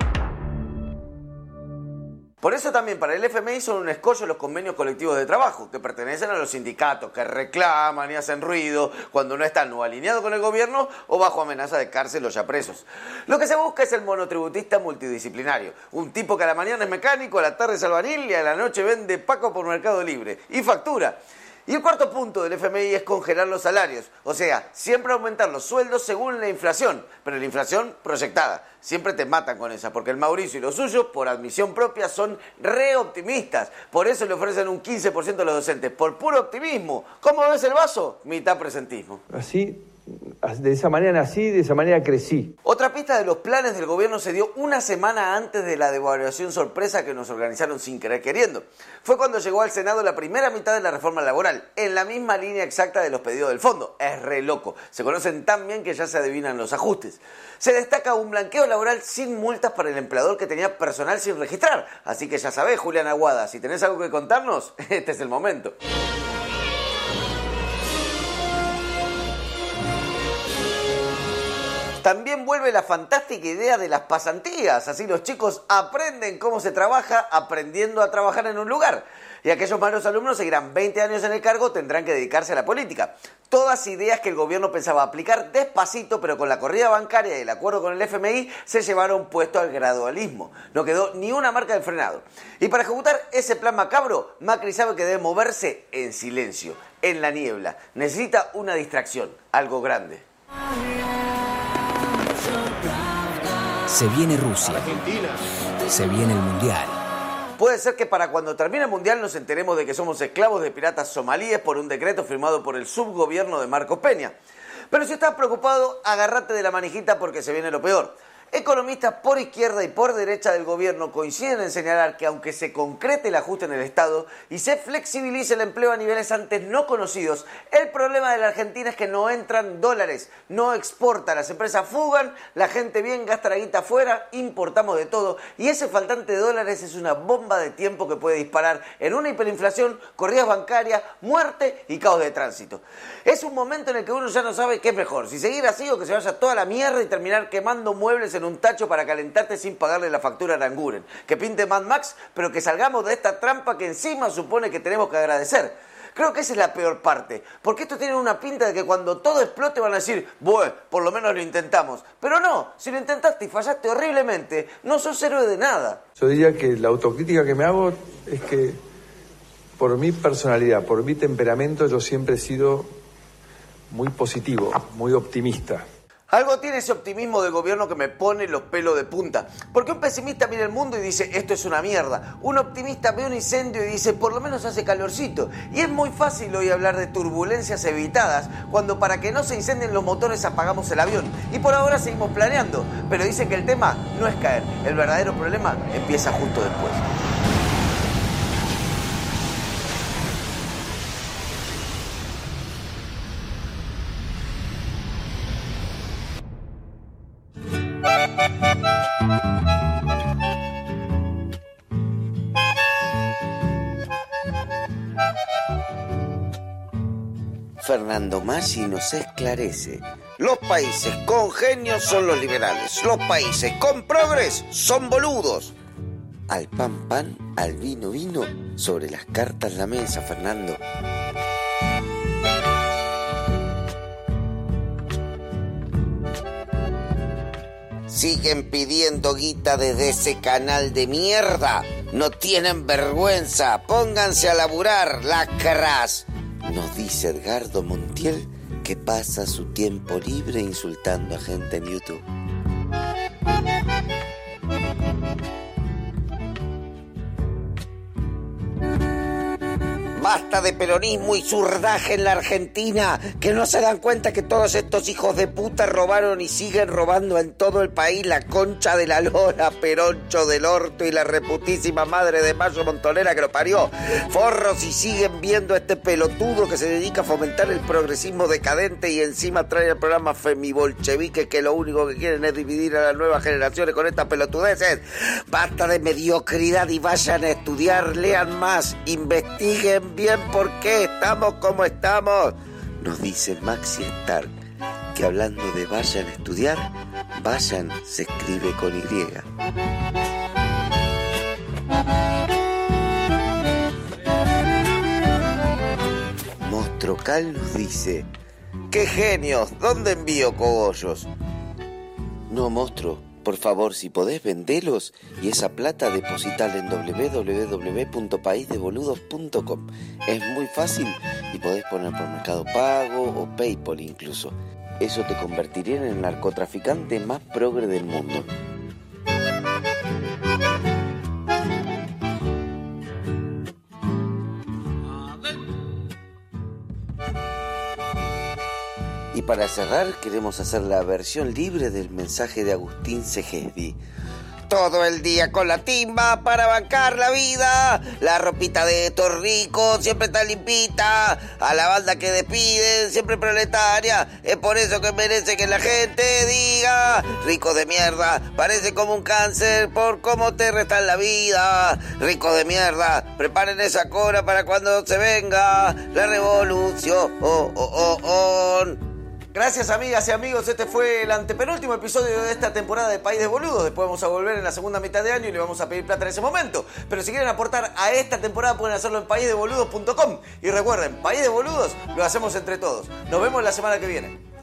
Por eso también para el F M I son un escollo los convenios colectivos de trabajo, que pertenecen a los sindicatos, que reclaman y hacen ruido cuando no están o alineados con el gobierno o bajo amenaza de cárcel o ya presos. Lo que se busca es el monotributista multidisciplinario, un tipo que a la mañana es mecánico, a la tarde es albañil y a la noche vende paco por Mercado Libre y factura. Y el cuarto punto del F M I es congelar los salarios, o sea, siempre aumentar los sueldos según la inflación, pero la inflación proyectada. Siempre te matan con esa, porque el Mauricio y los suyos, por admisión propia, son re optimistas. Por eso le ofrecen un quince por ciento a los docentes, por puro optimismo. ¿Cómo ves el vaso? Mitad presentismo. Así, de esa manera nací, de esa manera crecí. Otra pista de los planes del gobierno se dio una semana antes de la devaluación sorpresa que nos organizaron sin querer queriendo. Fue cuando llegó al Senado la primera mitad de la reforma laboral, en la misma línea exacta de los pedidos del fondo. Es re loco. Se conocen tan bien que ya se adivinan los ajustes. Se destaca un blanqueo laboral sin multas para el empleador que tenía personal sin registrar. Así que ya sabés, Julián Aguada, si tenés algo que contarnos, este es el momento. También vuelve la fantástica idea de las pasantías, así los chicos aprenden cómo se trabaja aprendiendo a trabajar en un lugar. Y aquellos malos alumnos seguirán veinte años en el cargo, tendrán que dedicarse a la política. Todas ideas que el gobierno pensaba aplicar despacito, pero con la corrida bancaria y el acuerdo con el F M I se llevaron puesto al gradualismo. No quedó ni una marca del frenado. Y para ejecutar ese plan macabro, Macri sabe que debe moverse en silencio, en la niebla. Necesita una distracción, algo grande. Se viene Rusia. Argentina. Se viene el Mundial. Puede ser que para cuando termine el Mundial nos enteremos de que somos esclavos de piratas somalíes por un decreto firmado por el subgobierno de Marcos Peña. Pero si estás preocupado, agárrate de la manijita porque se viene lo peor. Economistas por izquierda y por derecha del gobierno coinciden en señalar que aunque se concrete el ajuste en el Estado y se flexibilice el empleo a niveles antes no conocidos, el problema de la Argentina es que no entran dólares, no exporta, las empresas fugan, la gente bien gasta la guita afuera, importamos de todo y ese faltante de dólares es una bomba de tiempo que puede disparar en una hiperinflación, corridas bancarias, muerte y caos de tránsito. Es un momento en el que uno ya no sabe qué es mejor, si seguir así o que se vaya toda la mierda y terminar quemando muebles en un tacho para calentarte sin pagarle la factura a Aranguren. Que pinte Mad Max, pero que salgamos de esta trampa que encima supone que tenemos que agradecer. Creo que esa es la peor parte, porque esto tiene una pinta de que cuando todo explote van a decir, bueno, por lo menos lo intentamos. Pero no, si lo intentaste y fallaste horriblemente, no sos héroe de nada. Yo diría que la autocrítica que me hago es que por mi personalidad, por mi temperamento, yo siempre he sido muy positivo, muy optimista. Algo tiene ese optimismo del gobierno que me pone los pelos de punta. Porque un pesimista mira el mundo y dice, esto es una mierda. Un optimista ve un incendio y dice, por lo menos hace calorcito. Y es muy fácil hoy hablar de turbulencias evitadas, cuando para que no se incendien los motores apagamos el avión. Y por ahora seguimos planeando. Pero dicen que el tema no es caer. El verdadero problema empieza justo después. Fernando Maggi nos esclarece. Los países con genios son los liberales. Los países con progres son boludos. Al pan pan, al vino vino, sobre las cartas la mesa, Fernando. Siguen pidiendo guita desde ese canal de mierda. No tienen vergüenza. Pónganse a laburar, lacras. Nos dice Edgardo Montiel que pasa su tiempo libre insultando a gente en YouTube. Basta de peronismo y zurdaje en la Argentina, que no se dan cuenta que todos estos hijos de puta robaron y siguen robando en todo el país la concha de la lora, Peroncho del orto y la reputísima madre de Mayo Montonera que lo parió. Forros, y siguen viendo a este pelotudo que se dedica a fomentar el progresismo decadente y encima trae el programa femibolchevique que lo único que quieren es dividir a las nuevas generaciones con estas pelotudeces. Basta de mediocridad y vayan a estudiar, lean más, investiguen bien por qué estamos como estamos. Nos dice Maxi Stark que hablando de vayan a estudiar, vayan se escribe con Y. Mostrocal nos dice, ¡qué genios! ¿Dónde envío cogollos? No, monstruo, por favor, si podés vendelos y esa plata depositarla en doble u doble u doble u punto país de boludos punto com. Es muy fácil y podés poner por Mercado Pago o PayPal incluso. Eso te convertiría en el narcotraficante más progre del mundo. Y para cerrar, queremos hacer la versión libre del mensaje de Agustín Segesdi. Todo el día con la timba para bancar la vida. La ropita de estos ricos siempre está limpita. A la banda que despiden siempre proletaria. Es por eso que merece que la gente diga: ricos de mierda, parece como un cáncer por cómo te restan la vida. Ricos de mierda, preparen esa cora para cuando se venga la revolución. Oh, oh, oh, oh. Gracias, amigas y amigos. Este fue el antepenúltimo episodio de esta temporada de País de Boludos. Después vamos a volver en la segunda mitad de año y le vamos a pedir plata en ese momento. Pero si quieren aportar a esta temporada pueden hacerlo en país de boludos punto com. Y recuerden, País de Boludos lo hacemos entre todos. Nos vemos la semana que viene.